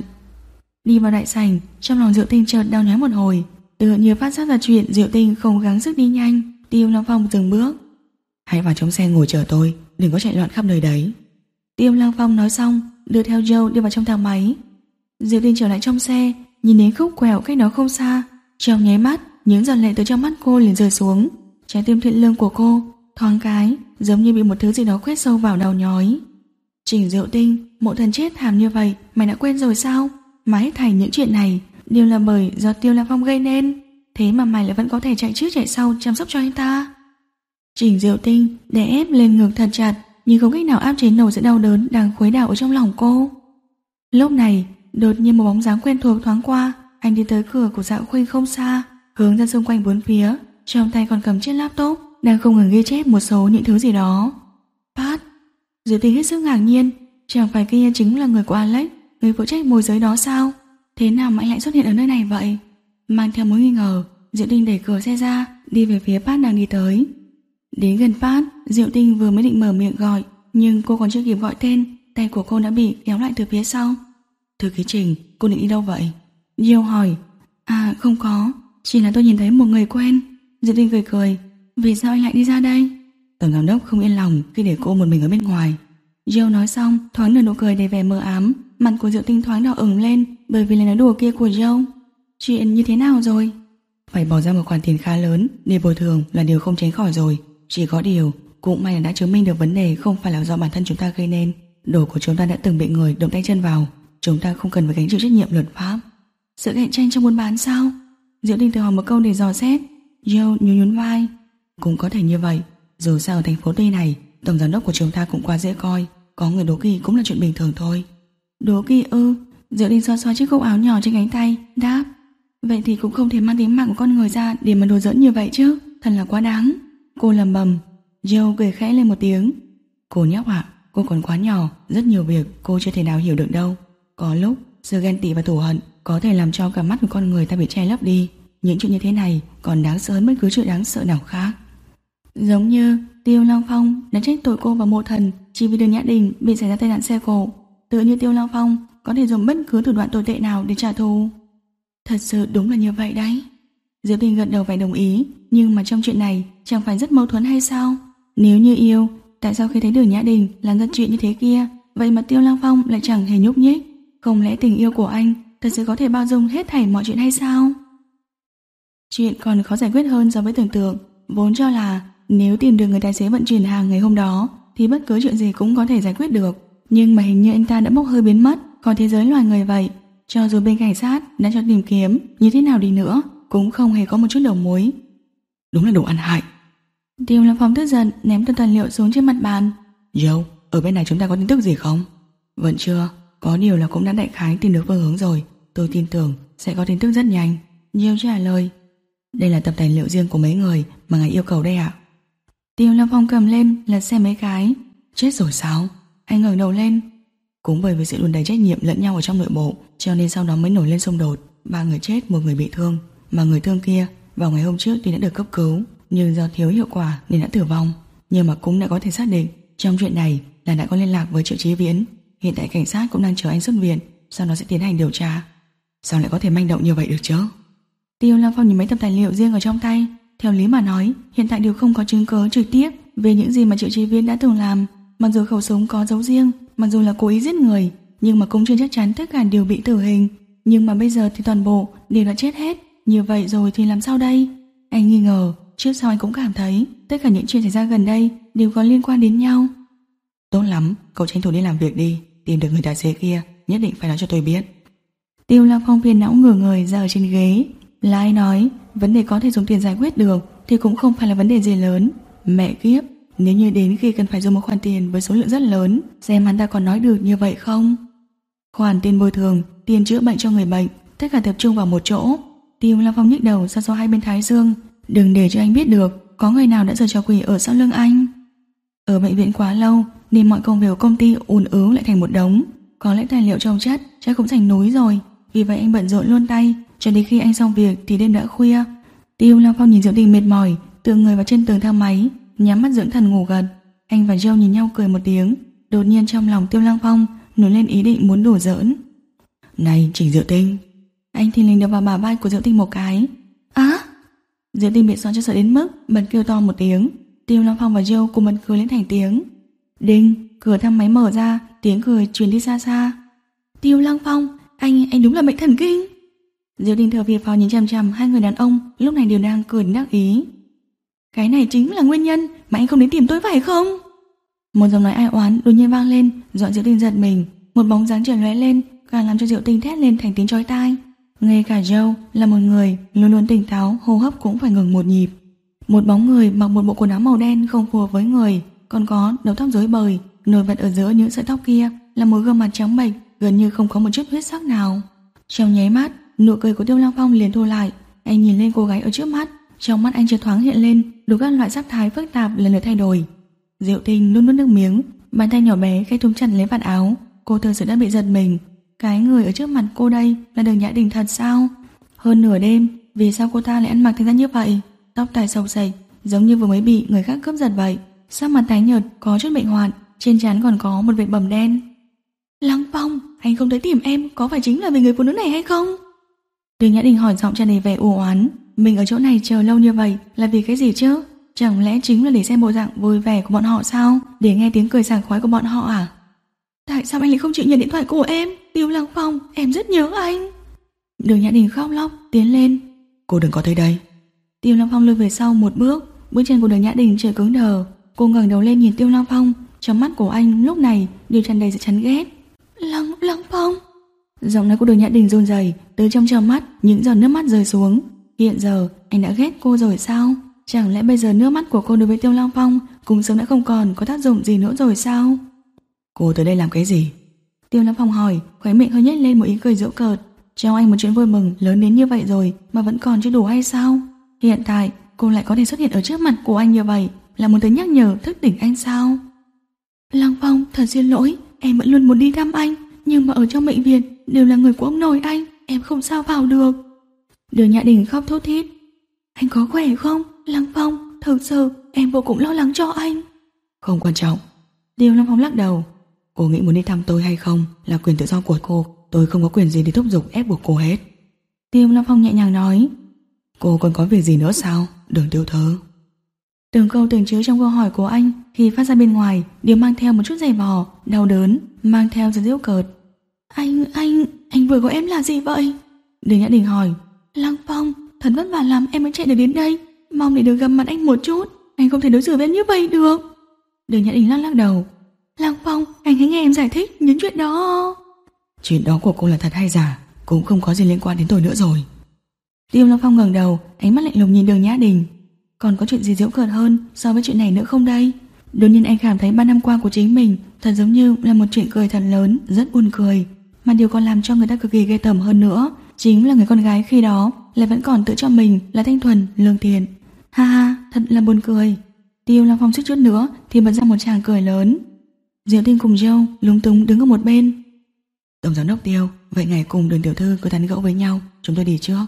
S1: Đi vào đại sảnh, trong lòng Diệu Tinh chợt đau nhói một hồi, tựa như phát giác ra chuyện. Diệu Tinh không gắng sức đi nhanh. Tiêu Lăng Phong dừng bước.
S2: Hãy vào trong xe ngồi chờ tôi, đừng có chạy loạn khắp nơi đấy.
S1: Tiêu Lăng Phong nói xong, đưa theo Joe đi vào trong thang máy. Diệu Tinh trở lại trong xe, nhìn đến khúc quẹo cách đó không xa. Trong nháy mắt, những giọt lệ từ trong mắt cô liền rơi xuống. Trái tim thiện lương của cô thoáng cái giống như bị một thứ gì đó quét sâu vào đầu nhói. Trình Diệu Tinh, mộ thần chết thảm như vậy, mày đã quên rồi sao? Mà hết thảy những chuyện này đều là bởi do Tiêu Lăng Phong gây nên. Thế mà mày lại vẫn có thể chạy trước chạy sau chăm sóc cho anh ta. Trình Diệu Tinh đè ép lên ngực thật chặt, nhưng không cách nào áp chế nổi sự đau đớn đang khuấy đảo ở trong lòng cô. Lúc này đột nhiên một bóng dáng quen thuộc thoáng qua. Anh đi tới cửa của Dạo Khuynh không xa, hướng ra xung quanh bốn phía, trong tay còn cầm chiếc laptop đang không ngừng ghi chép một số những thứ gì đó. Pat. Diệu Tinh hết sức ngạc nhiên, chẳng phải kia chính là người của Alex, người phụ trách môi giới đó sao? Thế nào mà anh lại xuất hiện ở nơi này vậy? Mang theo mối nghi ngờ, Diệu Tinh đẩy cửa xe ra, đi về phía Pat đang đi tới. Đến gần Pat, Diệu Tinh vừa mới định mở miệng gọi, nhưng cô còn chưa kịp gọi tên, tay của cô đã bị kéo lại từ phía sau.
S2: Thư ký Trình, cô định đi đâu vậy?
S1: Jill hỏi. À không có, chỉ là tôi nhìn thấy một người quen. Diệu Tinh cười cười. Vì sao anh lại đi ra đây?
S2: Tổng giám đốc không yên lòng khi để cô một mình ở bên ngoài.
S1: Jill nói xong, thoáng nở nụ cười đầy vẻ mờ ám. Mặt của Diệu Tinh thoáng đỏ ửng lên bởi vì lời nói đùa kia của Jill. Chuyện như thế nào rồi?
S2: Phải bỏ ra một khoản tiền khá lớn để bồi thường là điều không tránh khỏi rồi. Chỉ có điều, cũng may là đã chứng minh được vấn đề không phải là do bản thân chúng ta gây nên. Đồ của chúng ta đã từng bị người động tay chân vào, chúng ta không cần phải gánh chịu trách nhiệm luật pháp.
S1: Sự cạnh tranh trong buôn bán sao? Diệu Tinh tự hỏi một câu để dò xét. Jill nhún nhún vai.
S2: Cũng có thể như vậy. Dù sao ở thành phố Tây này, tổng giám đốc của chúng ta cũng quá dễ coi, có người đố kỵ cũng là chuyện bình thường thôi.
S1: Đố kỵ ư? Diệu Tinh xoa xoa chiếc cúc áo nhỏ trên cánh tay, đáp. Vậy thì cũng không thể mang tính mạng của con người ra để mà đùa giỡn như vậy chứ, thật là quá đáng. Cô lầm bầm. Jill cười khẽ lên một tiếng.
S2: Cô nhóc ạ, cô còn quá nhỏ, rất nhiều việc cô chưa thể nào hiểu được đâu. Có lúc sự ghen tị và thù hận có thể làm cho cả mắt của con người ta bị che lấp đi. Những chuyện như thế này còn đáng sợ hơn bất cứ chuyện đáng sợ nào khác.
S1: Giống như Tiêu Lăng Phong đã trách tội cô và Mộ Thần chỉ vì Đường Nhã Đình bị xảy ra tai nạn xe cộ. Tựa như Tiêu Lăng Phong có thể dùng bất cứ thủ đoạn tồi tệ nào để trả thù. Thật sự đúng là như vậy đấy. Diệp Tinh gật đầu phải đồng ý. Nhưng mà trong chuyện này chẳng phải rất mâu thuẫn hay sao? Nếu như yêu, tại sao khi thấy Đường Nhã Đình làm ra chuyện như thế kia, vậy mà Tiêu Lăng Phong lại chẳng hề nhúc nhích? Không lẽ tình yêu của anh thật sự có thể bao dung hết thảy mọi chuyện hay sao? Chuyện còn khó giải quyết hơn so với tưởng tượng. Vốn cho là nếu tìm được người tài xế vận chuyển hàng ngày hôm đó thì bất cứ chuyện gì cũng có thể giải quyết được. Nhưng mà hình như anh ta đã bốc hơi biến mất khỏi thế giới loài người vậy. Cho dù bên cảnh sát đã cho tìm kiếm như thế nào đi nữa, cũng không hề có một chút đầu mối.
S2: Đúng là đồ ăn hại.
S1: Tiêu Lăng Phong tức giận ném tờ tài liệu xuống trên mặt bàn.
S2: Yo, ở bên này chúng ta có tin tức gì không? Vẫn chưa, có điều là cũng đã đại khái tìm được phương hướng rồi. Tôi tin tưởng sẽ có tin tức rất nhanh.
S1: Jill trả lời.
S2: Đây là tập tài liệu riêng của mấy người mà ngài yêu cầu đây ạ.
S1: Tiêu Lăng Phong cầm lên lật xem mấy cái.
S2: Chết rồi sao?
S1: Anh ngẩng đầu lên.
S2: Cũng bởi vì sự đùn đầy trách nhiệm lẫn nhau ở trong nội bộ, cho nên sau đó mới nổi lên xung đột. Ba người chết, một người bị thương. Mà người thương kia vào ngày hôm trước thì đã được cấp cứu, nhưng do thiếu hiệu quả nên đã tử vong. Nhưng mà cũng đã có thể xác định trong chuyện này là đã có liên lạc với Triệu Chí Viễn. Hiện tại cảnh sát cũng đang chờ anh xuất viện, sau đó sẽ tiến hành điều tra. Sao lại có thể manh động như vậy được chứ?
S1: Tiêu Lăng Phong nhìn mấy tập tài liệu riêng ở trong tay. Theo lý mà nói, hiện tại đều không có chứng cứ trực tiếp về những gì mà Triệu Chí Viễn đã từng làm. Mặc dù khẩu súng có dấu riêng, mặc dù là cố ý giết người, nhưng mà cũng chưa chắc chắn tất cả đều bị tử hình. Nhưng mà bây giờ thì toàn bộ đều đã chết hết. Như vậy rồi thì làm sao đây? Anh nghi ngờ. Trước sau anh cũng cảm thấy tất cả những chuyện xảy ra gần đây đều có liên quan đến nhau.
S2: Tốt lắm, cậu tranh thủ đi làm việc đi. Tìm được người tài xế kia, nhất định phải nói cho tôi biết.
S1: Tiêu Lăng Phong phiền não ngửa người ra ở trên ghế. Là ai nói vấn đề có thể dùng tiền giải quyết được thì cũng không phải là vấn đề gì lớn. Mẹ kiếp, nếu như đến khi cần phải dùng một khoản tiền với số lượng rất lớn, xem hắn ta còn nói được như vậy không? Khoản tiền bồi thường, tiền chữa bệnh cho người bệnh, tất cả tập trung vào một chỗ. Tiêu Lăng Phong nhức đầu xoa xoa hai bên thái dương. Đừng để cho anh biết được có người nào đã giở trò quỷ ở sau lưng anh. Ở bệnh viện quá lâu nên mọi công việc của công ty ùn ứ lại thành một đống. Có lẽ tài liệu chồng chất chắc cũng thành núi rồi. Vì vậy anh bận rộn luôn tay, cho đến khi anh xong việc thì đêm đã khuya. Tiêu Lăng Phong nhìn Diệu Tình mệt mỏi, tựa người vào trên tường thang máy, nhắm mắt dưỡng thần ngủ gật. Anh và Jill nhìn nhau cười một tiếng. Đột nhiên trong lòng Tiêu Lăng Phong nổi lên ý định muốn đùa giỡn.
S2: Này Trình Diệu Tinh.
S1: Anh thì lình được vào bả vai của Diệu Tinh một cái. Á! Diệu Tinh bị xoắn cho sợ đến mức bật kêu to một tiếng. Tiêu Lăng Phong và Jill cùng bật cười lên thành tiếng. Đinh! Cửa thang máy mở ra, tiếng cười truyền đi xa xa. Tiêu Lăng Phong, anh anh đúng là bệnh thần kinh. Diệu Tinh thở phì phào nhìn chằm chằm hai người đàn ông lúc này đều đang cười đắc ý. Cái này chính là nguyên nhân mà anh không đến tìm tôi phải không? Một giọng nói ai oán đột nhiên vang lên, dọa Diệu Tinh giật mình. Một bóng dáng chợt lóe lên, càng làm cho Diệu Tinh thét lên thành tiếng chói tai. Ngay cả Joe là một người luôn luôn tỉnh táo, hô hấp cũng phải ngừng một nhịp. Một bóng người mặc một bộ quần áo màu đen không phù hợp với người, còn có đầu tóc rối bời, nổi bật ở giữa những sợi tóc kia là một gương mặt trắng bệch, gần như không có một chút huyết sắc nào. Trong nháy mắt, nụ cười của Tiêu Lăng Phong liền thu lại. Anh nhìn lên cô gái ở trước mắt, trong mắt anh chợt thoáng hiện lên đủ các loại sắc thái phức tạp lần lượt thay đổi. Diệu Tinh luôn nuốt nước miếng, Bàn tay nhỏ bé khẽ túm chặt lấy vạt áo. Cô thực sự đã bị giật mình. Cái người ở trước mặt cô đây là Đường Nhã Đình thật sao? Hơn nửa đêm, vì sao cô ta lại ăn mặc thành ra như vậy? Tóc tai xộc xệch, giống như vừa mới bị người khác cướp giật vậy. Sắc mặt tái nhợt, có chút bệnh hoạn, trên trán còn có một vệt bầm đen. Lăng Phong, anh không tới tìm em có phải chính là vì người phụ nữ này hay không? Đường Nhã Đình hỏi giọng tràn đầy vẻ u oán. Mình ở chỗ này chờ lâu như vậy là vì cái gì chứ? Chẳng lẽ chính là để xem bộ dạng vui vẻ của bọn họ sao? Để nghe tiếng cười sảng khoái của bọn họ à? Tại sao anh lại không chịu nhận điện thoại của em? Tiêu Lăng Phong, em rất nhớ anh. Đường Nhã Đình khóc lóc tiến lên.
S2: Cô đừng có tới đây.
S1: Tiêu Lăng Phong lùi về sau một bước. Bước chân của Đường Nhã Đình trở cứng đờ. Cô ngẩng đầu lên nhìn Tiêu Lăng Phong. Trong mắt của anh lúc này đều tràn đầy sự chán ghét. Lăng Lăng Phong. Giọng nói của Đường Nhã Đình run rẩy, từ trong tròng mắt những giọt nước mắt rơi xuống. Hiện giờ anh đã ghét cô rồi sao? Chẳng lẽ bây giờ nước mắt của cô đối với Tiêu Lăng Phong cũng sớm đã không còn có tác dụng gì nữa rồi sao?
S2: Cô tới đây làm cái gì?
S1: Tiêu Lăng Phong hỏi, khóe miệng hơi nhếch lên một ý cười giễu cợt. Trong anh một chuyện vui mừng lớn đến như vậy rồi mà vẫn còn chưa đủ hay sao? Hiện tại cô lại có thể xuất hiện ở trước mặt của anh như vậy, là muốn tới nhắc nhở thức tỉnh anh sao? Lăng Phong, thật xin lỗi, em vẫn luôn muốn đi thăm anh, nhưng mà ở trong bệnh viện đều là người của ông nội anh, em không sao vào được. Đường Nhã Đình khóc thút thít. Anh có khỏe không? Lăng Phong, thực sự em vô cùng lo lắng cho anh.
S2: Không quan trọng.
S1: Tiêu Lăng Phong lắc đầu.
S2: Cô nghĩ muốn đi thăm tôi hay không là quyền tự do của cô, tôi không có quyền gì để thúc giục ép buộc cô hết.
S1: Tiêu Lăng Phong nhẹ nhàng nói.
S2: Cô còn có việc gì nữa sao, Đường tiểu thư?
S1: Từng câu từng chữ trong câu hỏi của anh khi phát ra bên ngoài đều mang theo một chút dày vò, đau đớn, mang theo sự giễu cợt. Anh, anh, anh vừa gọi em là gì vậy? Đường Nhã Đình hỏi. Lăng Phong, thật vất vả lắm em mới chạy được đến đây, mong để được gặp mặt anh một chút, anh không thể đối xử với em như vậy được. Đường Nhã Đình lắc lắc đầu. Lăng Phong, anh hãy nghe em giải thích những chuyện đó.
S2: Chuyện đó của cô là thật hay giả cũng không có gì liên quan đến tôi nữa rồi.
S1: Tiêu Lăng Phong ngẩng đầu, ánh mắt lạnh lùng nhìn Đường Nhã Đình. Còn có chuyện gì giễu cợt hơn so với chuyện này nữa không đây? Đột nhiên anh cảm thấy ba năm qua của chính mình thật giống như là một chuyện cười thật lớn, rất buồn cười. Mà điều còn làm cho người ta cực kỳ ghê tởm hơn nữa chính là người con gái khi đó lại vẫn còn tự cho mình là thanh thuần, lương thiện. Ha ha, thật là buồn cười. Tiêu Lăng Phong suýt chút nữa thì bật ra một tràng cười lớn. Diệu Tinh cùng Joe lúng túng đứng ở một bên.
S2: Tổng giám đốc Tiêu, vậy ngày cùng Đường tiểu thư cứ tán gẫu với nhau, chúng tôi đi trước.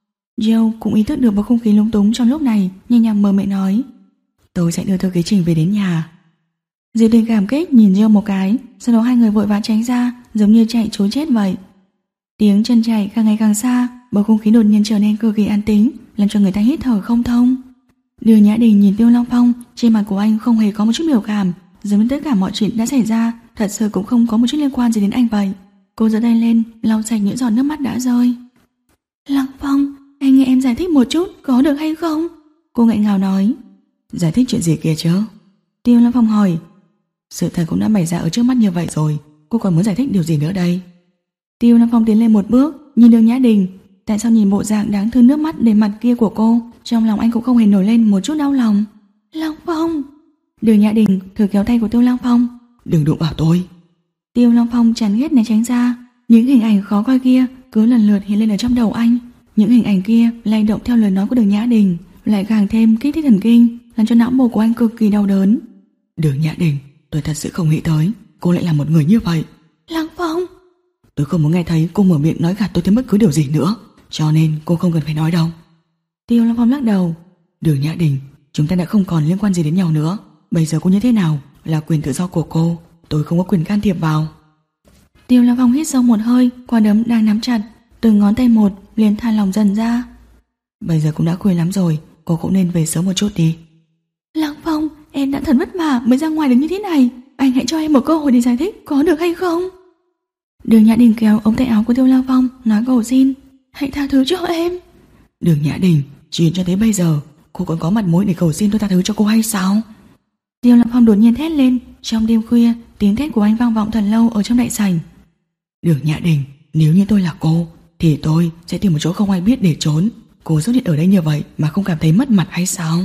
S1: Joe cũng ý thức được vào không khí lúng túng trong lúc này, nhẹ nhàng mờ mịt nói.
S2: Tôi sẽ đưa thư ký Trình về đến nhà.
S1: Diệu Tinh cảm kích nhìn Joe một cái, sau đó hai người vội vã tránh ra, giống như chạy trốn chết vậy. Tiếng chân chạy càng ngày càng xa, bầu không khí đột nhiên trở nên cực kỳ an tĩnh, làm cho người ta hít thở không thông. Đường Nhã Đình nhìn Tiêu Lăng Phong, trên mặt của anh không hề có một chút biểu cảm, giống như tất cả mọi chuyện đã xảy ra thật sự cũng không có một chút liên quan gì đến anh vậy. Cô giơ tay lên lau sạch những giọt nước mắt đã rơi. Lăng Phong, anh nghe em giải thích một chút có được hay không? Cô nghẹn ngào nói.
S2: Giải thích chuyện gì kia chứ?
S1: Tiêu Lăng Phong hỏi.
S2: Sự thật cũng đã bày ra ở trước mắt như vậy rồi, cô còn muốn giải thích điều gì nữa đây?
S1: Tiêu Lăng Phong tiến lên một bước, nhìn Đường Nhã Đình. Tại sao nhìn bộ dạng đáng thương nước mắt đầy mặt kia của cô, trong lòng anh cũng không hề nổi lên một chút đau lòng. Lăng Phong. Đường Nhã Đình thử kéo tay của Tiêu Lăng Phong.
S2: Đừng đụng vào tôi.
S1: Tiêu Lăng Phong chán ghét né tránh ra. Những hình ảnh khó coi kia cứ lần lượt hiện lên ở trong đầu anh. Những hình ảnh kia lay động theo lời nói của Đường Nhã Đình, lại càng thêm kích thích thần kinh, làm cho não bộ của anh cực kỳ đau đớn.
S2: Đường Nhã Đình, tôi thật sự không nghĩ tới cô lại là một người như vậy.
S1: Lăng Phong.
S2: Tôi không muốn nghe thấy cô mở miệng nói gạt tôi thêm bất cứ điều gì nữa, cho nên cô không cần phải nói đâu.
S1: Tiêu Lăng Phong lắc đầu.
S2: Đường Nhã Đình, chúng ta đã không còn liên quan gì đến nhau nữa. Bây giờ cô như thế nào là quyền tự do của cô, tôi không có quyền can thiệp vào.
S1: Tiêu Lăng Phong hít sâu một hơi, quả đấm đang nắm chặt, từng ngón tay một liền thả lỏng dần ra.
S2: Bây giờ cũng đã khuya lắm rồi, cô cũng nên về sớm một chút đi.
S1: Lăng Phong, em đã thật vất vả mới ra ngoài được như thế này, anh hãy cho em một cơ hội để giải thích có được hay không? Đường Nhã Đình kéo ống tay áo của Tiêu Lăng Phong, nói cầu xin. Hãy tha thứ cho em.
S2: Đường Nhã Đình, chuyện cho tới bây giờ cô còn có mặt mũi để cầu xin tôi tha thứ cho cô hay sao?
S1: Tiêu Lăng Phong đột nhiên thét lên. Trong đêm khuya, tiếng thét của anh vang vọng thật lâu ở trong đại sảnh.
S2: Đường Nhã Đình, nếu như tôi là cô thì tôi sẽ tìm một chỗ không ai biết để trốn. Cô xuất hiện ở đây như vậy mà không cảm thấy mất mặt hay sao?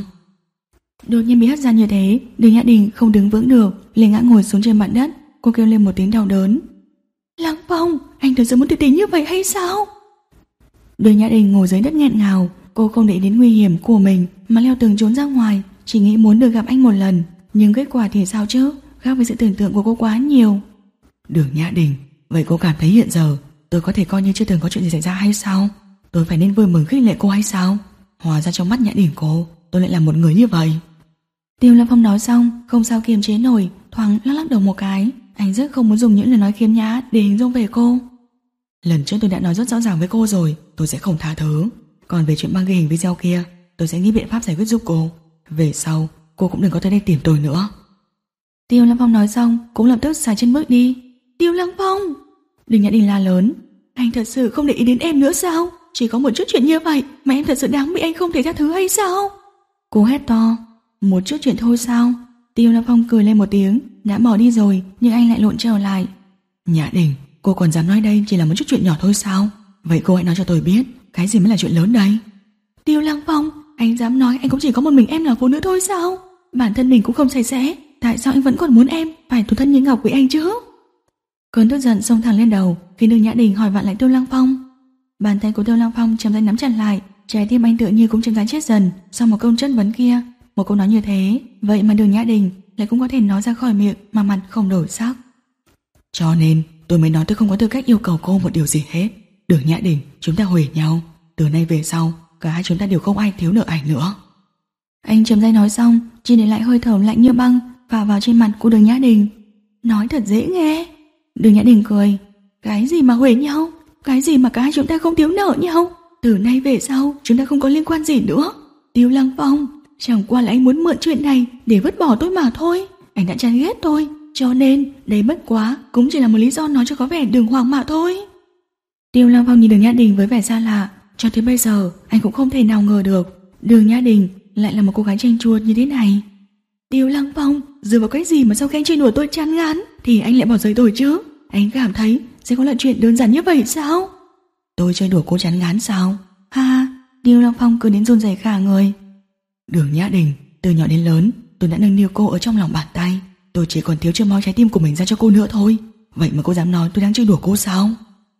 S1: Đột nhiên bị hất ra như thế, Đường Nhã Đình không đứng vững được, liền ngã ngồi xuống trên mặt đất. Cô kêu lên một tiếng đau đớn. Lăng Phong, anh thật sự muốn tuyệt tình như vậy hay sao? Đường Nhã Đình ngồi dưới đất nghẹn ngào. Cô không để đến nguy hiểm của mình mà leo tường trốn ra ngoài, chỉ nghĩ muốn được gặp anh một lần. Nhưng kết quả thì sao chứ? khác với sự tưởng tượng của cô quá nhiều.
S2: Đường Nhã Đình, vậy cô cảm thấy hiện giờ tôi có thể coi như chưa từng có chuyện gì xảy ra hay sao? Tôi phải nên vui mừng khích lệ cô hay sao? Hóa ra trong mắt Nhã Đình cô, tôi lại là một người như vậy.
S1: Tiêu Lâm Phong nói xong, không sao kiềm chế nổi, thoáng lắc lắc đầu một cái. Anh rất không muốn dùng những lời nói khiếm nhã để hình dung về cô.
S2: Lần trước tôi đã nói rất rõ ràng với cô rồi, tôi sẽ không tha thứ. Còn về chuyện băng ghi hình video kia, tôi sẽ nghĩ biện pháp giải quyết giúp cô. Về sau, cô cũng đừng có tới đây tìm tôi nữa.
S1: Tiêu Lâm Phong nói xong, cũng lập tức xài chân bước đi. Tiêu Lâm Phong! Đừng Nhã Đình la lớn. Anh thật sự không để ý đến em nữa sao? Chỉ có một chút chuyện như vậy mà em thật sự đáng bị anh không thể tha thứ hay sao? Cô hét to. Một chút chuyện thôi sao? Tiêu Lâm Phong cười lên một tiếng, đã bỏ đi rồi, nhưng anh lại lộn trở lại.
S2: Nhã Đình, cô còn dám nói đây chỉ là một chút chuyện nhỏ thôi sao? Vậy cô hãy nói cho tôi biết, cái gì mới là chuyện lớn đây?
S1: Tiêu Lăng Phong, anh dám nói anh cũng chỉ có một mình em là phụ nữ thôi sao? Bản thân mình cũng không sạch sẽ, tại sao anh vẫn còn muốn em phải thủ thân như ngọc với anh chứ? Cơn tức giận xông thẳng lên đầu khi Đường Nhã Đình hỏi vặn lại Tiêu Lăng Phong. Bàn tay của Tiêu Lăng Phong chậm rãi nắm chặt lại, trái tim anh tự như cũng chậm rãi chết dần sau một câu chất vấn kia. Một câu nói như thế, vậy mà Đường Nhã Đình lại cũng có thể nói ra khỏi miệng mà mặt không đổi sắc.
S2: Cho nên tôi mới nói tôi không có tư cách yêu cầu cô một điều gì hết. Đường Nhã Đình, chúng ta hủy nhau. Từ nay về sau, cả hai chúng ta đều không ai thiếu nợ ai nữa.
S1: Anh chậm rãi nói xong, chỉ để lại hơi thở lạnh như băng phả vào trên mặt của Đường Nhã Đình. Nói thật dễ nghe. Đường Nhã Đình cười. Cái gì mà hủy nhau? Cái gì mà cả hai chúng ta không thiếu nợ nhau? Từ nay về sau, chúng ta không có liên quan gì nữa. Tiêu Lăng Phong, chẳng qua là anh muốn mượn chuyện này để vứt bỏ tôi mà thôi. Anh đã chán ghét tôi, cho nên đây bất quá cũng chỉ là một lý do nói cho có vẻ đường hoàng mà thôi. Tiêu Lăng Phong nhìn Đường Nhã Đình với vẻ xa lạ. Cho tới bây giờ anh cũng không thể nào ngờ được Đường Nhã Đình lại là một cô gái chanh chuột như thế này. Tiêu Lăng Phong, dựa vào cái gì mà sau khi anh chơi đùa tôi chán ngán thì anh lại bỏ rơi tôi chứ? Anh cảm thấy sẽ có là chuyện đơn giản như vậy sao?
S2: Tôi chơi đùa cô chán ngán sao?
S1: Ha, Tiêu Lăng Phong cứ đến run rẩy cả người.
S2: Đường Nhã Đình, từ nhỏ đến lớn tôi đã nâng niu cô ở trong lòng bàn tay. Tôi chỉ còn thiếu chưa moi trái tim của mình ra cho cô nữa thôi. Vậy mà cô dám nói tôi đang chơi đùa cô sao?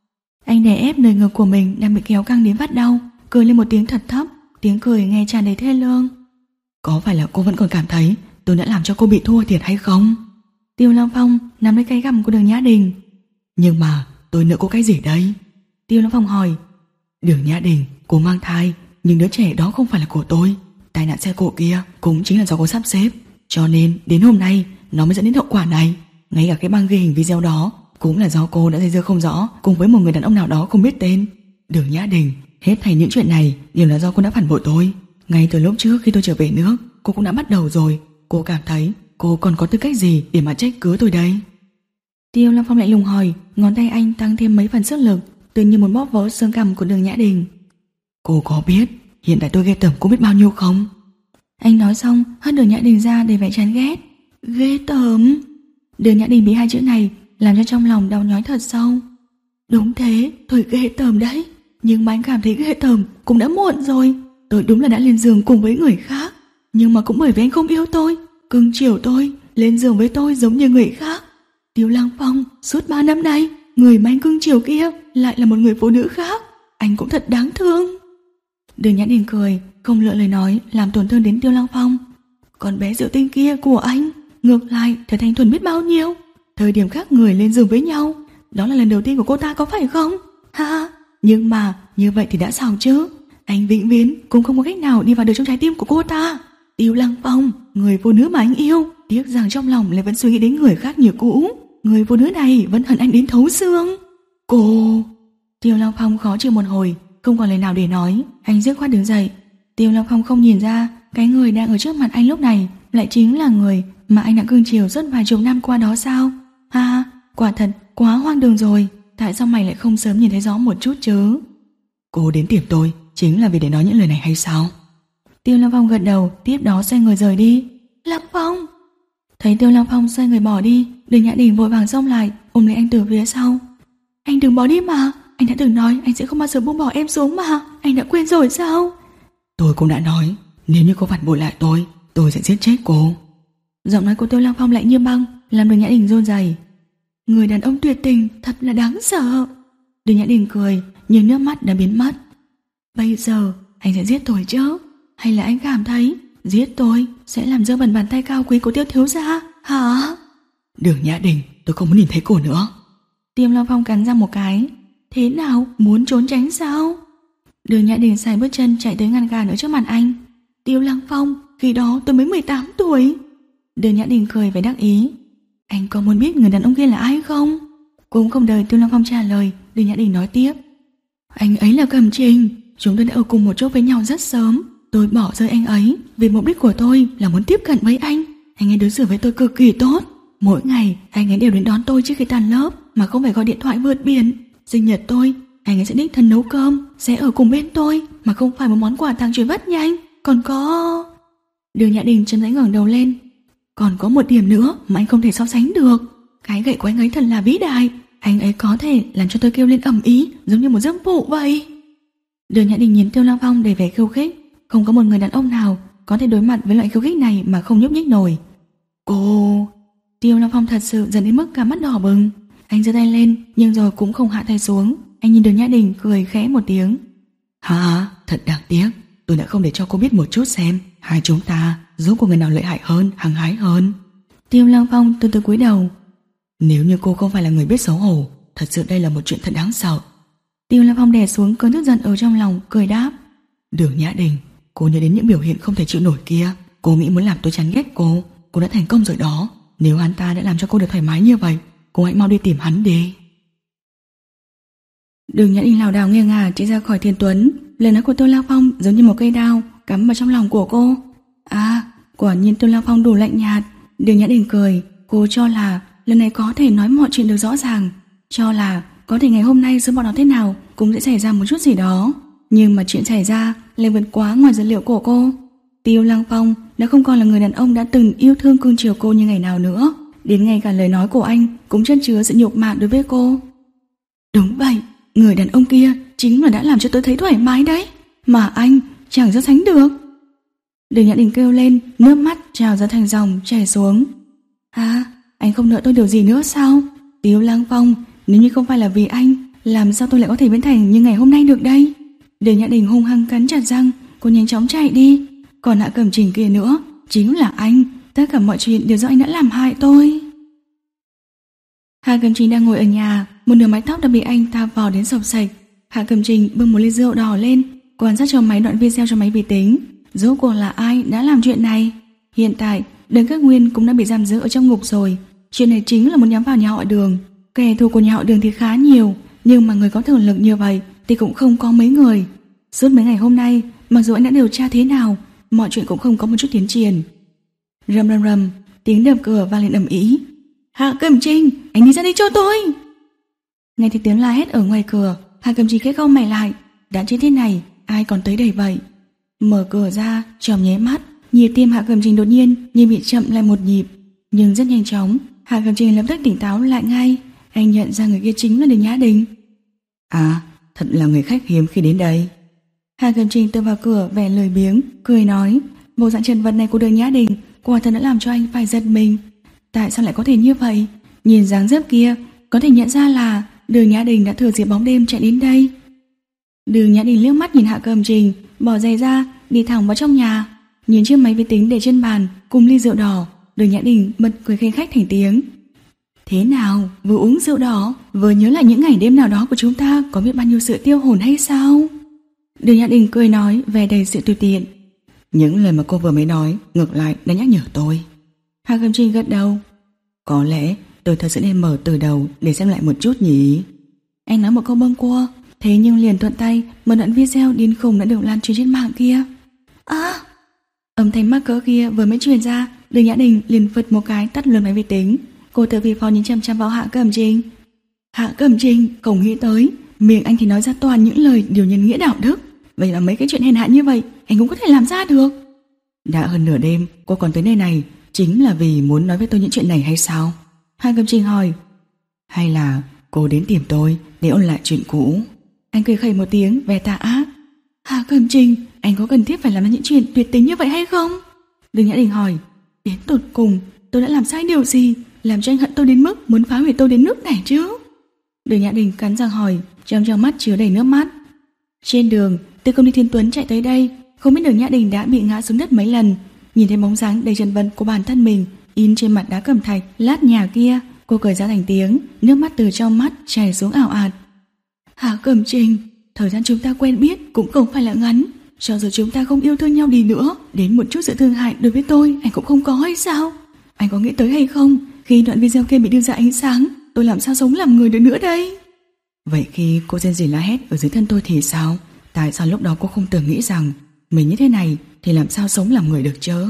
S1: Anh đè ép nơi ngực của mình đang bị kéo căng đến phát đau, cười lên một tiếng thật thấp, tiếng cười nghe tràn đầy thê lương.
S2: Có phải là cô vẫn còn cảm thấy tôi đã làm cho cô bị thua thiệt hay không?
S1: Tiêu Lăng Phong nắm lấy cái gằm của Đường Nhã Đình.
S2: Nhưng mà tôi nợ cô cái gì đây?
S1: Tiêu Lăng Phong hỏi.
S2: Đường Nhã Đình, cô mang thai, nhưng đứa trẻ đó không phải là của tôi. Tai nạn xe cộ kia cũng chính là do cô sắp xếp. Cho nên đến hôm nay nó mới dẫn đến hậu quả này. Ngay cả cái băng ghi hình video đó cũng là do cô đã dây dưa không rõ cùng với một người đàn ông nào đó không biết tên. Đường Nhã Đình, hết thảy những chuyện này đều là do cô đã phản bội tôi. Ngay từ lúc trước khi tôi trở về nước, cô cũng đã bắt đầu rồi. Cô cảm thấy cô còn có tư cách gì để mà trách cứ tôi đây?
S1: Tiêu Lăng Phong lại lùng hỏi, ngón tay anh tăng thêm mấy phần sức lực, tự như muốn bóp vỡ xương cằm của Đường Nhã Đình.
S2: Cô có biết hiện tại tôi ghê tởm cô biết bao nhiêu không?
S1: Anh nói xong hất Đường Nhã Đình ra để vẻ chán ghét. Ghê tởm. Đường Nhã Đình bị hai chữ này làm cho trong lòng đau nhói thật sâu. Đúng thế, tôi ghê tởm đấy. Nhưng mà anh cảm thấy ghê tởm cũng đã muộn rồi. Tôi đúng là đã lên giường cùng với người khác, nhưng mà cũng bởi vì anh không yêu tôi, cưng chiều tôi, lên giường với tôi giống như người khác. Tiêu Lăng Phong, suốt ba năm nay, người mà anh cưng chiều kia lại là một người phụ nữ khác. Anh cũng thật đáng thương. Đường Nhã Đình cười, không lựa lời nói làm tổn thương đến Tiêu Lăng Phong. Còn bé Diệu Tinh kia của anh, ngược lại thật thanh thuần biết bao nhiêu. Thời điểm khác người lên giường với nhau, đó là lần đầu tiên của cô ta có phải không? Ha, nhưng mà như vậy thì đã sao chứ? Anh vĩnh viễn cũng không có cách nào đi vào được trong trái tim của cô ta. Tiêu Lăng Phong, người phụ nữ mà anh yêu, tiếc rằng trong lòng lại vẫn suy nghĩ đến người khác như cũ. Người phụ nữ này vẫn hận anh đến thấu xương. Cô... Tiêu Lăng Phong khó chịu một hồi, không còn lời nào để nói. Anh dứt khoát đứng dậy. Tiêu Lăng Phong không nhìn ra cái người đang ở trước mặt anh lúc này lại chính là người mà anh đã cưng chiều suốt vài chục năm qua đó sao? Ha, quả thật quá hoang đường rồi. Tại sao mày lại không sớm nhìn thấy rõ một chút chứ?
S2: Cô đến tìm tôi chính là vì để nói những lời này hay sao?
S1: Tiêu Lăng Phong gật đầu, tiếp đó xoay người rời đi. Lăng Phong! Thấy Tiêu Lăng Phong xoay người bỏ đi, Đường Nhã Đình vội vàng xông lại, ôm lấy anh từ phía sau. Anh đừng bỏ đi mà, anh đã từng nói anh sẽ không bao giờ buông bỏ em xuống mà, anh đã quên rồi sao?
S2: Tôi cũng đã nói, nếu như cô phản bội lại tôi, tôi sẽ giết chết cô.
S1: Giọng nói của Tiêu Lăng Phong lạnh như băng, làm Đường Nhã Đình run rẩy. Người đàn ông tuyệt tình thật là đáng sợ. Đường Nhã Đình cười, nhưng nước mắt đã biến mất. Bây giờ anh sẽ giết tôi chứ? Hay là anh cảm thấy giết tôi sẽ làm dơ bẩn bàn tay cao quý của Tiêu thiếu gia hả?
S2: Đường Nhã Đình, tôi không muốn nhìn thấy cô nữa.
S1: Tiêu Lăng Phong cắn răng một cái. Thế nào, muốn trốn tránh sao? Đường Nhã Đình xài bước chân chạy tới ngăn cản ở trước mặt anh. Tiêu Lăng Phong, khi đó tôi mới mười tám tuổi. Đường Nhã Đình cười vẻ đắc ý. Anh có muốn biết người đàn ông kia là ai không? Cũng không đợi Tiêu Lăng Phong trả lời, Đường Nhã Đình nói tiếp. Anh ấy là Cẩm Trình, chúng tôi đã ở cùng một chỗ với nhau rất sớm. Tôi bỏ rơi anh ấy vì mục đích của tôi là muốn tiếp cận với anh. Anh ấy đối xử với tôi cực kỳ tốt. Mỗi ngày anh ấy đều đến đón tôi trước khi tan lớp, mà không phải gọi điện thoại vượt biển. Sinh nhật tôi, anh ấy sẽ đích thân nấu cơm, sẽ ở cùng bên tôi, mà không phải một món quà tặng chuyển vất nhanh. Còn có... Đường Nhã Đình chậm rãi ngẩng đầu lên. Còn có một điểm nữa mà anh không thể so sánh được. Cái gậy của anh ấy thật là vĩ đại. Anh ấy có thể làm cho tôi kêu lên ầm ĩ giống như một dâm phụ vậy. Đường Nhã Đình nhìn Tiêu Lăng Phong đầy vẻ khiêu khích. Không có một người đàn ông nào có thể đối mặt với loại khiêu khích này mà không nhúc nhích nổi. Cô... Tiêu Lăng Phong thật sự dẫn đến mức cả mắt đỏ bừng. Anh giơ tay lên nhưng rồi cũng không hạ tay xuống. Anh nhìn Đường Nhã Đình cười khẽ một tiếng. Hả, thật đáng tiếc. Tôi đã không để cho cô biết một chút xem hai chúng ta giúp của người nào lợi hại hơn, hăng hái hơn. Tiêu Lăng Phong từ từ cúi đầu. Nếu như cô không phải là người biết xấu hổ, thật sự đây là một chuyện thật đáng sợ. Tiêu Lăng Phong đè xuống cơn tức giận ở trong lòng, cười đáp. Đường Nhã Đình, cô nhớ đến những biểu hiện không thể chịu nổi kia. Cô nghĩ muốn làm tôi chán ghét cô. Cô đã thành công rồi đó. Nếu hắn ta đã làm cho cô được thoải mái như vậy, cô hãy mau đi tìm hắn đi. Đường Nhã Đình lảo đảo nghiêng ngả chạy ra khỏi Thiên Tuấn. Lời nói của Tiêu Lăng Phong giống như một cây đao cắm vào trong lòng của cô. À, quả nhiên Tiêu Lăng Phong đủ lạnh nhạt. Đường Nhã Đình cười. Cô cho là lần này có thể nói mọi chuyện được rõ ràng, cho là có thể ngày hôm nay giữa bọn nó thế nào cũng sẽ xảy ra một chút gì đó. Nhưng mà chuyện xảy ra lại vượt quá ngoài dự liệu của cô. Tiêu Lăng Phong đã không còn là người đàn ông đã từng yêu thương cưng chiều cô như ngày nào nữa. Đến ngay cả lời nói của anh cũng chất chứa sự nhục mạ đối với cô. Đúng vậy, người đàn ông kia chính là đã làm cho tôi thấy thoải mái đấy, mà anh chẳng so sánh được. Đường Nhã Đình kêu lên, nước mắt trào ra thành dòng chảy xuống. À, anh không nợ tôi điều gì nữa sao? Tiêu Lăng Phong, nếu như không phải là vì anh, làm sao tôi lại có thể biến thành như ngày hôm nay được đây? Đường Nhã Đình hung hăng cắn chặt răng, cô nhanh chóng chạy đi. Còn Hạ Cẩm Trình kia nữa, chính là anh. Tất cả mọi chuyện đều do anh đã làm hại tôi. Hạ Cẩm Trình đang ngồi ở nhà, một nửa mái tóc đã bị anh tha vào đến sộc sạch. Hạ Cẩm Trình bưng một ly rượu đỏ lên, quan sát trong máy đoạn video trong máy vi tính. Rốt cuộc là ai đã làm chuyện này? Hiện tại Đường Các Nguyên cũng đã bị giam giữ ở trong ngục rồi. Chuyện này chính là muốn nhắm vào nhà họ Đường. Kẻ thù của nhà họ Đường thì khá nhiều, nhưng mà người có thực lực như vậy thì cũng không có mấy người. Suốt mấy ngày hôm nay, mặc dù anh đã điều tra thế nào, mọi chuyện cũng không có một chút tiến triển. Rầm rầm rầm, tiếng đập cửa vang lên ầm ĩ. Hạ Cẩm Trình, anh đi ra đi cho tôi. Nghe thấy tiếng la hét ở ngoài cửa, Hạ Cẩm Trình khẽ cau mày lại. Đã chết thế này, ai còn tới đây vậy? Mở cửa ra, trong nháy mắt, nhịp tim Hạ Cẩm Trình đột nhiên như bị chậm lại một nhịp. Nhưng rất nhanh chóng, Hạ Cẩm Trình lập tức tỉnh táo lại ngay. Anh nhận ra người kia chính là Đường Nhã Đình. À, thật là người khách hiếm khi đến đây. Hạ Cẩm Trình tựa vào cửa vẻ lười biếng, cười nói. Bộ dạng trần vật này của Đường Nhã Đình quả thật đã làm cho anh phải giật mình. Tại sao lại có thể như vậy? Nhìn dáng dấp kia, có thể nhận ra là Đường Nhã Đình đã thừa dịp bóng đêm chạy đến đây. Đường Nhã Đình liếc mắt nhìn Hạ Cẩm Trình, bỏ giày ra, đi thẳng vào trong nhà. Nhìn chiếc máy vi tính để trên bàn cùng ly rượu đỏ, Đường Nhã Đình bật cười khanh khách thành tiếng. Thế nào, vừa uống rượu đỏ, vừa nhớ lại những ngày đêm nào đó của chúng ta có biết bao nhiêu sự tiêu hồn hay sao? Đường Nhã Đình cười nói vẻ đầy sự tùy tiện. Những lời mà cô vừa mới nói ngược lại đã nhắc nhở tôi. Hạ Cẩm Trình gật đầu. Có lẽ tôi thật sự nên mở từ đầu để xem lại một chút nhỉ. Anh nói một câu bâng quơ, thế nhưng liền thuận tay mở đoạn video điên khùng đã được lan truyền trên mạng kia. À! Âm thanh mắc cỡ kia vừa mới truyền ra, Đường Nhã Đình liền phật một cái tắt luôn máy vi tính. Cô tự vì phò nhìn chăm chăm vào Hạ Cẩm Trình. Hạ Cẩm Trình, không nghĩ tới miệng anh thì nói ra toàn những lời điều nhân nghĩa đạo đức. Vậy mà mấy cái chuyện hèn hạ như vậy anh cũng có thể làm ra được. Đã hơn nửa đêm cô còn tới nơi này chính là vì muốn nói với tôi những chuyện này hay sao? Hạ Cẩm Trình hỏi. Hay là cô đến tìm tôi để ôn lại chuyện cũ? Anh cười khẩy một tiếng vẻ tà ác. Hạ Cẩm Trình, anh có cần thiết phải làm ra những chuyện tuyệt tình như vậy hay không? Đường Nhã Đình hỏi. Đến tột cùng tôi đã làm sai điều gì làm cho anh hận tôi đến mức muốn phá hủy tôi đến nước này chứ? Đường Nhã Đình cắn răng hỏi, trong trong mắt chứa đầy nước mắt. Trên đường từ công ty Thiên Tuấn chạy tới đây, không biết Đường Nhã Đình đã bị ngã xuống đất mấy lần. Nhìn thấy bóng dáng đầy chật vật của bản thân mình, in trên mặt đá cẩm thạch lát nhà kia. Cô cười ra thành tiếng, nước mắt từ trong mắt chảy xuống ảo ạt. Hạ Cẩm Trình, thời gian chúng ta quen biết cũng không phải là ngắn. Cho dù chúng ta không yêu thương nhau đi nữa, đến một chút sự thương hại đối với tôi anh cũng không có hay sao? Anh có nghĩ tới hay không, khi đoạn video kia bị đưa ra ánh sáng, tôi làm sao sống làm người được nữa đây?
S2: Vậy khi cô rên rỉ la hét ở dưới thân tôi thì sao? Tại sao lúc đó cô không từng nghĩ rằng mình như thế này thì làm sao sống làm người được chứ?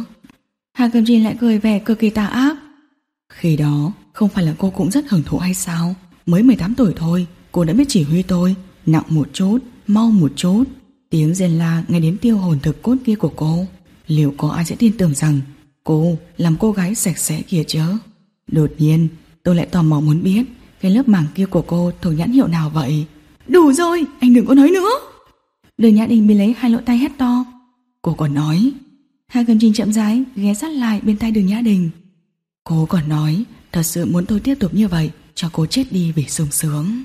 S1: Hạ Cẩm Trình lại cười vẻ cực kỳ tà ác.
S2: Khi đó không phải là cô cũng rất hưởng thụ hay sao? Mới mười tám tuổi thôi, cô đã biết chỉ huy tôi, nặng một chút, mau một chút. Tiếng rên la nghe đến tiêu hồn thực cốt kia của cô. Liệu có ai sẽ tin tưởng rằng cô làm cô gái sạch sẽ kia chứ? Đột nhiên tôi lại tò mò muốn biết cái lớp màng kia của cô thuộc nhãn hiệu nào vậy?
S1: Đủ rồi, anh đừng có nói nữa. Đường Nhã Đình bị lấy hai lỗ tai hét to.
S2: Cô còn nói.
S1: Hạ Cẩm Trình chậm rãi ghé sát lại bên tai Đường Nhã Đình.
S2: Cô còn nói thật sự muốn tôi tiếp tục như vậy, cho cô chết đi vì sung sướng.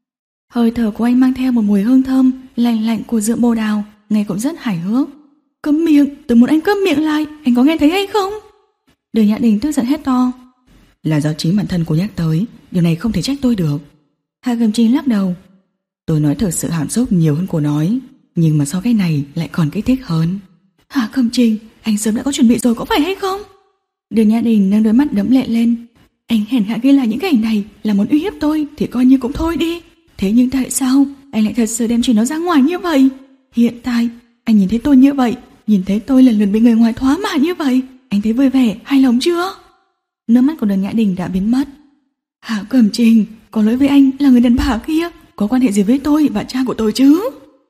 S1: Hơi thở của anh mang theo một mùi hương thơm lạnh lạnh của rượu bồ đào, nghe cũng rất hài hước. Câm miệng, tôi muốn anh câm miệng lại, anh có nghe thấy hay không? Đường Nhã Đình tức giận hét to.
S2: Là do chính bản thân cô nhắc tới, điều này không thể trách tôi được.
S1: Hạ Cẩm Trình lắc đầu.
S2: Tôi nói thực sự hàm xúc nhiều hơn cô nói, nhưng mà sau cái này lại còn kích thích hơn.
S1: Hạ Cẩm Trình, anh sớm đã có chuẩn bị rồi có phải hay không? Đường Nhã Đình nâng đôi mắt đẫm lệ lên. Anh hèn hạ ghi lại những cái ảnh này là muốn uy hiếp tôi thì coi như cũng thôi đi. Thế nhưng tại sao anh lại thật sự đem chuyện nó ra ngoài như vậy? Hiện tại anh nhìn thấy tôi như vậy, nhìn thấy tôi lần lượt bị người ngoài thoá mạ như vậy, anh thấy vui vẻ, hài lòng chưa? Nước mắt của Đường Nhã Đình đã biến mất. Hạ Cẩm Trình, có lỗi với anh là người đàn bà kia, có quan hệ gì với tôi và cha của tôi chứ?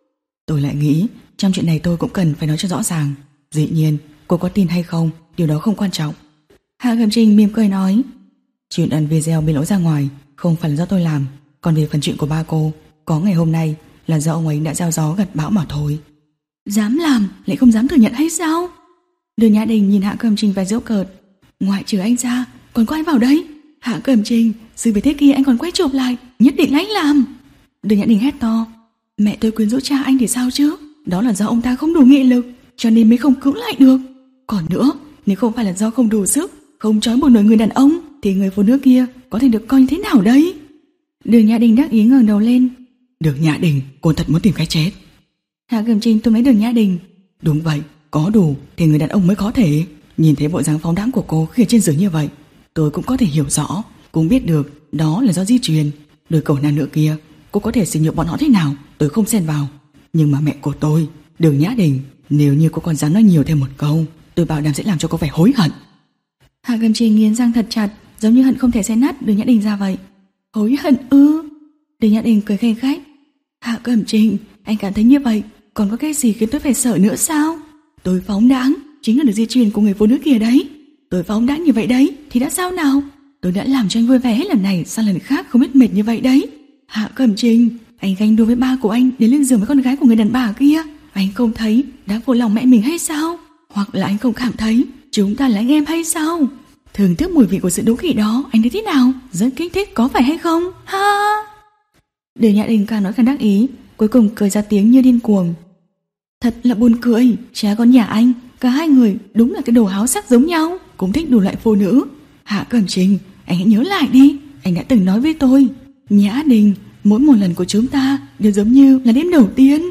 S2: Tôi lại nghĩ trong chuyện này tôi cũng cần phải nói cho rõ ràng. Dĩ nhiên cô có tin hay không, điều đó không quan trọng.
S1: Hạ Cẩm Trình mỉm cười nói.
S2: Chuyện ẩn video bị lỗi ra ngoài không phải là do tôi làm, còn về phần chuyện của ba cô có ngày hôm nay là do ông ấy đã gieo gió gặt bão mà thôi.
S1: Dám làm lại không dám thừa nhận hay sao? Đường Nhã Đình nhìn Hạ Cẩm Trình và giễu cợt. Ngoại trừ anh ra còn có ai vào đấy? Hạ Cẩm Trình, sự việc thế kia anh còn quay chụp lại, nhất định anh làm. Đường Nhã Đình hét to. Mẹ tôi quyến rũ cha anh thì sao chứ? Đó là do ông ta không đủ nghị lực, cho nên mới không cưỡng lại được. Còn nữa, nếu không phải là do không đủ sức, không trói buộc nổi người đàn ông, thì người phụ nữ kia có thể được coi như thế nào đấy? Đường Nhã Đình đắc ý ngẩng đầu lên.
S2: Đường Nhã Đình, cô thật muốn tìm cái chết.
S1: Hạ Cẩm Trình túm lấy Đường Nhã Đình.
S2: Đúng vậy, có đủ thì người đàn ông mới có thể. Nhìn thấy bộ dáng phóng đãng của cô khi trên giường như vậy, tôi cũng có thể hiểu rõ, cũng biết được đó là do di truyền. Đôi cầu nam nữ kia, cô có thể xỉ nhục bọn họ thế nào, tôi không xen vào. Nhưng mà mẹ của tôi, Đường Nhã Đình, nếu như cô còn dám nói nhiều thêm một câu, tôi bảo đảm sẽ làm cho cô phải hối hận.
S1: Hạ Cẩm Trình nghiến răng thật chặt, giống như hận không thể xé nát Đường Nhã Đình ra vậy. Hối hận ư? Đường Nhã Đình cười khanh khách. Hạ Cẩm Trình, anh cảm thấy như vậy còn có cái gì khiến tôi phải sợ nữa sao? Tôi phóng đãng chính là được di truyền của người phụ nữ kia đấy. Tôi phóng đãng như vậy đấy thì đã sao nào? Tôi đã làm cho anh vui vẻ hết lần này sang lần khác không biết mệt như vậy đấy. Hạ Cẩm Trình, anh ganh đua với ba của anh để lên giường với con gái của người đàn bà kia, anh không thấy đã phụ lòng mẹ mình hay sao? Hoặc là anh không cảm thấy chúng ta là anh em hay sao? Thưởng thức mùi vị của sự đố kỵ đó anh thấy thế nào? Rất kích thích có phải hay không? Ha! Đường Nhã Đình càng nói càng đắc ý, cuối cùng cười ra tiếng như điên cuồng. Thật là buồn cười, cha con nhà anh, cả hai người đúng là cái đồ háo sắc giống nhau, cũng thích đủ loại phụ nữ. Hạ Cẩm Trình, anh hãy nhớ lại đi, anh đã từng nói với tôi, Nhã Đình, mỗi một lần của chúng ta đều giống như là đêm đầu tiên.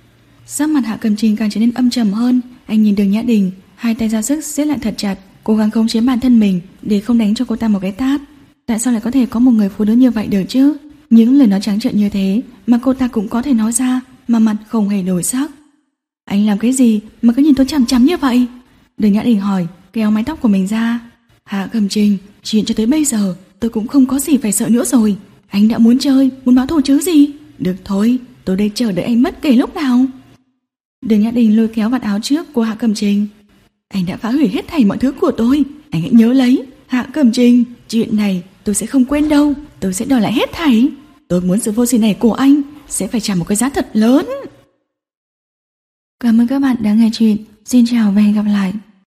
S1: Sắc mặt Hạ Cẩm Trình càng trở nên âm trầm hơn, anh nhìn Đường Nhã Đình, hai tay ra sức siết lại thật chặt, cố gắng khống chế bản thân mình để không đánh cho cô ta một cái tát. Tại sao lại có thể có một người phụ nữ như vậy được chứ? Những lời nói trắng trợn như thế mà cô ta cũng có thể nói ra, mà mặt không hề đổi sắc. Anh làm cái gì mà cứ nhìn tôi chằm chằm như vậy? Đường Nhã Đình hỏi, kéo mái tóc của mình ra. Hạ Cẩm Trình, chuyện cho tới bây giờ tôi cũng không có gì phải sợ nữa rồi. Anh đã muốn chơi, muốn báo thù chứ gì? Được thôi, tôi đây chờ đợi anh bất kể lúc nào. Đường Nhã Đình lôi kéo vạt áo trước của Hạ Cẩm Trình. Anh đã phá hủy hết thảy mọi thứ của tôi, anh hãy nhớ lấy. Hạ Cẩm Trình, chuyện này tôi sẽ không quên đâu, tôi sẽ đòi lại hết thảy. Tôi muốn sự vô sỉ này của anh sẽ phải trả một cái giá thật lớn. Cảm ơn các bạn đã nghe chuyện. Xin chào và hẹn gặp lại.